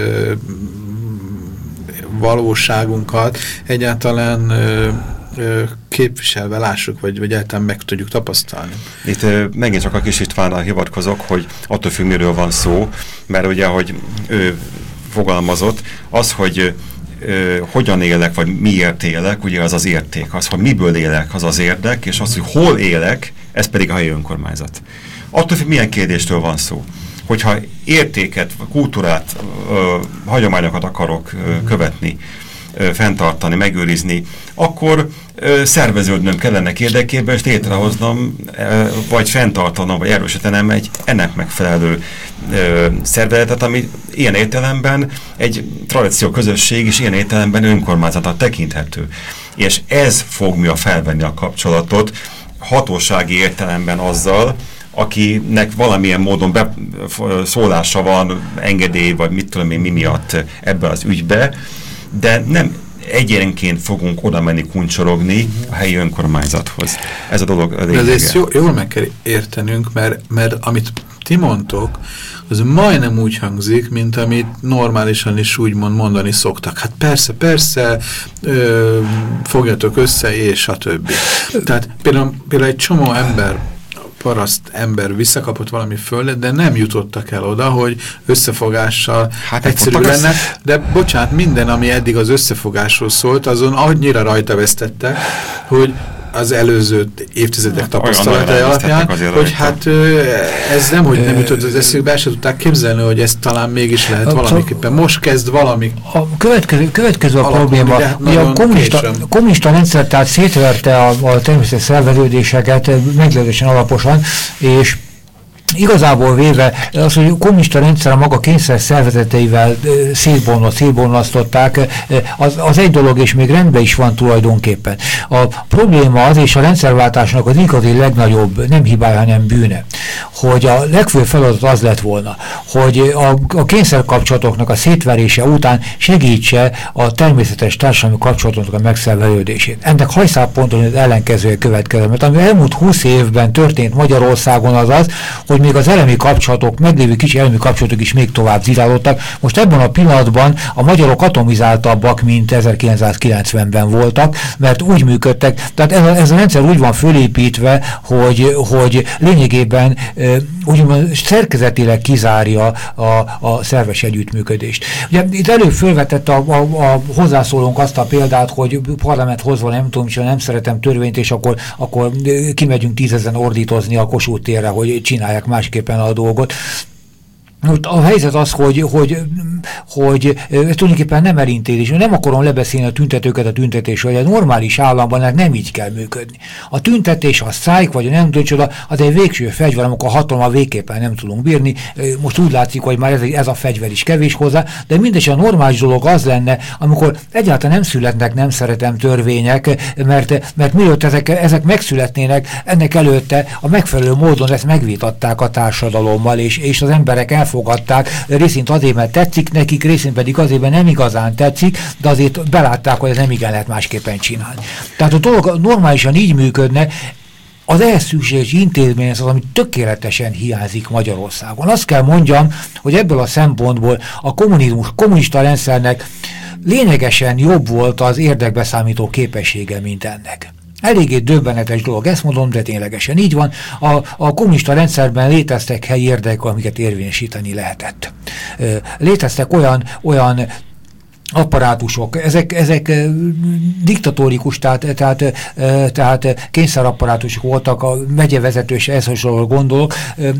valóságunkat egyáltalán képviselve lássuk, vagy egyáltalán meg tudjuk tapasztalni. Itt megint csak a Kis Istvánnal hivatkozok, hogy attól függ, miről van szó, mert ugye, ahogy ő fogalmazott, az, hogy hogyan élek, vagy miért élek, ugye az az érték. Az, hogy miből élek, az az érdek, és az, hogy hol élek, ez pedig a helyi önkormányzat. Attól függ, milyen kérdéstől van szó. Hogyha értéket, kultúrát, hagyományokat akarok követni, fenntartani, megőrizni, akkor szerveződnöm kellene érdekében, és létrehoznom, vagy fenntartanom, vagy erősítenem egy ennek megfelelő szervezetet, ami ilyen értelemben egy tradíció közösség, és ilyen értelemben önkormányzatnak tekinthető. És ez fog felvenni a kapcsolatot hatósági értelemben azzal, akinek valamilyen módon szólása van, engedély, vagy mit tudom én mi miatt ebbe az ügybe, de nem egyenként fogunk oda menni kuncsorogni a helyi önkormányzathoz. Ez a dolog a lényege. Ezt jól meg kell értenünk, mert amit ti mondtok, az majdnem úgy hangzik, mint amit normálisan is úgymond mondani szoktak. Hát persze, fogjatok össze, és a többi. Tehát például egy csomó paraszt ember visszakapott valami földet, de nem jutottak el oda, hogy összefogással egyszerű lenne. De bocsánat, minden, ami eddig az összefogásról szólt, azon annyira rajta vesztettek, hogy az előző évtizedek tapasztalatai alapján, hogy hát ez nem, hogy nem jutott az eszükbe, el se tudták képzelni, hogy ez talán mégis lehet valamiképpen. Most kezd valami. A következő a probléma, hogy a kommunista rendszer tehát szétverte a természetes szerveződéseket meglehetősen alaposan, és igazából véve az, hogy a kommunista rendszer a maga kényszer szervezeteivel szétbomlasztották, az egy dolog, és még rendben is van tulajdonképpen. A probléma az, és a rendszerváltásnak az igazi legnagyobb, nem hibája, hanem bűne, hogy a legfőbb feladat az lett volna, hogy a kényszerkapcsolatoknak a szétverése után segítse a természetes társadalmi kapcsolatoknak a megszerveződését. Ennek hajszálponton az ellenkezője következő, mert ami elmúlt 20 évben történt Magyarországon az, hogy még az elemi kapcsolatok, meglévő kicsi elemi kapcsolatok is még tovább zirálódtak. Most ebben a pillanatban a magyarok atomizáltabbak, mint 1990-ben voltak, mert úgy működtek, tehát ez a rendszer úgy van fölépítve, hogy lényegében úgymond szerkezetileg kizárja a szerves együttműködést. Ugye itt előbb fölvetett a hozzászólónk azt a példát, hogy parlament hozva nem tudom, és nem szeretem törvényt, és akkor kimegyünk 10 000 ordítozni a Kossuth térre, hogy csinálják másképpen a dolgot. A helyzet az, hogy ez tulajdonképpen nem elintézés. Nem akarom lebeszélni a tüntetőket a tüntetésről, hogy a normális államban nem így kell működni. A tüntetés, a sztrájk, vagy a nem tudom csoda, az egy végső fegyver, amikor a hatalommal végképpen nem tudunk bírni. Most úgy látszik, hogy már ez a fegyver is kevés hozzá, de mindegy, a normális dolog az lenne, amikor egyáltalán nem születnek, nem szeretem törvények, mert mielőtt ezek megszületnének, ennek előtte a megfelelő módon ezt megvitatták a társadalommal, és az emberek elfogadták, részint azért, mert tetszik nekik, részint pedig azért, mert nem igazán tetszik, de azért belátták, hogy ez nem igen lehet másképpen csinálni. Tehát a dolog normálisan így működne, az ehhez szükséges intézmény az, ami tökéletesen hiányzik Magyarországon. Azt kell mondjam, hogy ebből a szempontból a kommunista rendszernek lényegesen jobb volt az érdekbeszámító képessége, mint ennek. Eléggé döbbenetes dolog, ezt mondom, de ténylegesen így van. A kommunista rendszerben léteztek helyi érdekek, amiket érvényesíteni lehetett. Léteztek olyan apparátusok, ezek diktatórikus, tehát kényszerapparátusok voltak, a megyevezetős, ehhez hasonlóan gondolok,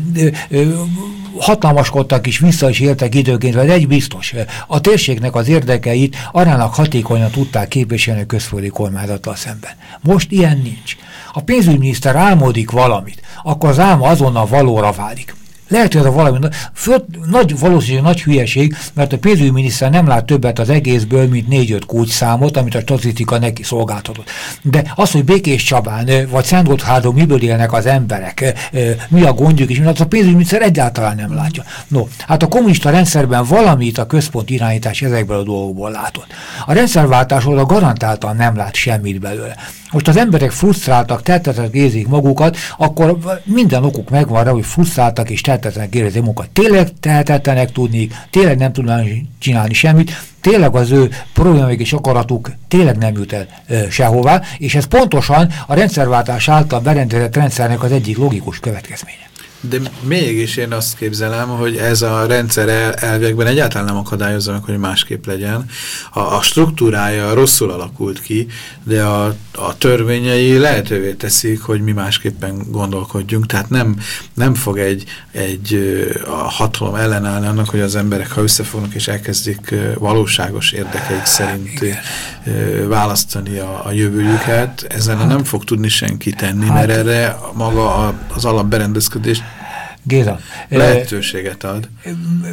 hatalmaskodtak is, vissza is éltek időként, vagy egy biztos, a térségnek az érdekeit aránylag hatékonyan tudták képviselni a közföldi kormányzattal szemben. Most ilyen nincs. A pénzügyminiszter álmodik valamit, akkor az álma azonnal valóra válik. Lehet, hogy ez a valami valószínűleg nagy hülyeség, mert a pénzügyminiszter nem lát többet az egészből, mint 4-5 kulcsszámot, amit a statisztika neki szolgáltatott. De az, hogy Békés Csabán vagy Szentgotthárdon miből élnek az emberek, mi a gondjuk, és az a pénzügyminiszter egyáltalán nem látja. No, hát a kommunista rendszerben valamit a központ irányítás ezekből a dolgokból látott. A rendszerváltásról a garantáltan nem lát semmit belőle. Most az emberek frusztráltak, tehetetlenek érzik magukat, akkor minden okuk megvan rá, hogy frusztráltak és tehetetlenek érzik magukat. Tényleg tehetetlenek tudnék, tényleg nem tudnának csinálni semmit, tényleg az ő problémáik és akaratuk tényleg nem jut el sehová, és ez pontosan a rendszerváltás által berendezett rendszernek az egyik logikus következménye. De mégis én azt képzelem, hogy ez a rendszer elvekben egyáltalán nem akadályozza meg, hogy másképp legyen. A struktúrája rosszul alakult ki, de a törvényei lehetővé teszik, hogy mi másképpen gondolkodjunk. Tehát nem fog a hatalom ellenállni annak, hogy az emberek, ha összefognak és elkezdik valóságos érdekeik szerint választani a jövőjüket, ezen nem fog tudni senki tenni, mert erre maga az alapberendezkedés Géza, lehetőséget ad.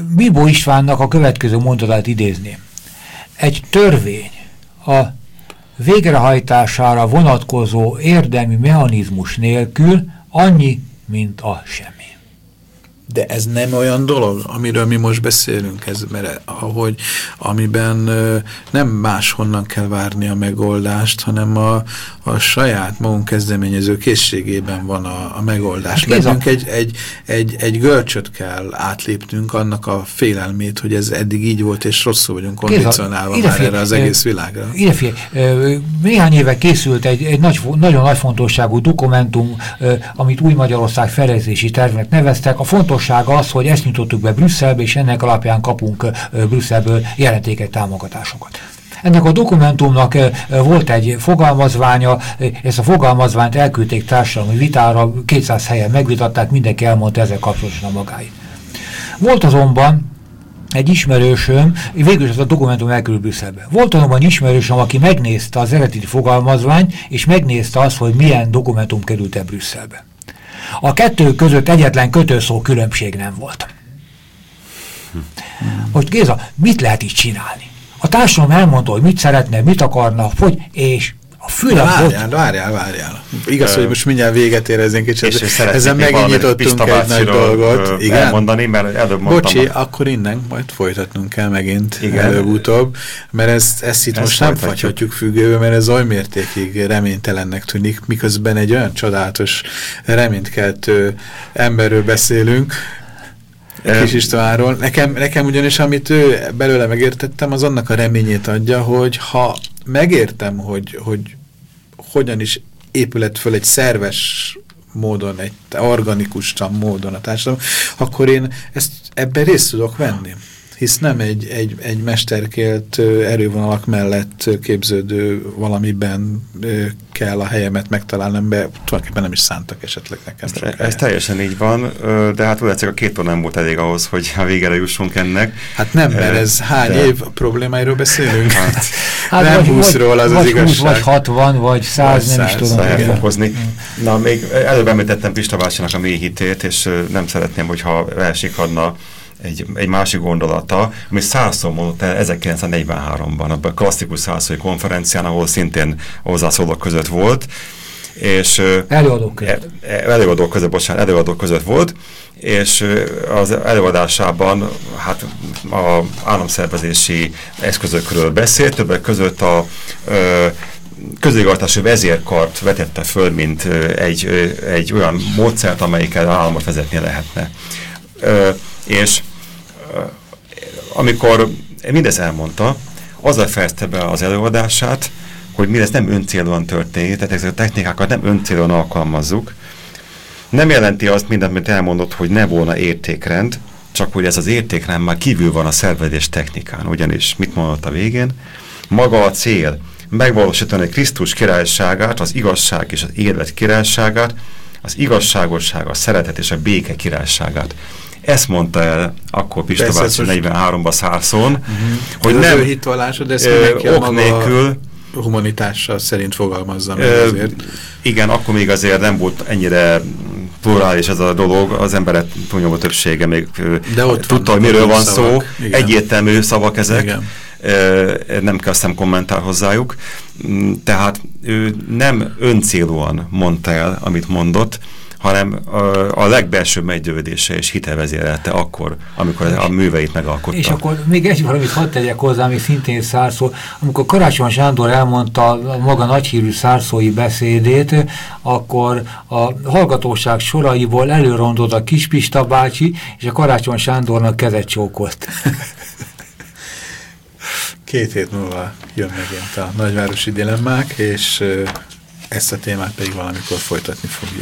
Bibó Istvánnak a következő mondatát idézném. Egy törvény végrehajtására vonatkozó érdemi mechanizmus nélkül annyi, mint a semmi. De ez nem olyan dolog, amiről mi most beszélünk, mert amiben nem máshonnan kell várni a megoldást, hanem a saját magunk kezdeményező készségében van a megoldás. Nekünk egy görcsöt kell átlépnünk, annak a félelmét, hogy ez eddig így volt, és rosszul vagyunk kondicionálva már erre az egész világra. Néhány éve készült egy nagyon nagy fontosságú dokumentum, amit Új Magyarország fejlesztési tervnek neveztek. A fontossága az, hogy ezt nyitottuk be Brüsszelbe, és ennek alapján kapunk Brüsszelből jelentékeny támogatásokat. Ennek a dokumentumnak volt egy fogalmazványa, ezt a fogalmazványt elküldték társadalmi vitára, 200 helyen megvitatták, mindenki elmondta ezzel kapcsolatosan a magáit. Volt azonban egy ismerősöm, végül ez a dokumentum elküldött Brüsszelbe. Volt azonban ismerősöm, aki megnézte az eredeti fogalmazványt, és megnézte azt, hogy milyen dokumentum került el Brüsszelbe. A kettő között egyetlen kötőszó különbség nem volt. Hogy Géza, mit lehet így csinálni? A társadalom elmondta, hogy mit szeretne, mit akarna, hogy, és a fülem... Várjál. Igaz, hogy most mindjárt véget éreznénk, és ezen megnyitottunk egy nagy dolgot. Igen? Elmondani, mert előbb mondtam. Bocsi, akkor innen majd folytatnunk kell megint előbb-utóbb, mert ezt itt most nem fagyhatjuk függőbe, mert ez oly mértékig reménytelennek tűnik, miközben egy olyan csodálatos, reménykeltő emberről beszélünk, Kis Istvánról. Nekem ugyanis, amit ő belőle megértettem, az annak a reményét adja, hogy ha megértem, hogy hogyan is épület föl egy szerves módon, egy organikusan módon a társadalom, akkor én ebben részt tudok venni. Hisz nem egy mesterkélt erővonalak mellett képződő valamiben kell a helyemet megtalálnom, be tulajdonképpen nem is szántak esetleg nekem. Ez teljesen így van, de hát úgy a 2 nem volt elég ahhoz, hogy a végére jussunk ennek. Hát nem, mert ez hány év problémáiról beszélünk? Hát nem 20-ról az az igazság. 20, vagy 60, vagy 100, nem is tudom. Na, még előbb említettem Pista bácsinak a mély hitét, és nem szeretném, hogyha elsikadna egy másik gondolata, ami Szászon mondott el 1943-ban, abban a klasszikus szászói konferencián, ahol szintén hozzászólók között volt, és előadók között volt, és az előadásában hát a államszervezési eszközökről beszélt, többek között a közigazgatási vezérkart vetette föl, mint egy olyan módszert, amelyikkel államot vezetni lehetne. És amikor mindezt elmondta, azzal fejezte be az előadását, hogy mindez nem öncélúan történik, tehát ezeket a technikákat nem öncélúan alkalmazzuk. Nem jelenti azt mindent, amit elmondott, hogy ne volna értékrend, csak hogy ez az értékrend már kívül van a szervezés technikán. Ugyanis mit mondott a végén? Maga a cél megvalósítani Krisztus királyságát, az igazság és az élet királyságát, az igazságosság, a szeretet és a béke királyságát. Ezt mondta el akkor Pista bácsi 43-ban Szászon, hogy az nem ő hitvallásod, de ezt mindenki a maga humanitással szerint fogalmazza meg azért. Igen, akkor még azért nem volt ennyire plurális ez a dolog, az emberek túlnyomó többsége még tudta, hogy miről van szó, egyértelmű szavak ezek. Igen. Nem kell aztán kommentál hozzájuk. Tehát ő nem öncélúan mondta el, amit mondott, hanem a legbelsőbb meggyőződése és hite vezérelte akkor, amikor a műveit megalkotta. És akkor még egy valamit hadd tegyek hozzá, ami szintén Szárszó. Amikor Karácsony Sándor elmondta a maga nagyhírű szárszói beszédét, akkor a hallgatóság soraiból előrontott a Kis Pista bácsi, és a Karácsony Sándornak kezet csókolt. 2 hét múlva jön megint a nagyvárosi dilemmák, és ezt a témát pedig valamikor folytatni fogjuk.